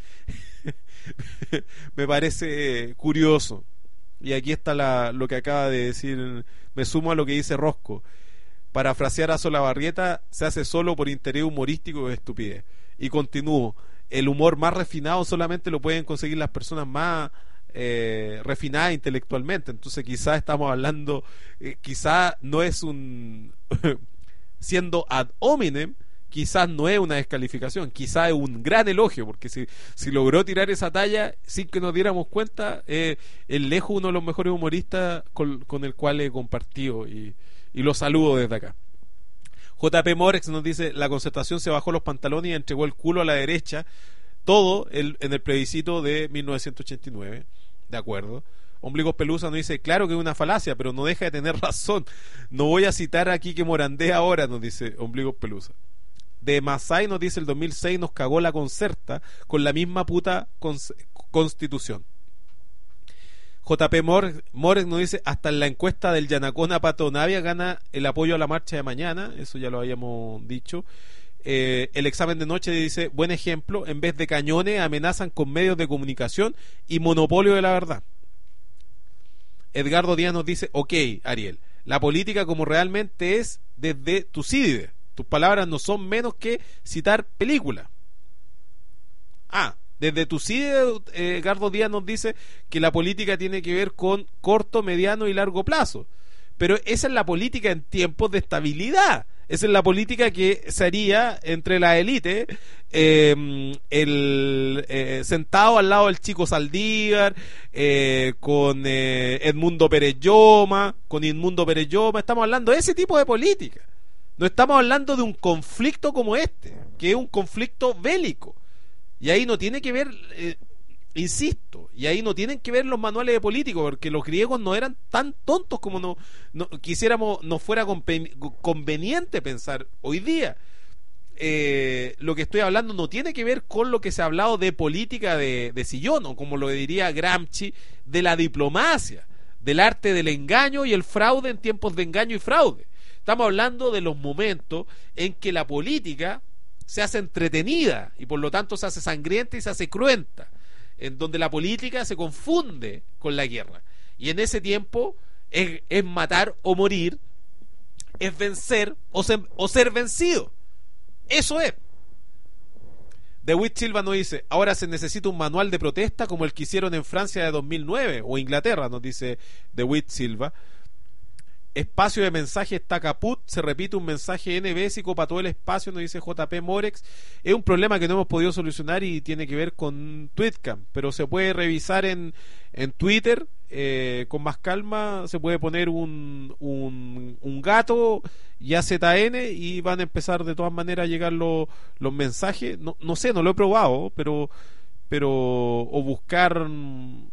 me parece curioso. Y aquí está la, lo que acaba de decir. Me sumo a lo que dice Rosco: parafrasear a Solabarrieta se hace solo por interés humorístico o estupidez. Y continúo: el humor más refinado solamente lo pueden conseguir las personas más eh, refinadas intelectualmente. Entonces quizás estamos hablando, eh, quizás no es un siendo ad hominem, quizás no es una descalificación, quizás es un gran elogio, porque si, si logró tirar esa talla sin que nos diéramos cuenta, eh, es lejos uno de los mejores humoristas con, con el cual he compartido, y, y lo saludo desde acá. J P Morex nos dice: la Concertación se bajó los pantalones y entregó el culo a la derecha, todo el, en el plebiscito de mil novecientos ochenta y nueve. De acuerdo. Ombligos Pelusa nos dice: claro que es una falacia, pero no deja de tener razón. No voy a citar aquí que Morandé ahora, nos dice Ombligos Pelusa. De Masai nos dice: el dos mil seis nos cagó la Concerta con la misma puta cons- constitución. J P Morex nos dice: hasta en la encuesta del Yanacona Pato Navia gana el apoyo a la marcha de mañana. Eso ya lo habíamos dicho. Eh, el examen de noche dice: buen ejemplo, en vez de cañones amenazan con medios de comunicación y monopolio de la verdad. Edgardo Díaz nos dice: ok, Ariel, la política como realmente es desde Tucídides. Tus palabras no son menos que citar películas. Ah, desde Tucídides, eh, Edgardo Díaz nos dice que la política tiene que ver con corto, mediano y largo plazo. Pero esa es la política en tiempos de estabilidad. Esa es la política que se haría entre la élite, eh, el eh, sentado al lado del Chico Saldívar, eh, con eh, Edmundo Pérez Lloma, con Edmundo Pérez Lloma. Estamos hablando de ese tipo de política. No estamos hablando de un conflicto como este, que es un conflicto bélico. Y ahí no tiene que ver, eh, insisto, y ahí no tienen que ver los manuales de políticos, porque los griegos no eran tan tontos como no, no quisiéramos, nos fuera conveniente pensar hoy día. Eh, lo que estoy hablando no tiene que ver con lo que se ha hablado de política de, de sillón, o como lo diría Gramsci, de la diplomacia, del arte del engaño y el fraude en tiempos de engaño y fraude. Estamos hablando de los momentos en que la política se hace entretenida y por lo tanto se hace sangrienta y se hace cruenta, en donde la política se confunde con la guerra, y en ese tiempo es, es matar o morir, es vencer o ser, o ser vencido. Eso es. DeWitt Silva nos dice: ahora se necesita un manual de protesta como el que hicieron en Francia de dos mil nueve o Inglaterra, nos dice DeWitt Silva. Espacio de mensaje está caput, se repite un mensaje N bésico para todo el espacio, nos dice J P Morex. Es un problema que no hemos podido solucionar y tiene que ver con Tweetcam, pero se puede revisar en, en Twitter eh, con más calma. Se puede poner un, un, un gato y A Z N y van a empezar de todas maneras a llegar los, los mensajes. No, no sé, no lo he probado, pero pero o buscar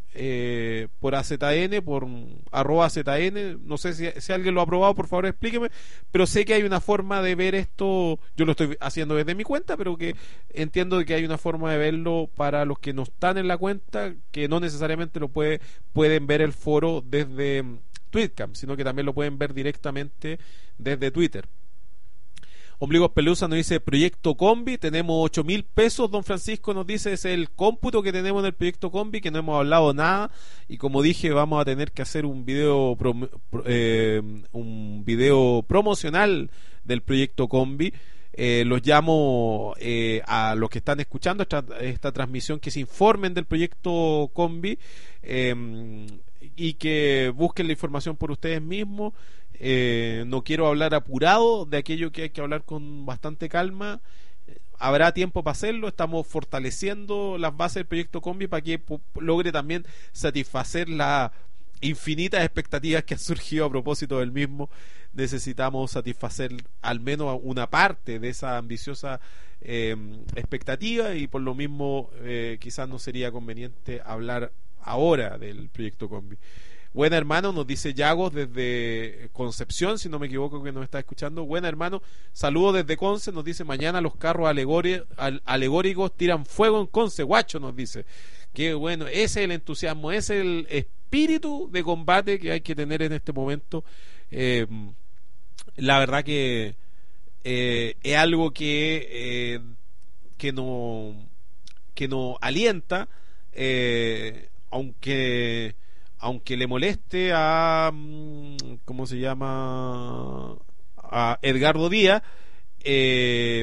eh, por A Z N, por arroba Z N. No sé si, si alguien lo ha probado, por favor explíqueme, pero sé que hay una forma de ver esto. Yo lo estoy haciendo desde mi cuenta, pero que entiendo que hay una forma de verlo para los que no están en la cuenta, que no necesariamente lo puede, pueden ver el foro desde Tweetcam, sino que también lo pueden ver directamente desde Twitter. Ombligos Pelusa nos dice Proyecto Combi, tenemos ocho mil pesos. Don Francisco nos dice es el cómputo que tenemos en el Proyecto Combi, que no hemos hablado nada, y como dije vamos a tener que hacer un video prom eh, un video promocional del Proyecto Combi. Eh, los llamo eh, a los que están escuchando esta, esta transmisión que se informen del Proyecto Combi, eh, y que busquen la información por ustedes mismos. Eh, no quiero hablar apurado de aquello que hay que hablar con bastante calma. Habrá tiempo para hacerlo. Estamos fortaleciendo las bases del Proyecto Combi para que logre también satisfacer las infinitas expectativas que han surgido a propósito del mismo. Necesitamos satisfacer al menos una parte de esa ambiciosa eh, expectativa, y por lo mismo eh, quizás no sería conveniente hablar ahora del Proyecto Combi. Buena hermano, nos dice Yagos desde Concepción, si no me equivoco, que nos está escuchando. Buena hermano, saludos desde Conce, nos dice mañana los carros alegóricos tiran fuego en Conce, guacho, nos dice. Qué bueno, ese es el entusiasmo, ese es el espíritu de combate que hay que tener en este momento. Eh, la verdad que eh, es algo que eh, que no que nos alienta, eh, aunque aunque le moleste a ¿cómo se llama? A Edgardo Díaz, eh,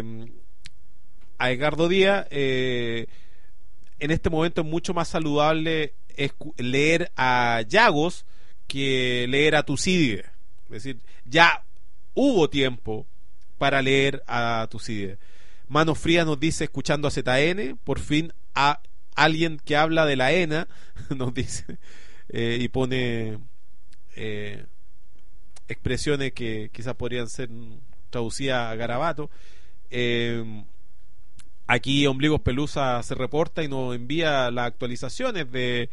a Edgardo Díaz eh, en este momento es mucho más saludable leer a Yagos que leer a Tucídides. Es decir, ya hubo tiempo para leer a Tucídides. Mano Fría nos dice escuchando a Z N, por fin a alguien que habla de la E N A, nos dice. Eh, y pone eh, expresiones que quizás podrían ser traducidas a garabato. Eh, aquí Ombligos Pelusa se reporta y nos envía las actualizaciones de,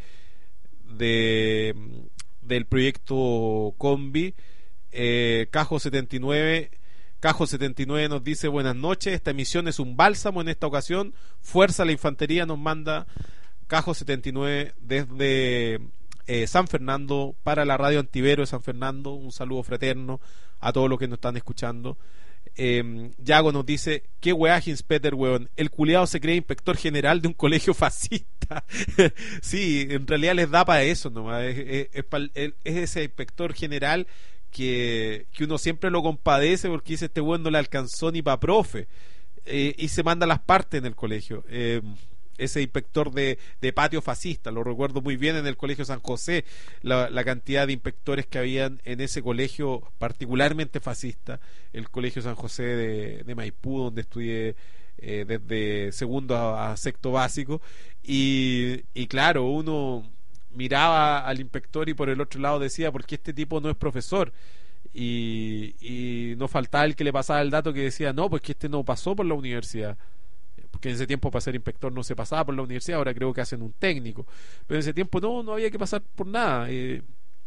de del proyecto Combi. eh, Cajo setenta y nueve Cajo setenta y nueve nos dice buenas noches, esta emisión es un bálsamo en esta ocasión, fuerza a la infantería, nos manda Cajo setenta y nueve desde Eh, San Fernando, para la radio Antivero de San Fernando. Un saludo fraterno a todos los que nos están escuchando. eh, Yago nos dice qué weá Hinspeter, weón, el culiado se cree inspector general de un colegio fascista. Sí, en realidad les da para eso nomás. es, es, es, es ese inspector general que, que uno siempre lo compadece porque dice este weón no le alcanzó ni para profe, eh, y se manda las partes en el colegio. eh, ese inspector de, de patio fascista, lo recuerdo muy bien en el colegio San José, la, la cantidad de inspectores que habían en ese colegio particularmente fascista, el colegio San José de, de Maipú, donde estudié eh, desde segundo a, a sexto básico, y, y claro, uno miraba al inspector y por el otro lado decía, ¿por qué este tipo no es profesor? Y, y no faltaba el que le pasaba el dato que decía, no, pues que este no pasó por la universidad, porque en ese tiempo para ser inspector no se pasaba por la universidad, ahora creo que hacen un técnico, pero en ese tiempo no, no había que pasar por nada. eh,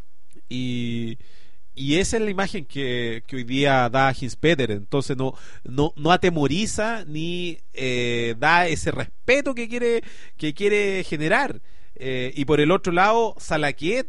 y, y esa es la imagen que, que hoy día da Hinspeter. Entonces no, no, no atemoriza ni eh, da ese respeto que quiere, que quiere generar. Eh, y por el otro lado, Salaquet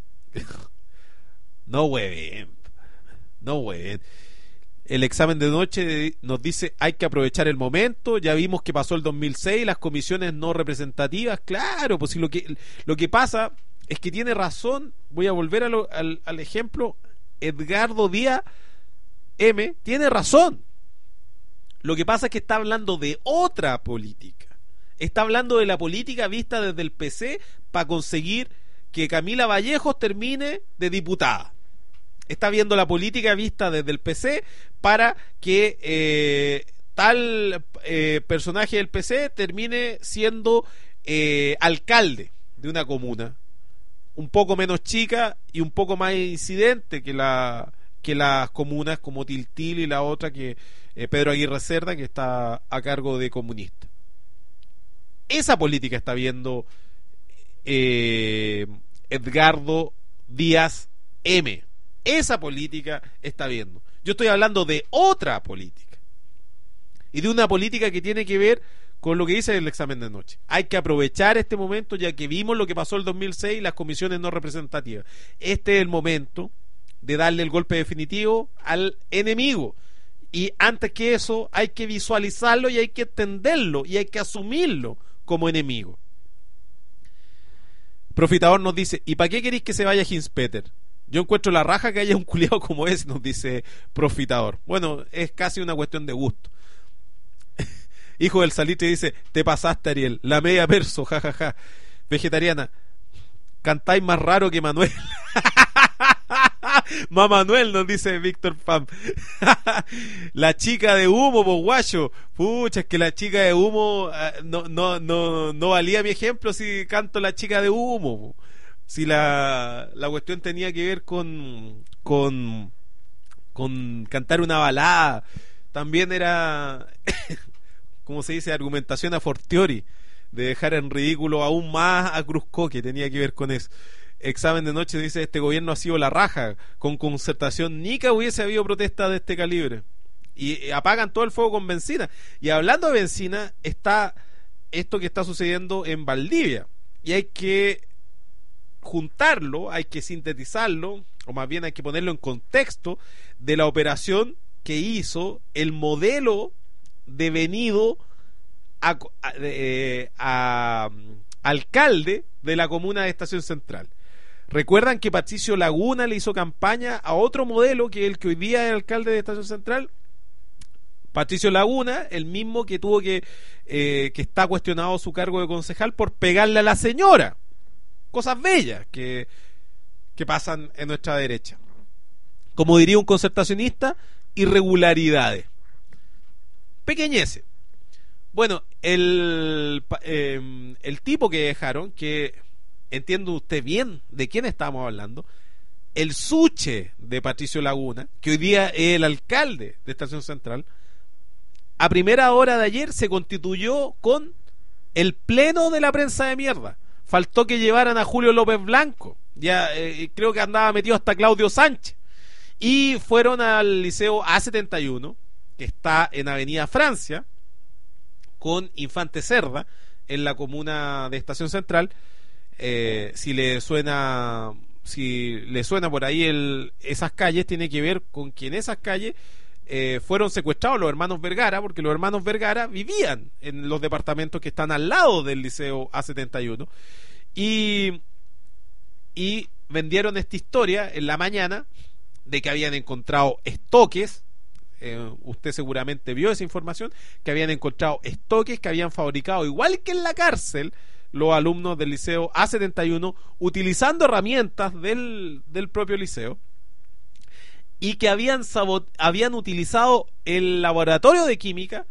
no hueven, no hueven. El examen de noche nos dice hay que aprovechar el momento, ya vimos que pasó el dos mil seis, las comisiones no representativas, claro, pues si lo que lo que pasa es que tiene razón, voy a volver a lo, al, al ejemplo, Edgardo Díaz M tiene razón. Lo que pasa es que está hablando de otra política, está hablando de la política vista desde el P C para conseguir que Camila Vallejos termine de diputada. Está viendo la política vista desde el P C para que eh, tal eh, personaje del P C termine siendo eh, alcalde de una comuna un poco menos chica y un poco más incidente que la que las comunas como Tiltil y la otra que eh, Pedro Aguirre Cerda, que está a cargo de comunista. Esa política está viendo eh, Edgardo Díaz M. Esa política está viendo. Yo estoy hablando de otra política, y de una política que tiene que ver con lo que dice el examen de noche. Hay que aprovechar este momento, ya que vimos lo que pasó el dos mil seis, las comisiones no representativas. Este es el momento de darle el golpe definitivo al enemigo, y antes que eso hay que visualizarlo y hay que entenderlo y hay que asumirlo como enemigo. Profitador nos dice: ¿y para qué queréis que se vaya Hinspeter? Yo encuentro la raja que haya un culiado como ese, nos dice Profitador. Bueno, es casi una cuestión de gusto. Hijo del Salitre dice: te pasaste, Ariel, la media verso, jajaja. Ja, ja. Vegetariana: cantáis más raro que Manuel. Más Manuel, nos dice Víctor Pam. La chica de humo, po guacho. Pucha, es que la chica de humo uh, no, no, no, no valía mi ejemplo si canto la chica de humo, po. Si la, la cuestión tenía que ver con, con con cantar una balada, también era como se dice, argumentación a fortiori, de dejar en ridículo aún más a Cruzco, que tenía que ver con eso. Examen de noche dice: este gobierno ha sido la raja, con concertación nica hubiese habido protestas de este calibre, y apagan todo el fuego con benzina. Y hablando de benzina, está esto que está sucediendo en Valdivia, y hay que juntarlo, hay que sintetizarlo, o más bien hay que ponerlo en contexto de la operación que hizo el modelo devenido a, a, eh, a, alcalde de la comuna de Estación Central. Recuerdan que Patricio Laguna le hizo campaña a otro modelo que el que hoy día es alcalde de Estación Central. Patricio Laguna, el mismo que tuvo que eh, que está cuestionado su cargo de concejal por pegarle a la señora. Cosas bellas que, que pasan en nuestra derecha. Como diría un concertacionista, irregularidades, pequeñeces. Bueno, el, eh, el tipo que dejaron, que entiende usted bien de quién estamos hablando, el suche de Patricio Laguna, que hoy día es el alcalde de Estación Central, a primera hora de ayer se constituyó con el pleno de la prensa de mierda. Faltó que llevaran a Julio López Blanco, ya eh, creo que andaba metido hasta Claudio Sánchez, y fueron al liceo A setenta y uno, que está en Avenida Francia, con Infante Cerda, en la comuna de Estación Central. Eh, si le suena si le suena por ahí el, esas calles, tiene que ver con que en esas calles eh, fueron secuestrados los hermanos Vergara, porque los hermanos Vergara vivían en los departamentos que están al lado del liceo A setenta y uno, y, y vendieron esta historia en la mañana de que habían encontrado estoques. Eh, usted seguramente vio esa información, que habían encontrado estoques que habían fabricado, igual que en la cárcel, los alumnos del liceo A setenta y uno, utilizando herramientas del, del propio liceo, y que habían, sabot habían utilizado el laboratorio de química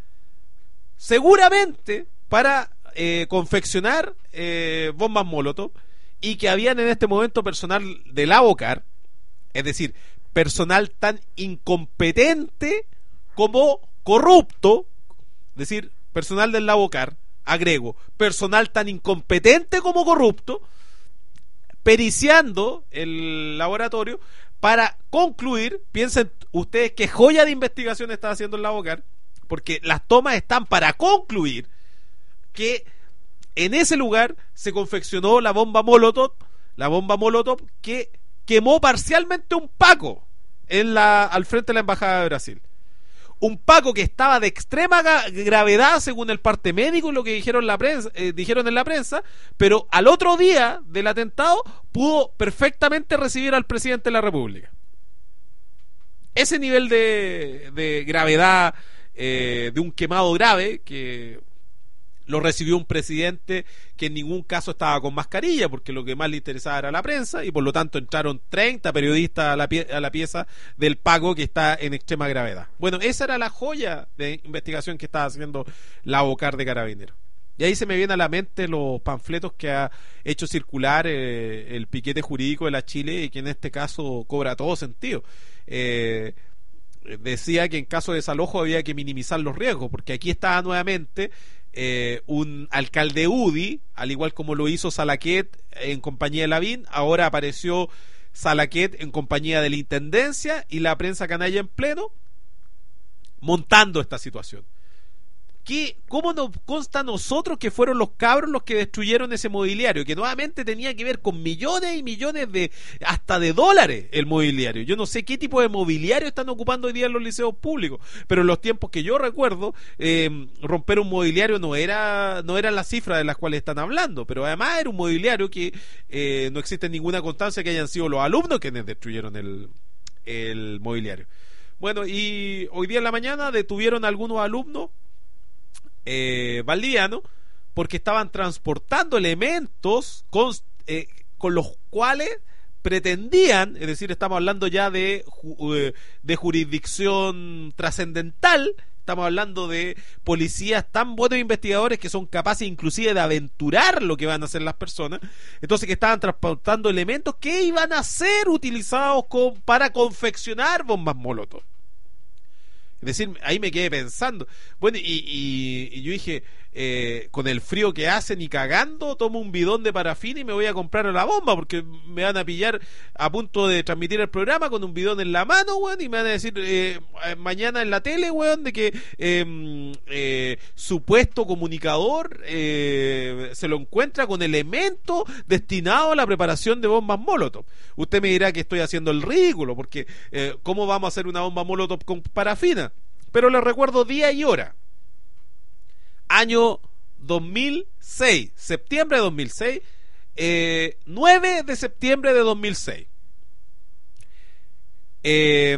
seguramente para eh, confeccionar eh, bombas Molotov, y que habían en este momento personal de la Bocar, es decir, personal tan incompetente como corrupto, es decir, personal del Labocar, agrego, personal tan incompetente como corrupto, periciando el laboratorio para concluir. Piensen ustedes qué joya de investigación está haciendo el Labocar, porque las tomas están para concluir que en ese lugar se confeccionó la bomba Molotov, la bomba Molotov que quemó parcialmente un Paco en la, al frente de la Embajada de Brasil. Un Paco que estaba de extrema gravedad según el parte médico, lo que dijeron, la prensa, eh, dijeron en la prensa, pero al otro día del atentado pudo perfectamente recibir al presidente de la República. Ese nivel de, de gravedad eh, de un quemado grave, que lo recibió un presidente que en ningún caso estaba con mascarilla, porque lo que más le interesaba era la prensa, y por lo tanto entraron treinta periodistas a la, pie a la pieza del Paco, que está en extrema gravedad. Bueno, esa era la joya de investigación que estaba haciendo la Bocar de Carabineros. Y ahí se me vienen a la mente los panfletos que ha hecho circular eh, el piquete jurídico de la Chile, y que en este caso cobra todo sentido. Eh, decía que en caso de desalojo había que minimizar los riesgos, porque aquí estaba nuevamente eh, un alcalde U D I, al igual como lo hizo Salaquet en compañía de Lavín. Ahora apareció Salaquet en compañía de la Intendencia y la prensa canalla en pleno montando esta situación. ¿Qué, ¿Cómo nos consta a nosotros que fueron los cabros los que destruyeron ese mobiliario? Que nuevamente tenía que ver con millones y millones de, hasta de dólares, el mobiliario. Yo no sé qué tipo de mobiliario están ocupando hoy día en los liceos públicos, pero en los tiempos que yo recuerdo, eh, romper un mobiliario no era no era la cifra de las cuales están hablando, pero además era un mobiliario que eh, no existe ninguna constancia que hayan sido los alumnos quienes destruyeron el, el mobiliario. Bueno, y hoy día en la mañana detuvieron a algunos alumnos Eh, valdiviano, porque estaban transportando elementos con, eh, con los cuales pretendían, es decir, estamos hablando ya de, de jurisdicción trascendental, estamos hablando de policías tan buenos investigadores que son capaces inclusive de aventurar lo que van a hacer las personas, entonces que estaban transportando elementos que iban a ser utilizados con, para confeccionar bombas molotov. Es decir, ahí me quedé pensando. Bueno, y, y, y yo dije, eh, con el frío que hace, ni cagando, tomo un bidón de parafina y me voy a comprar la bomba, porque me van a pillar a punto de transmitir el programa con un bidón en la mano, weón, y me van a decir eh, mañana en la tele, weón, de que eh, eh, supuesto comunicador eh, se lo encuentra con elementos destinados a la preparación de bombas molotov. Usted me dirá que estoy haciendo el ridículo, porque eh, ¿cómo vamos a hacer una bomba molotov con parafina? Pero les recuerdo día y hora. Año dos mil seis, septiembre de dos mil seis, eh, nueve de septiembre de dos mil seis. Eh,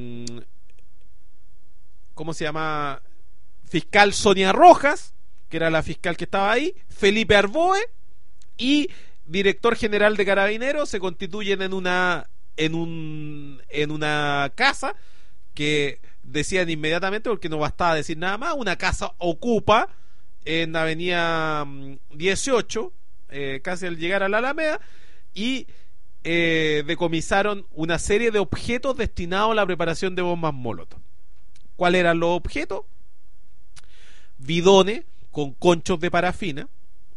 ¿Cómo se llama? Fiscal Sonia Rojas, que era la fiscal que estaba ahí, Felipe Arboe y director general de Carabineros se constituyen en una en un en una casa que decían inmediatamente, porque no bastaba decir nada más, una casa ocupa en avenida dieciocho, eh, casi al llegar a la Alameda, y eh, decomisaron una serie de objetos destinados a la preparación de bombas molotov. ¿Cuáles eran los objetos? Bidones con conchos de parafina,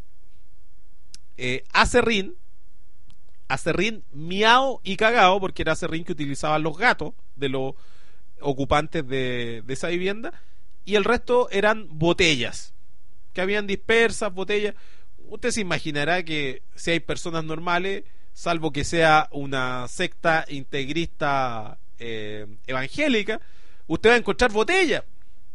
eh, acerrín, acerrín miao y cagao, porque era acerrín que utilizaban los gatos de los ocupantes de, de esa vivienda, y el resto eran botellas que habían dispersas, botellas. Usted se imaginará que si hay personas normales, salvo que sea una secta integrista eh, evangélica, usted va a encontrar botellas,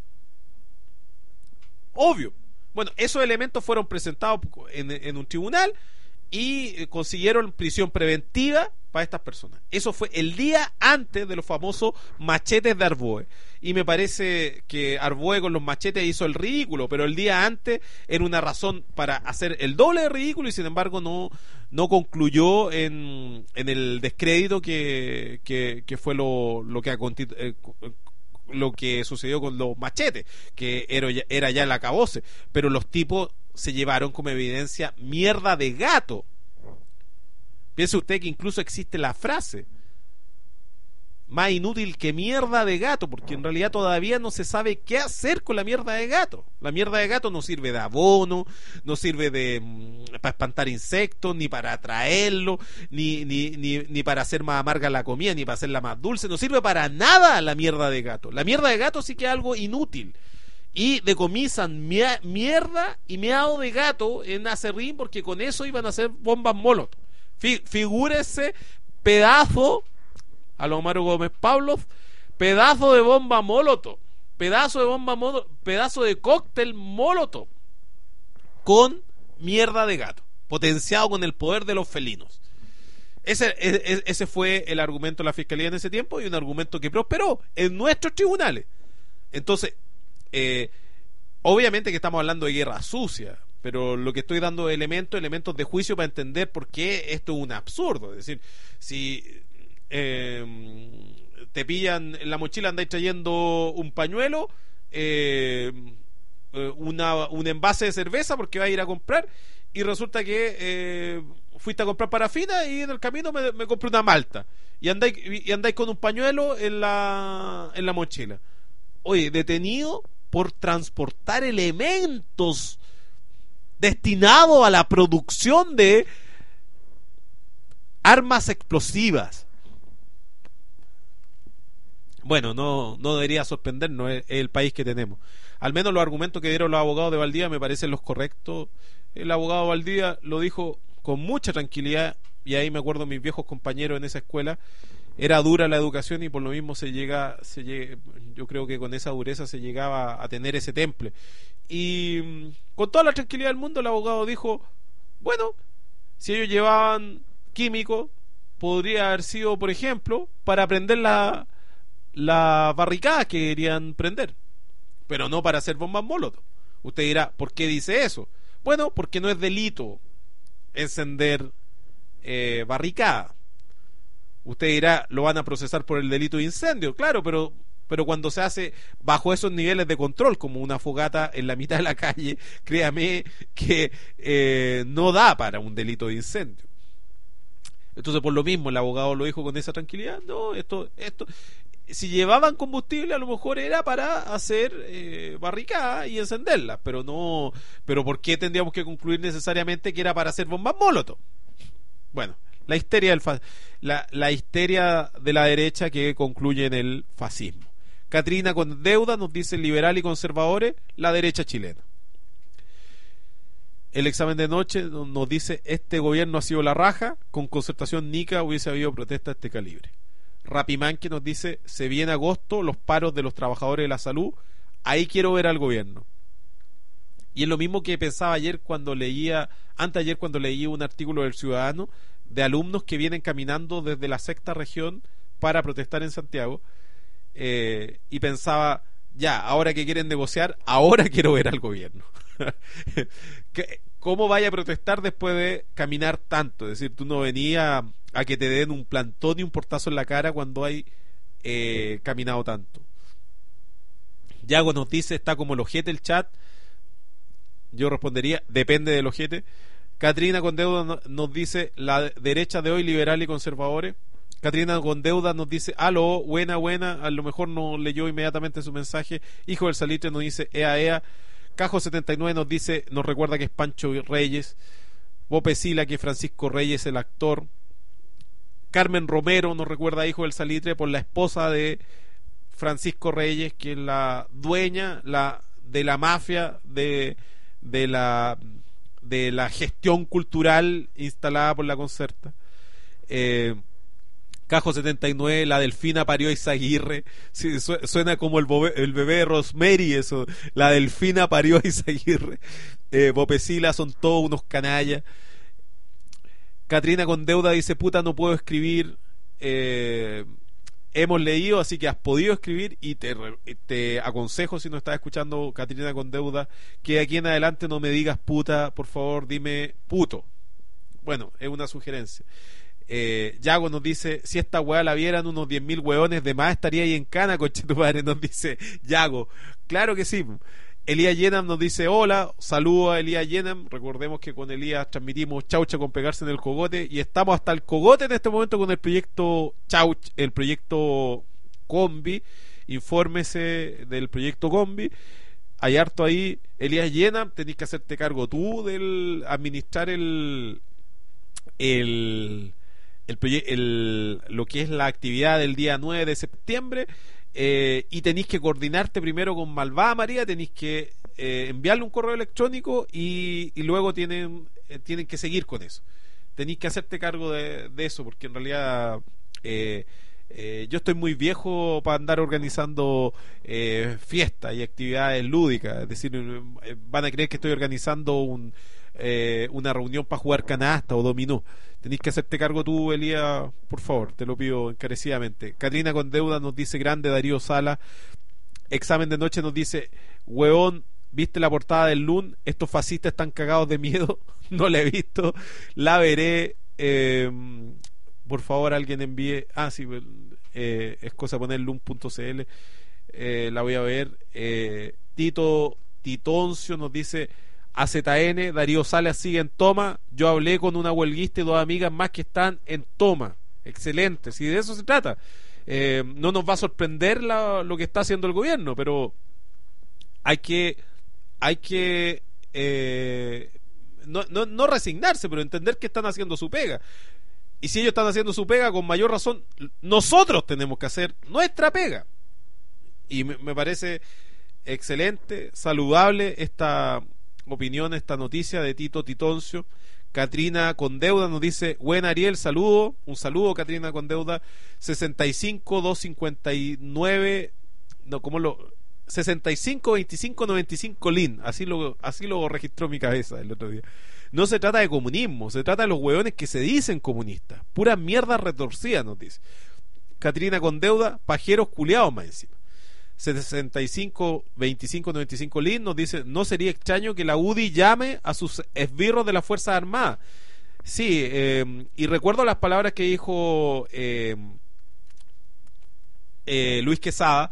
obvio. Bueno, esos elementos fueron presentados en, en un tribunal y consiguieron prisión preventiva para estas personas. Eso fue el día antes de los famosos machetes de Arboe, y me parece que Arboe con los machetes hizo el ridículo, pero el día antes era una razón para hacer el doble de ridículo, y sin embargo no, no concluyó en, en el descrédito que, que, que fue lo, lo que eh, lo que sucedió con los machetes, que era, era ya el acabose, pero los tipos se llevaron como evidencia mierda de gato. Piense usted que incluso existe la frase más inútil que mierda de gato, porque en realidad todavía no se sabe qué hacer con la mierda de gato. La mierda de gato no sirve de abono, no sirve de mmm, para espantar insectos, ni para atraerlo, ni, ni, ni, ni para hacer más amarga la comida, ni para hacerla más dulce. No sirve para nada la mierda de gato. La mierda de gato sí que es algo inútil. Y decomisan mia- mierda y miado de gato en acerrín, porque con eso iban a hacer bombas molotov. Fi- figúrese pedazo a lo Mario Gómez Pavlov, pedazo de bomba molotov, pedazo de bomba molotov, pedazo de cóctel molotov con mierda de gato, potenciado con el poder de los felinos. Ese, ese, ese fue el argumento de la fiscalía en ese tiempo, y un argumento que prosperó en nuestros tribunales. Entonces, eh, obviamente que estamos hablando de guerra sucia, pero lo que estoy dando es elementos, elementos de juicio para entender por qué esto es un absurdo. Es decir, si eh, te pillan en la mochila, andáis trayendo un pañuelo, eh, una, un envase de cerveza porque vas a ir a comprar, y resulta que eh, fuiste a comprar parafina y en el camino me, me compré una malta, y andáis, y andáis con un pañuelo en la, en la mochila. Oye, detenido por transportar elementos destinados a la producción de armas explosivas. Bueno, no, no debería sorprendernos, es el país que tenemos. Al menos los argumentos que dieron los abogados de Valdivia me parecen los correctos. El abogado Valdivia lo dijo con mucha tranquilidad, y ahí me acuerdo de mis viejos compañeros en esa escuela. Era dura la educación y por lo mismo se llega, se llega, yo creo que con esa dureza se llegaba a tener ese temple. Y con toda la tranquilidad del mundo el abogado dijo, bueno, si ellos llevaban químicos, podría haber sido, por ejemplo, para prender la, la barricada que querían prender, pero no para hacer bombas molotov. Usted dirá, ¿por qué dice eso? Bueno, porque no es delito encender eh, barricada. Usted dirá, lo van a procesar por el delito de incendio, claro, pero pero cuando se hace bajo esos niveles de control, como una fogata en la mitad de la calle, créame que eh, no da para un delito de incendio. Entonces, por lo mismo, el abogado lo dijo con esa tranquilidad, no, esto, esto, si llevaban combustible, a lo mejor era para hacer eh, barricadas y encenderlas, pero no, pero ¿por qué tendríamos que concluir necesariamente que era para hacer bombas molotov? Bueno, la histeria del fa la, la histeria de la derecha que concluye en el fascismo. Catrina con deuda nos dice liberal y conservadores, la derecha chilena. El examen de noche nos dice este gobierno ha sido la raja, con concertación nica hubiese habido protesta de este calibre. Rapimán que nos dice se viene agosto, los paros de los trabajadores de la salud, ahí quiero ver al gobierno. Y es lo mismo que pensaba ayer cuando leía, antes ayer cuando leí un artículo del Ciudadano de alumnos que vienen caminando desde la sexta región para protestar en Santiago, eh, y pensaba, ya, ahora que quieren negociar, ahora quiero ver al gobierno. ¿Cómo vaya a protestar después de caminar tanto? Es decir, tú no venías a que te den un plantón y un portazo en la cara cuando hay eh, caminado tanto. Yago nos dice, está como el ojete el chat. Yo respondería, depende del ojete. Catrina con deuda nos dice, la derecha de hoy, liberal y conservadores. Catrina con deuda nos dice, aló, buena, buena. A lo mejor no leyó inmediatamente su mensaje. Hijo del Salitre nos dice, ea, ea. Cajo setenta y nueve nos dice, nos recuerda que es Pancho Reyes. Bopesila, que es Francisco Reyes, el actor. Carmen Romero nos recuerda, hijo del Salitre, por la esposa de Francisco Reyes, que es la dueña la de la mafia de, de la de la gestión cultural instalada por la Concerta. eh, Cajo setenta y nueve, la Delfina parió a Izaguirre. Sí, suena como el, bobe, el bebé de Rosemary, eso. La Delfina parió a Izaguirre. eh, Bopesila son todos unos canallas. Catrina con deuda dice, puta, no puedo escribir. eh, hemos leído, así que has podido escribir, y te, te aconsejo, si no estás escuchando, Catrina con deuda, que de aquí en adelante no me digas puta, por favor dime puto. Bueno, es una sugerencia. eh, Yago nos dice, si esta weá la vieran unos diez mil weones de más, estaría ahí en cana, conchetumadre, nos dice Yago. Claro que sí. Elías Yenam nos dice hola, saludo a Elías Yenam. Recordemos que con Elías transmitimos Chaucha con pegarse en el cogote, y estamos hasta el cogote en este momento con el proyecto Chauch, el proyecto Combi. Infórmese del proyecto Combi. Hay harto ahí. Elías Yenam, tenés que hacerte cargo tú del administrar el el, el, el lo que es la actividad del día nueve de septiembre. Eh, y tenéis que coordinarte primero con Malvada María, tenéis que eh, enviarle un correo electrónico, y, y luego tienen, eh, tienen que seguir con eso. Tenéis que hacerte cargo de, de eso, porque en realidad eh, eh, yo estoy muy viejo para andar organizando eh, fiestas y actividades lúdicas. Es decir, eh, van a creer que estoy organizando un, eh, una reunión para jugar canasta o dominó. Tenéis que hacerte cargo tú, Elías, por favor, te lo pido encarecidamente. Catrina con deuda nos dice grande Darío Sala. Examen de noche nos dice, hueón, ¿viste la portada del L U N? Estos fascistas están cagados de miedo. No la he visto, la veré. Eh, por favor, alguien envíe. Ah, sí, eh, es cosa poner lun punto c l. Eh, la voy a ver. Eh, Tito Titoncio nos dice, A Z N, Darío Salas sigue en toma. Yo hablé con una huelguista y dos amigas más que están en toma. Excelente, si de eso se trata. Eh, no nos va a sorprender la, lo que está haciendo el gobierno, pero hay que hay que eh, no, no, no resignarse, pero entender que están haciendo su pega. Y si ellos están haciendo su pega, con mayor razón nosotros tenemos que hacer nuestra pega. Y me, me parece excelente, saludable esta opinión, esta noticia de Tito Titoncio. Catrina Condeuda nos dice: buen Ariel, saludo, un saludo Catrina Condeuda. Sesenta y cinco doscientos cincuenta y nueve, no, ¿cómo lo? Sesenta y cinco veinticinco noventa y cinco Lin, así lo, así lo registró mi cabeza el otro día. No se trata de comunismo, se trata de los hueones que se dicen comunistas, pura mierda retorcida, nos dice Catrina Condeuda, pajeros culiados más encima. Sesenta y cinco veinticinco noventa y cinco Lin nos dice: no sería extraño que la U D I llame a sus esbirros de las Fuerzas Armadas. Sí, eh, y recuerdo las palabras que dijo eh, eh, Luis Quesada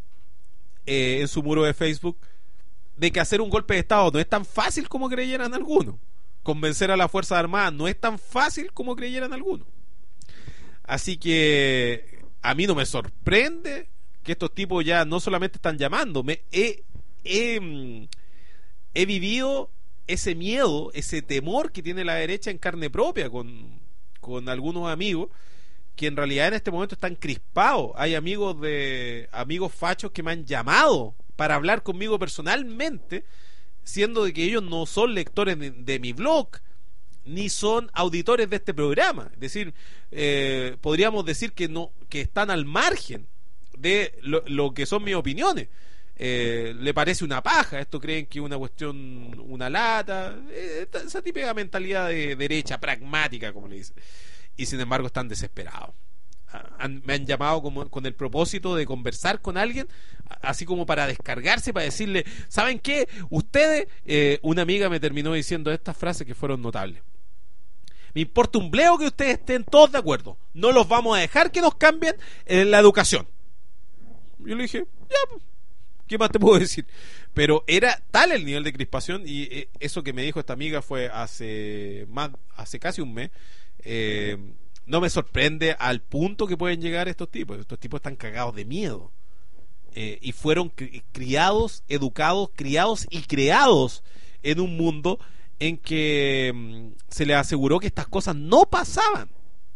eh, en su muro de Facebook, de que hacer un golpe de Estado no es tan fácil como creyeran algunos. Convencer a las Fuerzas Armadas no es tan fácil como creyeran algunos. Así que a mí no me sorprende que estos tipos ya no solamente están llamando. Me he, he, he vivido ese miedo, ese temor que tiene la derecha en carne propia con, con algunos amigos que en realidad en este momento están crispados. Hay amigos de amigos fachos que me han llamado para hablar conmigo personalmente, siendo de que ellos no son lectores de, de mi blog ni son auditores de este programa. Es decir, eh, podríamos decir que no, que están al margen de lo, lo que son mis opiniones. Eh, le parece una paja, esto creen que es una cuestión, una lata, eh, esa típica mentalidad de derecha pragmática, como le dicen. Y sin embargo están desesperados. Han, me han llamado como, con el propósito de conversar con alguien, así como para descargarse, para decirle: ¿saben qué? Ustedes, eh, una amiga me terminó diciendo estas frases que fueron notables: me importa un bleo que ustedes estén todos de acuerdo, no los vamos a dejar que nos cambien en la educación. Yo le dije: ya, ¿qué más te puedo decir? Pero era tal el nivel de crispación, y eh, eso que me dijo esta amiga fue hace más, hace casi un mes. eh, no me sorprende al punto que pueden llegar estos tipos. Estos tipos están cagados de miedo, eh, y fueron cri- criados, educados, criados y creados en un mundo en que mm, se les aseguró que estas cosas no pasaban.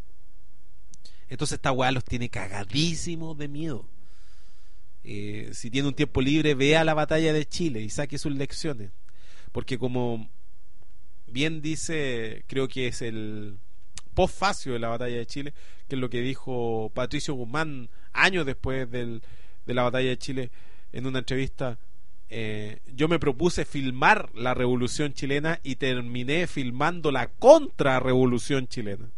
Entonces esta weá los tiene cagadísimos de miedo. Eh, si tiene un tiempo libre, vea la batalla de Chile y saque sus lecciones, porque como bien dice, creo que es el postfacio de la batalla de Chile, que es lo que dijo Patricio Guzmán años después del, de la batalla de Chile en una entrevista: eh, yo me propuse filmar la revolución chilena y terminé filmando la contrarrevolución chilena.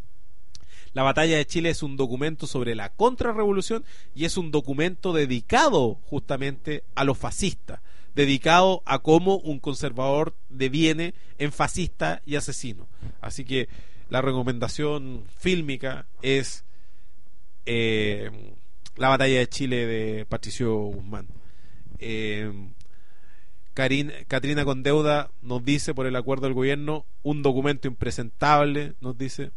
La batalla de Chile es un documento sobre la contrarrevolución, y es un documento dedicado justamente a los fascistas, dedicado a cómo un conservador deviene en fascista y asesino. Así que la recomendación fílmica es eh, la batalla de Chile de Patricio Guzmán. eh, Karin, Catrina Condeuda nos dice: por el acuerdo del gobierno, un documento impresentable, nos dice.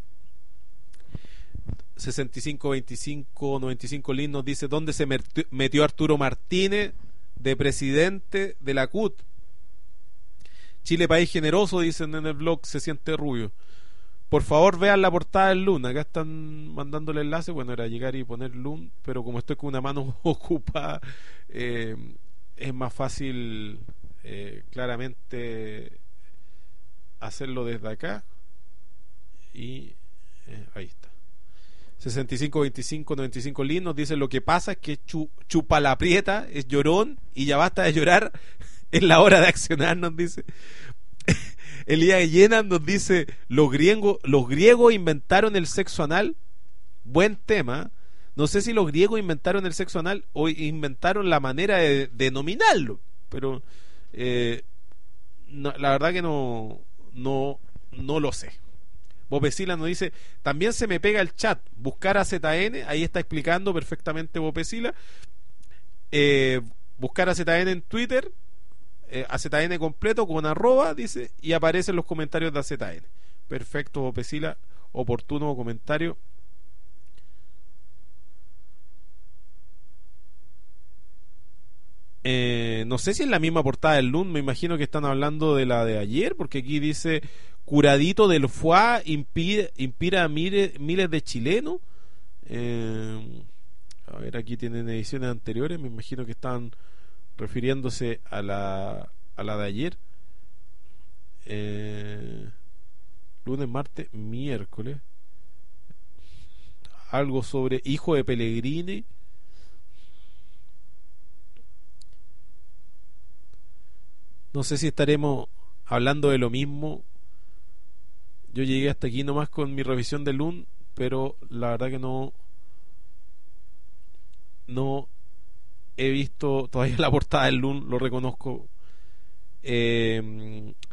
Sesenta y cinco veinticinco noventa y cinco Lin nos dice: ¿dónde se metió Arturo Martínez de presidente de la C U T? Chile país generoso, dicen en el blog Se Siente Rubio. Por favor, vean la portada del Lun. Acá están mandando el enlace. Bueno, era llegar y poner Lun, pero como estoy con una mano ocupada, eh, es más fácil eh, claramente hacerlo desde acá. Y eh, ahí está. Sesenta y cinco veinticinco noventa y cinco Lin nos dice: lo que pasa es que chu, chupa la prieta, es llorón, y ya basta de llorar, es la hora de accionar, nos dice. Elías Llenas nos dice: los griegos, los griegos inventaron el sexo anal. Buen tema. No sé si los griegos inventaron el sexo anal o inventaron la manera de denominarlo, pero eh, no, la verdad que no, no, no lo sé. Bopesila nos dice: también se me pega el chat, buscar a Z N, ahí está explicando perfectamente Bopesila. Eh, buscar a Z N en Twitter, eh, a Z N completo con arroba, dice, y aparecen los comentarios de A Z N. Perfecto, Bopesila, oportuno comentario. Eh, no sé si es la misma portada del Lund, me imagino que están hablando de la de ayer, porque aquí dice curadito del foie inspira, inspira a miles, miles de chilenos. Eh, a ver, aquí tienen ediciones anteriores, me imagino que están refiriéndose a la, a la de ayer. Eh, lunes, martes, miércoles. Algo sobre hijo de Pellegrini. No sé si estaremos hablando de lo mismo. Yo llegué hasta aquí nomás con mi revisión de Lund, pero la verdad que no no he visto todavía la portada del Lund, lo reconozco. Eh,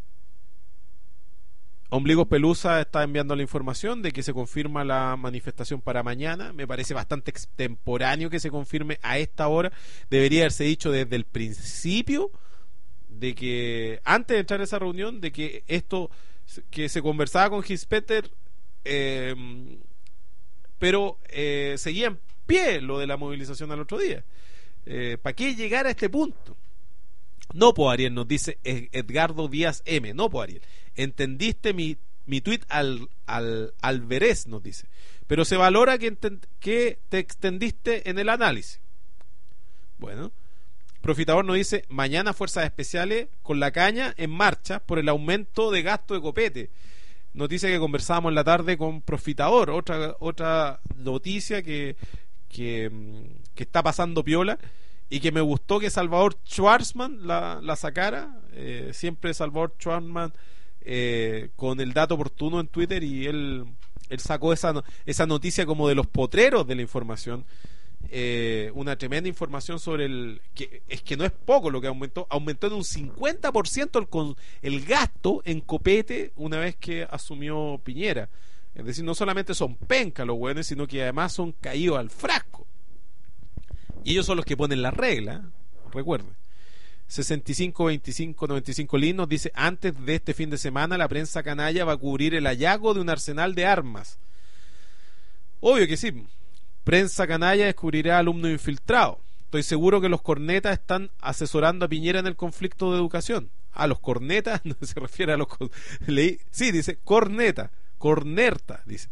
Ombligos Pelusa está enviando la información de que se confirma la manifestación para mañana. Me parece bastante extemporáneo que se confirme a esta hora. Debería haberse dicho desde el principio, de que antes de entrar a esa reunión, de que esto, que se conversaba con Gispeter, eh, pero eh, seguía en pie lo de la movilización al otro día. Eh, ¿Para qué llegar a este punto? No, po Ariel, nos dice Edgardo Díaz M. No, po Ariel, entendiste mi, mi tweet al, al Alvarez, nos dice, pero se valora que, enten, que te extendiste en el análisis. Bueno, Profitador nos dice, mañana fuerzas especiales con la caña en marcha por el aumento de gasto de copete. Noticia que conversábamos en la tarde con Profitador, otra otra noticia que, que, que está pasando piola y que me gustó que Salvador Schwarzman la, la sacara. Eh, siempre Salvador Schwarzman eh, con el dato oportuno en Twitter, y él, él sacó esa, esa noticia como de los potreros de la información. Eh, una tremenda información sobre el que es que no es poco lo que aumentó aumentó en un cincuenta por ciento el, con, el gasto en copete una vez que asumió Piñera. Es decir, no solamente son pencas los hueones, sino que además son caídos al frasco, y ellos son los que ponen la regla. Recuerden, sesenta y cinco veinticinco noventa y cinco Lin nos dice, antes de este fin de semana la prensa canalla va a cubrir el hallazgo de un arsenal de armas. Obvio que sí. Prensa canalla descubrirá alumnos infiltrados. Estoy seguro que los cornetas están asesorando a Piñera en el conflicto de educación. A los cornetas no se refiere a los... Leí, sí, dice corneta, cornerta, dice.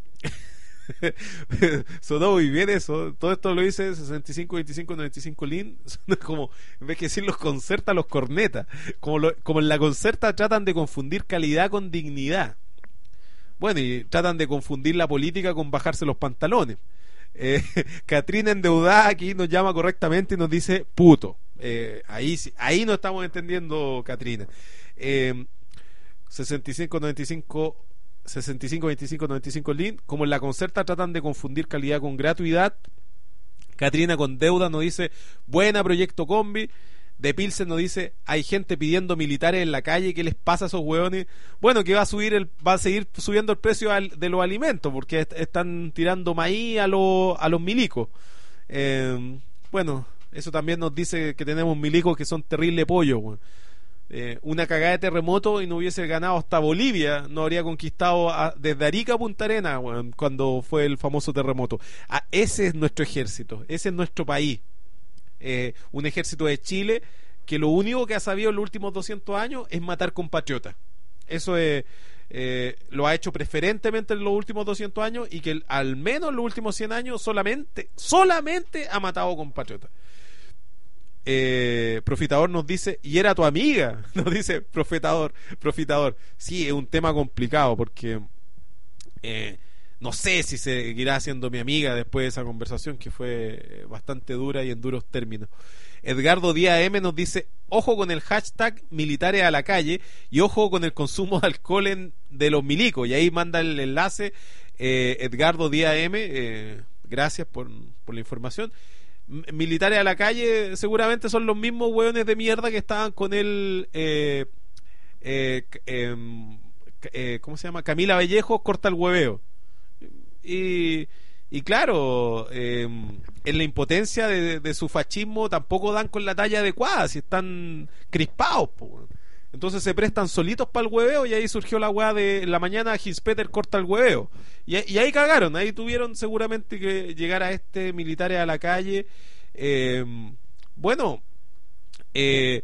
Sonó muy bien eso. Todo esto lo dice sesenta y cinco veinticinco noventa y cinco Lin. Suena como, en vez de decir los concerta, los cornetas. Como, lo, como en la concerta tratan de confundir calidad con dignidad. Bueno, y tratan de confundir la política con bajarse los pantalones. Eh, Catrina endeudada aquí nos llama correctamente y nos dice puto. Eh, ahí ahí no estamos entendiendo, Catrina. Eh, sesenta y cinco noventa y cinco sesenta y cinco veinticinco noventa y cinco Lin. Como en la concerta tratan de confundir calidad con gratuidad. Catrina con deuda nos dice buena proyecto combi. De Pilsen nos dice, hay gente pidiendo militares en la calle, ¿qué les pasa a esos hueones? Bueno, que va a subir el, va a seguir subiendo el precio al, de los alimentos, porque est están tirando maíz a, lo, a los milicos. Eh, bueno, eso también nos dice que tenemos milicos que son terrible pollo, bueno. eh, Una cagada de terremoto y no hubiese ganado hasta Bolivia, no habría conquistado a, desde Arica a Punta Arenas, bueno, cuando fue el famoso terremoto. Ah, ese es nuestro ejército, ese es nuestro país. Eh, un ejército de Chile que lo único que ha sabido en los últimos doscientos años es matar compatriotas. Eso es, eh, lo ha hecho preferentemente en los últimos doscientos años, y que al menos en los últimos cien años solamente solamente ha matado compatriotas. eh, Profitador nos dice, y era tu amiga, nos dice Profitador, Profitador. Sí, es un tema complicado porque eh, no sé si seguirá siendo mi amiga después de esa conversación que fue bastante dura y en duros términos. Edgardo Díaz M nos dice, ojo con el hashtag militares a la calle y ojo con el consumo de alcohol en, de los milicos, y ahí manda el enlace. eh, Edgardo Díaz M, eh, gracias por, por la información. M militares a la calle seguramente son los mismos hueones de mierda que estaban con el eh, eh, eh, eh, ¿cómo se llama? Camila Vallejo corta el hueveo. Y, y claro, eh, en la impotencia de, de su fascismo tampoco dan con la talla adecuada, si están crispados, po. Entonces se prestan solitos para el hueveo, y ahí surgió la hueá de en la mañana Gispeter corta el hueveo, y, y ahí cagaron, ahí tuvieron seguramente que llegar a este militares a la calle. Eh, bueno, eh,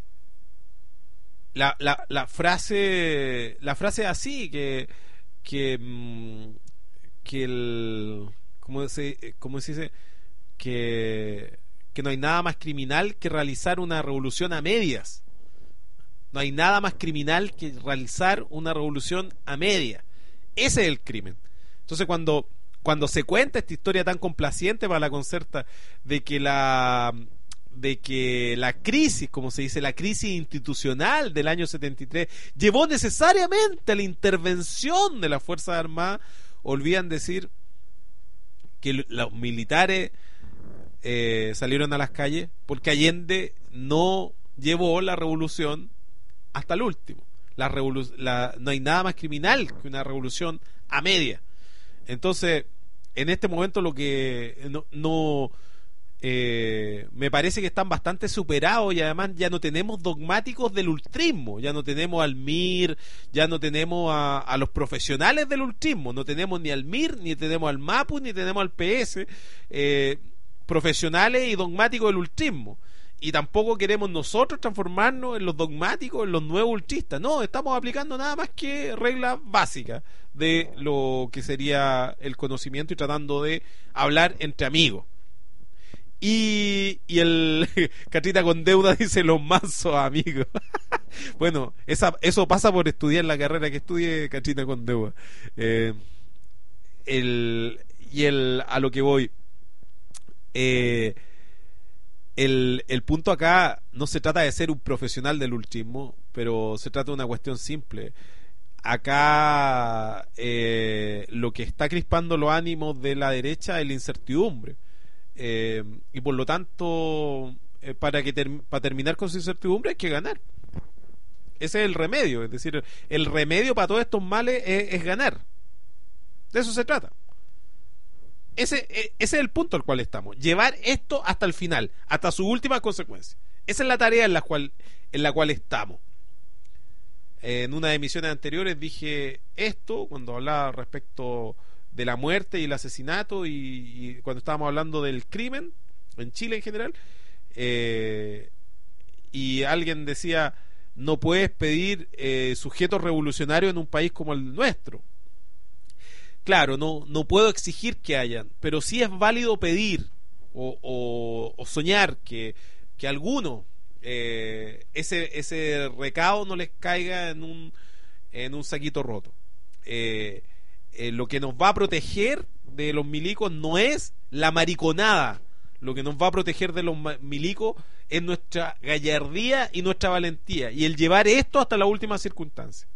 la, la, la frase la frase así que que que el ¿cómo se cómo se dice? que que no hay nada más criminal que realizar una revolución a medias. No hay nada más criminal que realizar una revolución a medias. Ese es el crimen. Entonces cuando cuando se cuenta esta historia tan complaciente para la Concerta de que la de que la crisis, como se dice, la crisis institucional del año setenta y tres llevó necesariamente a la intervención de las Fuerzas Armadas, olvidan decir que los militares eh, salieron a las calles porque Allende no llevó la revolución hasta el último. La revolu- la, no hay nada más criminal que una revolución a media. Entonces, en este momento lo que no, no eh, me parece que están bastante superados, y además ya no tenemos dogmáticos del ultrismo, ya no tenemos al M I R, ya no tenemos a, a los profesionales del ultrismo, no tenemos ni al M I R, ni tenemos al MAPU, ni tenemos al P S, eh, profesionales y dogmáticos del ultrismo. Y tampoco queremos nosotros transformarnos en los dogmáticos, en los nuevos ultristas. No, estamos aplicando nada más que reglas básicas de lo que sería el conocimiento y tratando de hablar entre amigos. Y, y el Catrita con deuda dice los mansos amigos. Bueno, esa, eso pasa por estudiar la carrera que estudie Catrita con deuda. Eh, el, y el a lo que voy. Eh, El, el punto acá no se trata de ser un profesional del ultrismo, pero se trata de una cuestión simple. Acá eh, lo que está crispando los ánimos de la derecha es la incertidumbre, eh, y por lo tanto eh, para que ter- para terminar con su incertidumbre hay que ganar. Ese es el remedio, es decir, el remedio para todos estos males es, es ganar. De eso se trata. Ese, ese es el punto al cual estamos. Llevar esto hasta el final, hasta su última consecuencia. Esa es la tarea en la cual, en la cual estamos. En una de emisiones anteriores dije esto, cuando hablaba respecto de la muerte y el asesinato, y, y cuando estábamos hablando del crimen, en Chile en general, eh, y alguien decía, no puedes pedir eh, sujetos revolucionarios en un país como el nuestro. Claro, no, no puedo exigir que hayan, pero sí es válido pedir o, o, o soñar que, que alguno eh, ese, ese recado no les caiga en un, en un saquito roto. Eh, eh, lo que nos va a proteger de los milicos no es la mariconada, lo que nos va a proteger de los milicos es nuestra gallardía y nuestra valentía, y el llevar esto hasta la última circunstancia.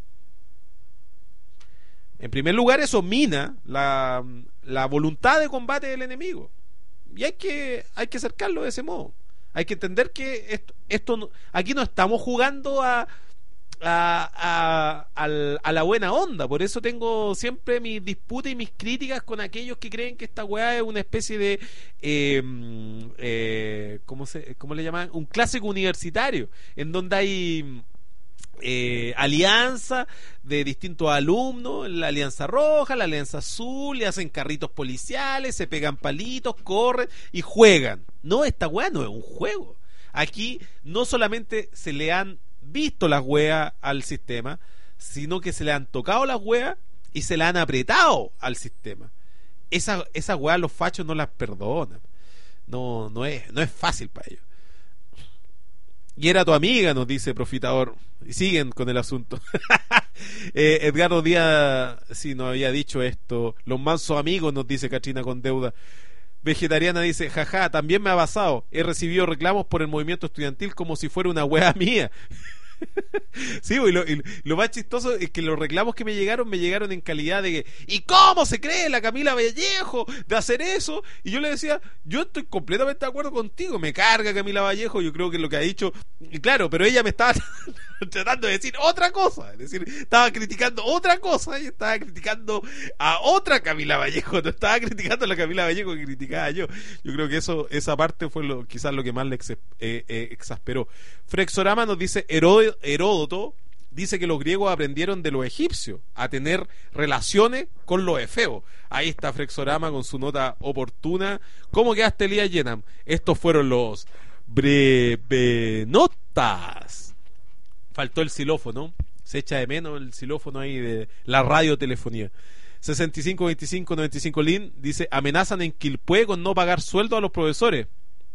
En primer lugar, eso mina la, la voluntad de combate del enemigo, y hay que hay que acercarlo de ese modo. Hay que entender que esto, esto no, aquí no estamos jugando a a, a, a a la buena onda. Por eso tengo siempre mis disputas y mis críticas con aquellos que creen que esta weá es una especie de eh, eh, ¿cómo se, cómo le llaman? Un clásico universitario en donde hay Eh, alianza de distintos alumnos, la alianza roja, la alianza azul, y hacen carritos policiales, se pegan palitos, corren y juegan. No, esta weá no es un juego. Aquí no solamente se le han visto las weas al sistema, sino que se le han tocado las weas y se le han apretado al sistema. Esa, esa weá los fachos no las perdonan. No, no es, no es fácil para ellos. Y era tu amiga, nos dice Profitador. Y siguen con el asunto. eh, Edgardo Díaz sí nos había dicho esto. Los mansos amigos, nos dice Catrina con deuda. Vegetariana dice, jaja, también me ha pasado. He recibido reclamos por el movimiento estudiantil como si fuera una wea mía. Sí, y lo, y lo más chistoso es que los reclamos que me llegaron me llegaron en calidad de que, ¿y cómo se cree la Camila Vallejo de hacer eso? Y yo le decía, yo estoy completamente de acuerdo contigo, me carga Camila Vallejo, yo creo que lo que ha dicho, y claro, pero ella me estaba tratando de decir otra cosa, es decir, estaba criticando otra cosa y estaba criticando a otra Camila Vallejo, no estaba criticando a la Camila Vallejo que criticaba yo. Yo creo que eso, esa parte fue lo, quizás lo que más le ex, eh, eh, exasperó. Frexorama nos dice, Heródoto, Heródoto dice que los griegos aprendieron de los egipcios a tener relaciones con los efeos. Ahí está Frexorama con su nota oportuna. ¿Cómo quedaste, Elías Yenam? Estos fueron los Breve notas. Faltó el xilófono. Se echa de menos el xilófono ahí de la radiotelefonía. sesenta y cinco veinticinco noventa y cinco Lin dice: amenazan en Quilpué con no pagar sueldo a los profesores.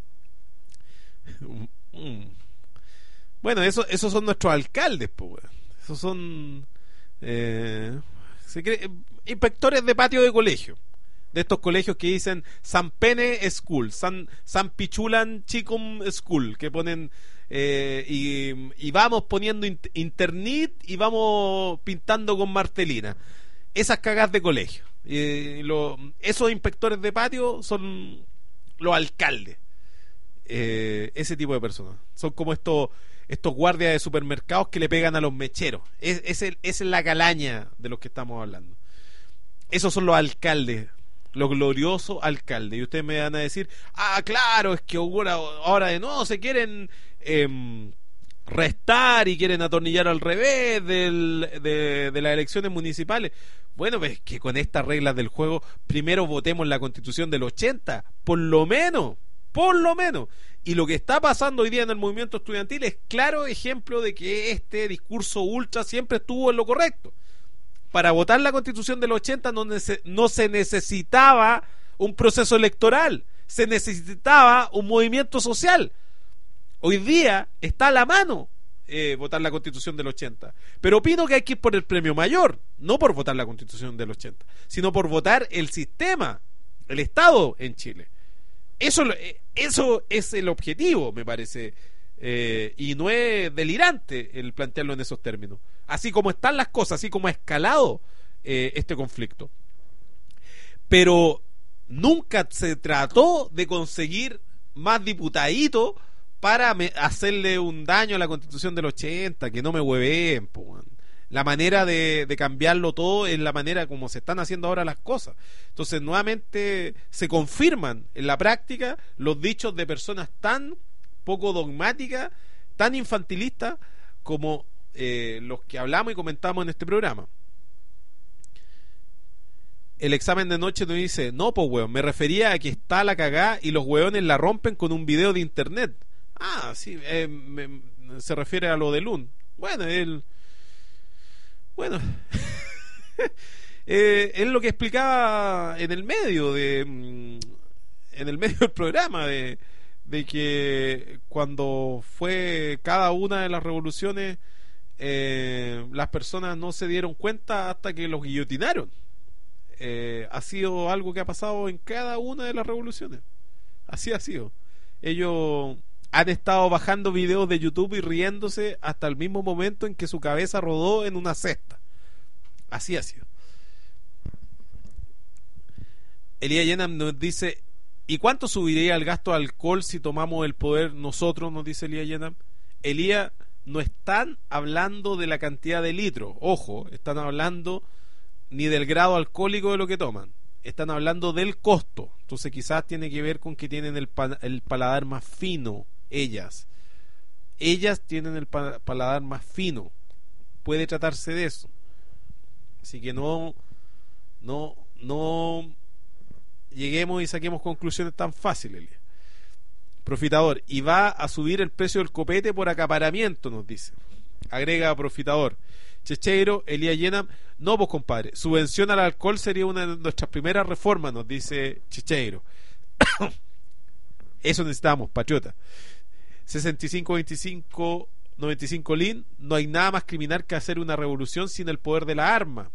Bueno, eso, esos son nuestros alcaldes, pues. Esos son eh, se cree, inspectores de patio de colegio. De estos colegios que dicen San Pene School, San, San Pichulan Chicum School, que ponen eh, y, y vamos poniendo internet y vamos pintando con martelina. Esas cagas de colegio. Eh, lo, esos inspectores de patio son los alcaldes. Eh, ese tipo de personas. Son como estos estos guardias de supermercados que le pegan a los mecheros. Es, es, el, es la calaña de los que estamos hablando. Esos son los alcaldes. Los gloriosos alcaldes. Y ustedes me van a decir: ah, claro, es que ahora, ahora de nuevo se quieren eh, restar y quieren atornillar al revés del, de, de las elecciones municipales. Bueno, pues que con estas reglas del juego primero votemos la Constitución del ochenta, por lo menos, por lo menos. Y lo que está pasando hoy día en el movimiento estudiantil es claro ejemplo de que este discurso ultra siempre estuvo en lo correcto. Para votar la Constitución del ochenta no, nece- no se necesitaba un proceso electoral, se necesitaba un movimiento social. Hoy día está a la mano eh, votar la Constitución del ochenta, pero opino que hay que ir por el premio mayor, no por votar la Constitución del ochenta, sino por votar el sistema, el Estado en Chile. Eso, eso es el objetivo, me parece, eh, y no es delirante el plantearlo en esos términos. Así como están las cosas, así como ha escalado eh, este conflicto. Pero nunca se trató de conseguir más diputaditos para me, hacerle un daño a la Constitución del ochenta, que no me hueven, po. La manera de, de cambiarlo todo es la manera como se están haciendo ahora las cosas. Entonces nuevamente se confirman en la práctica los dichos de personas tan poco dogmáticas, tan infantilistas como eh, los que hablamos y comentamos en este programa. El examen de noche nos dice: no, pues weón, me refería a que está la cagá y los weones la rompen con un video de internet. Ah, sí, eh, me, se refiere a lo de Lund. Bueno, él... Bueno, eh, es lo que explicaba en el medio de en el medio del programa de, de que cuando fue cada una de las revoluciones eh, las personas no se dieron cuenta hasta que los guillotinaron. Eh, ha sido algo que ha pasado en cada una de las revoluciones. Así ha sido. Ellos han estado bajando videos de YouTube y riéndose hasta el mismo momento en que su cabeza rodó en una cesta. Así ha sido. Elías Yenam nos dice: ¿y cuánto subiría el gasto de alcohol si tomamos el poder nosotros? Nos dice Elías Yenam. Elías, no están hablando de la cantidad de litros. Ojo, están hablando ni del grado alcohólico de lo que toman. Están hablando del costo. Entonces quizás tiene que ver con que tienen el, pa- el paladar más fino. Ellas ellas tienen el pa- paladar más fino. Puede tratarse de eso. Así que no no no lleguemos y saquemos conclusiones tan fáciles. Profitador: y va a subir el precio del copete por acaparamiento, nos dice. Agrega Profitador. Checheiro, Elías Yenam: no, pues compadre, subvención al alcohol sería una de nuestras primeras reformas, nos dice Checheiro. Eso necesitamos, patriota. sesenta y cinco veinticinco noventa y cinco Lin: no hay nada más criminal que hacer una revolución sin el poder de la arma.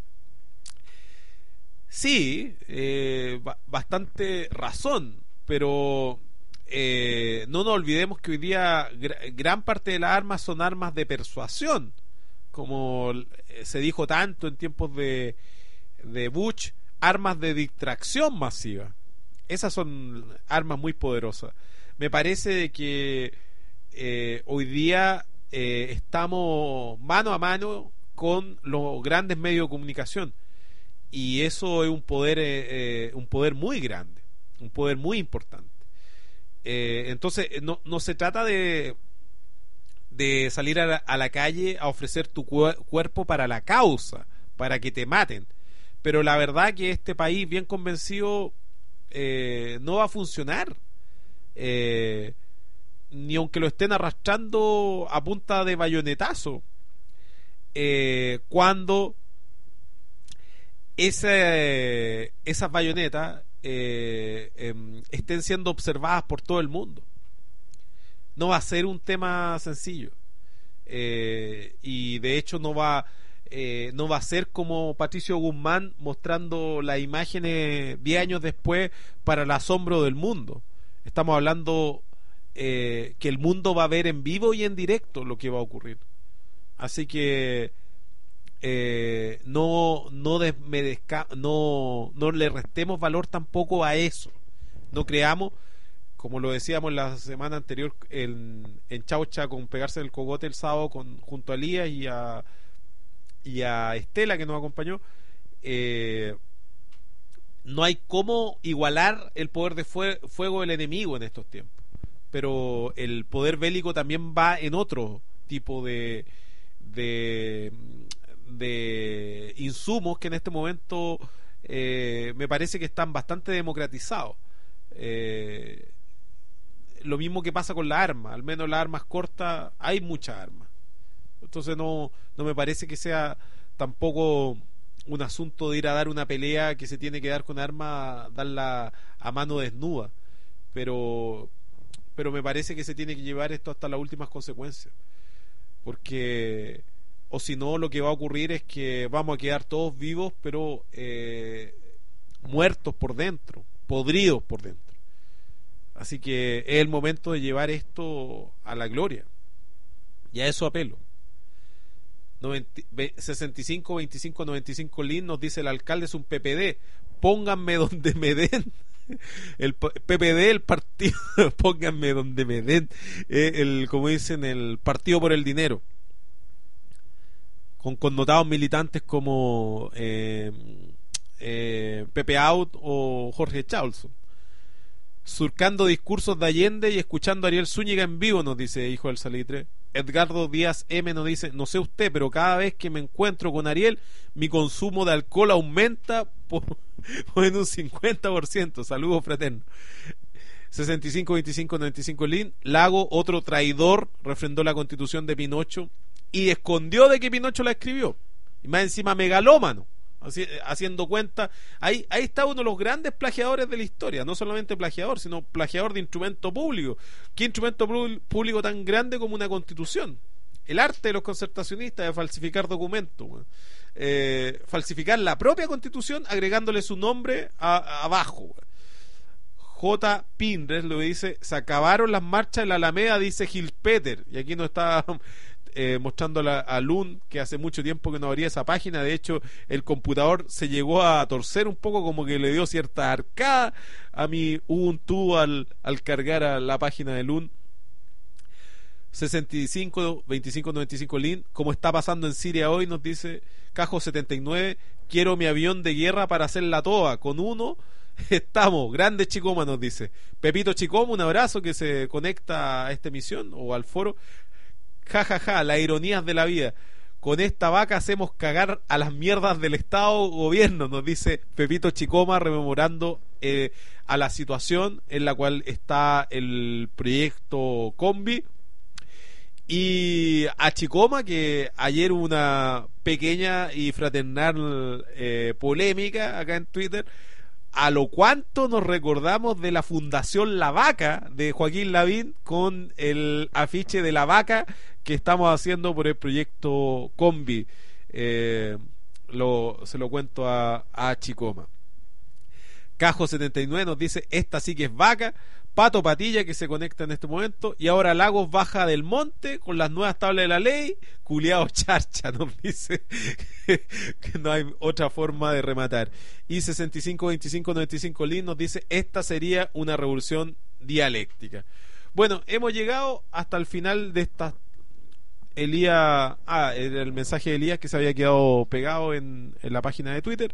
Sí, eh, bastante razón, pero eh, no nos olvidemos que hoy día gr- gran parte de las armas son armas de persuasión, como se dijo tanto en tiempos de, de Bush, armas de distracción masiva. Esas son armas muy poderosas. Me parece que eh, hoy día eh, estamos mano a mano con los grandes medios de comunicación, y eso es un poder eh, un poder muy grande, un poder muy importante. Eh, entonces no, no se trata de de salir a la, a la calle a ofrecer tu cu- cuerpo para la causa, para que te maten, pero la verdad que este país, bien convencido, eh, no va a funcionar. Eh, ni ni aunque lo estén arrastrando a punta de bayonetazo, eh, cuando ese, esas bayonetas eh, eh, estén siendo observadas por todo el mundo. No va a ser un tema sencillo, eh, y de hecho no va eh, no va a ser como Patricio Guzmán mostrando las imágenes diez años después para el asombro del mundo. Estamos hablando eh, que el mundo va a ver en vivo y en directo lo que va a ocurrir. Así que eh, no no, desmerezca, no no le restemos valor tampoco a eso. No creamos, como lo decíamos la semana anterior en, en Chaucha, con pegarse el cogote el sábado con, junto a Elías y a, y a Estela, que nos acompañó, eh, no hay cómo igualar el poder de fue, fuego del enemigo en estos tiempos, pero el poder bélico también va en otro tipo de de, de insumos que en este momento eh, me parece que están bastante democratizados. eh, Lo mismo que pasa con las armas, al menos las armas cortas, hay muchas armas. Entonces no, no me parece que sea tampoco un asunto de ir a dar una pelea que se tiene que dar con armas, darla a mano desnuda. Pero, pero me parece que se tiene que llevar esto hasta las últimas consecuencias. Porque, o si no, lo que va a ocurrir es que vamos a quedar todos vivos, pero eh, muertos por dentro, podridos por dentro. Así que es el momento de llevar esto a la gloria. Y a eso apelo. sesenta y cinco veinticinco noventa y cinco Lin nos dice: el alcalde es un P P D. Pónganme donde me den. El P P D, el partido. Pónganme donde me den. Eh, el, como dicen, el partido por el dinero. Con connotados militantes como eh, eh, Pepe Out o Jorge Chaulson. Surcando discursos de Allende y escuchando a Ariel Zúñiga en vivo, nos dice Hijo del Salitre. Edgardo Díaz M nos dice: no sé usted, pero cada vez que me encuentro con Ariel, mi consumo de alcohol aumenta por, por en un cincuenta por ciento. Saludos fraternos. sesenta y cinco veinticinco noventa y cinco Lin. Lago, otro traidor, refrendó la constitución de Pinocho y escondió de que Pinocho la escribió. Y más encima megalómano. Así, haciendo cuenta, ahí, ahí está uno de los grandes plagiadores de la historia, no solamente plagiador, sino plagiador de instrumento público. ¿Qué instrumento público tan grande como una constitución? El arte de los concertacionistas de falsificar documentos, eh, falsificar la propia constitución agregándole su nombre a, a abajo. J. Pindres lo dice: se acabaron las marchas en la Alameda, dice Gil Peter, y aquí nos está Eh, mostrando a, a Lun que hace mucho tiempo que no abría esa página. De hecho, el computador se llegó a torcer un poco, como que le dio cierta arcada a mi Ubuntu al, al cargar a la página de Lun. sesenta y cinco veinticinco noventa y cinco Lin, como está pasando en Siria hoy, nos dice Cajo setenta y nueve: quiero mi avión de guerra para hacer la toa, con uno estamos. Grande Chicoma, nos dice Pepito Chicoma, un abrazo, que se conecta a esta emisión o al foro. Ja, ja, ja, las ironías de la vida. Con esta vaca hacemos cagar a las mierdas del Estado gobierno, nos dice Pepito Chicoma, rememorando eh, a la situación en la cual está el proyecto Combi. Y a Chicoma, que ayer hubo una pequeña y fraternal eh, polémica acá en Twitter, a lo cuanto nos recordamos de la Fundación La Vaca de Joaquín Lavín, con el afiche de la vaca que estamos haciendo por el proyecto Combi. Eh, lo, se lo cuento a, a Chicoma. Cajo setenta y nueve nos dice: esta sí que es vaca. Pato Patilla, que se conecta en este momento. Y ahora Lagos baja del monte con las nuevas tablas de la ley. Culeado charcha, nos dice que no hay otra forma de rematar. Y sesenta y cinco veinticinco noventa y cinco Lin nos dice: esta sería una revolución dialéctica. Bueno, hemos llegado hasta el final de esta. Elías, ah, era el mensaje de Elías que se había quedado pegado en, en la página de Twitter.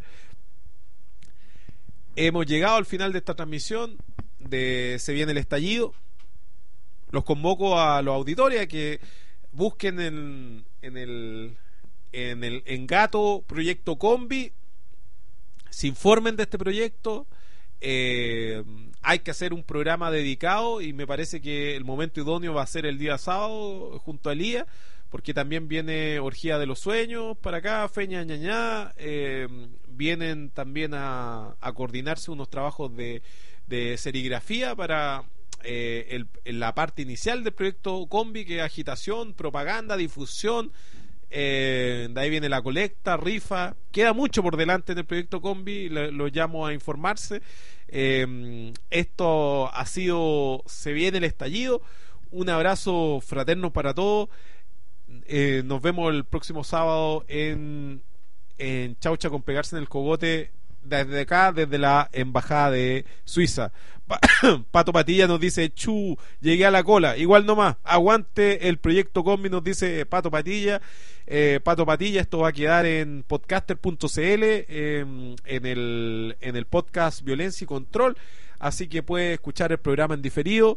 Hemos llegado al final de esta transmisión de Se Viene el Estallido. Los convoco a los auditores a que busquen en, en el en el Engato Proyecto Combi, se informen de este proyecto eh, hay que hacer un programa dedicado y me parece que el momento idóneo va a ser el día sábado junto a Elías, porque también viene Orgía de los Sueños para acá, Feña Ñañá, eh, vienen también a, a coordinarse unos trabajos de, de serigrafía para eh, el, en la parte inicial del proyecto Combi, que es agitación, propaganda, difusión. Eh, de ahí viene la colecta, rifa, queda mucho por delante en el proyecto Combi, lo, lo llamo a informarse. Eh, esto ha sido, se viene el estallido, un abrazo fraterno para todos. Eh, nos vemos el próximo sábado en, en Chaucha con Pegarse en el Cogote, desde acá, desde la embajada de Suiza. Pato Patilla nos dice: chu, llegué a la cola, igual nomás, aguante el proyecto Combi, nos dice Pato Patilla. eh, Pato Patilla, esto va a quedar en podcaster punto cl, eh, en el en el podcast Violencia y Control, así que puede escuchar el programa en diferido.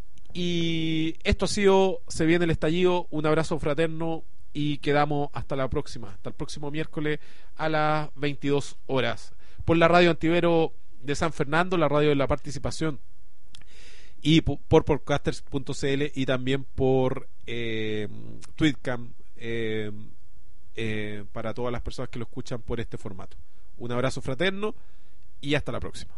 Y esto ha sido Se Viene el Estallido, un abrazo fraterno y quedamos hasta la próxima, hasta el próximo miércoles a las veintidós horas por la radio Antivero de San Fernando, la radio de la participación, y por podcasters punto cl y también por eh, Tweetcam, eh, eh, para todas las personas que lo escuchan por este formato. Un abrazo fraterno y hasta la próxima.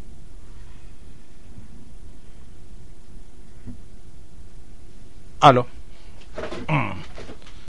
Aló.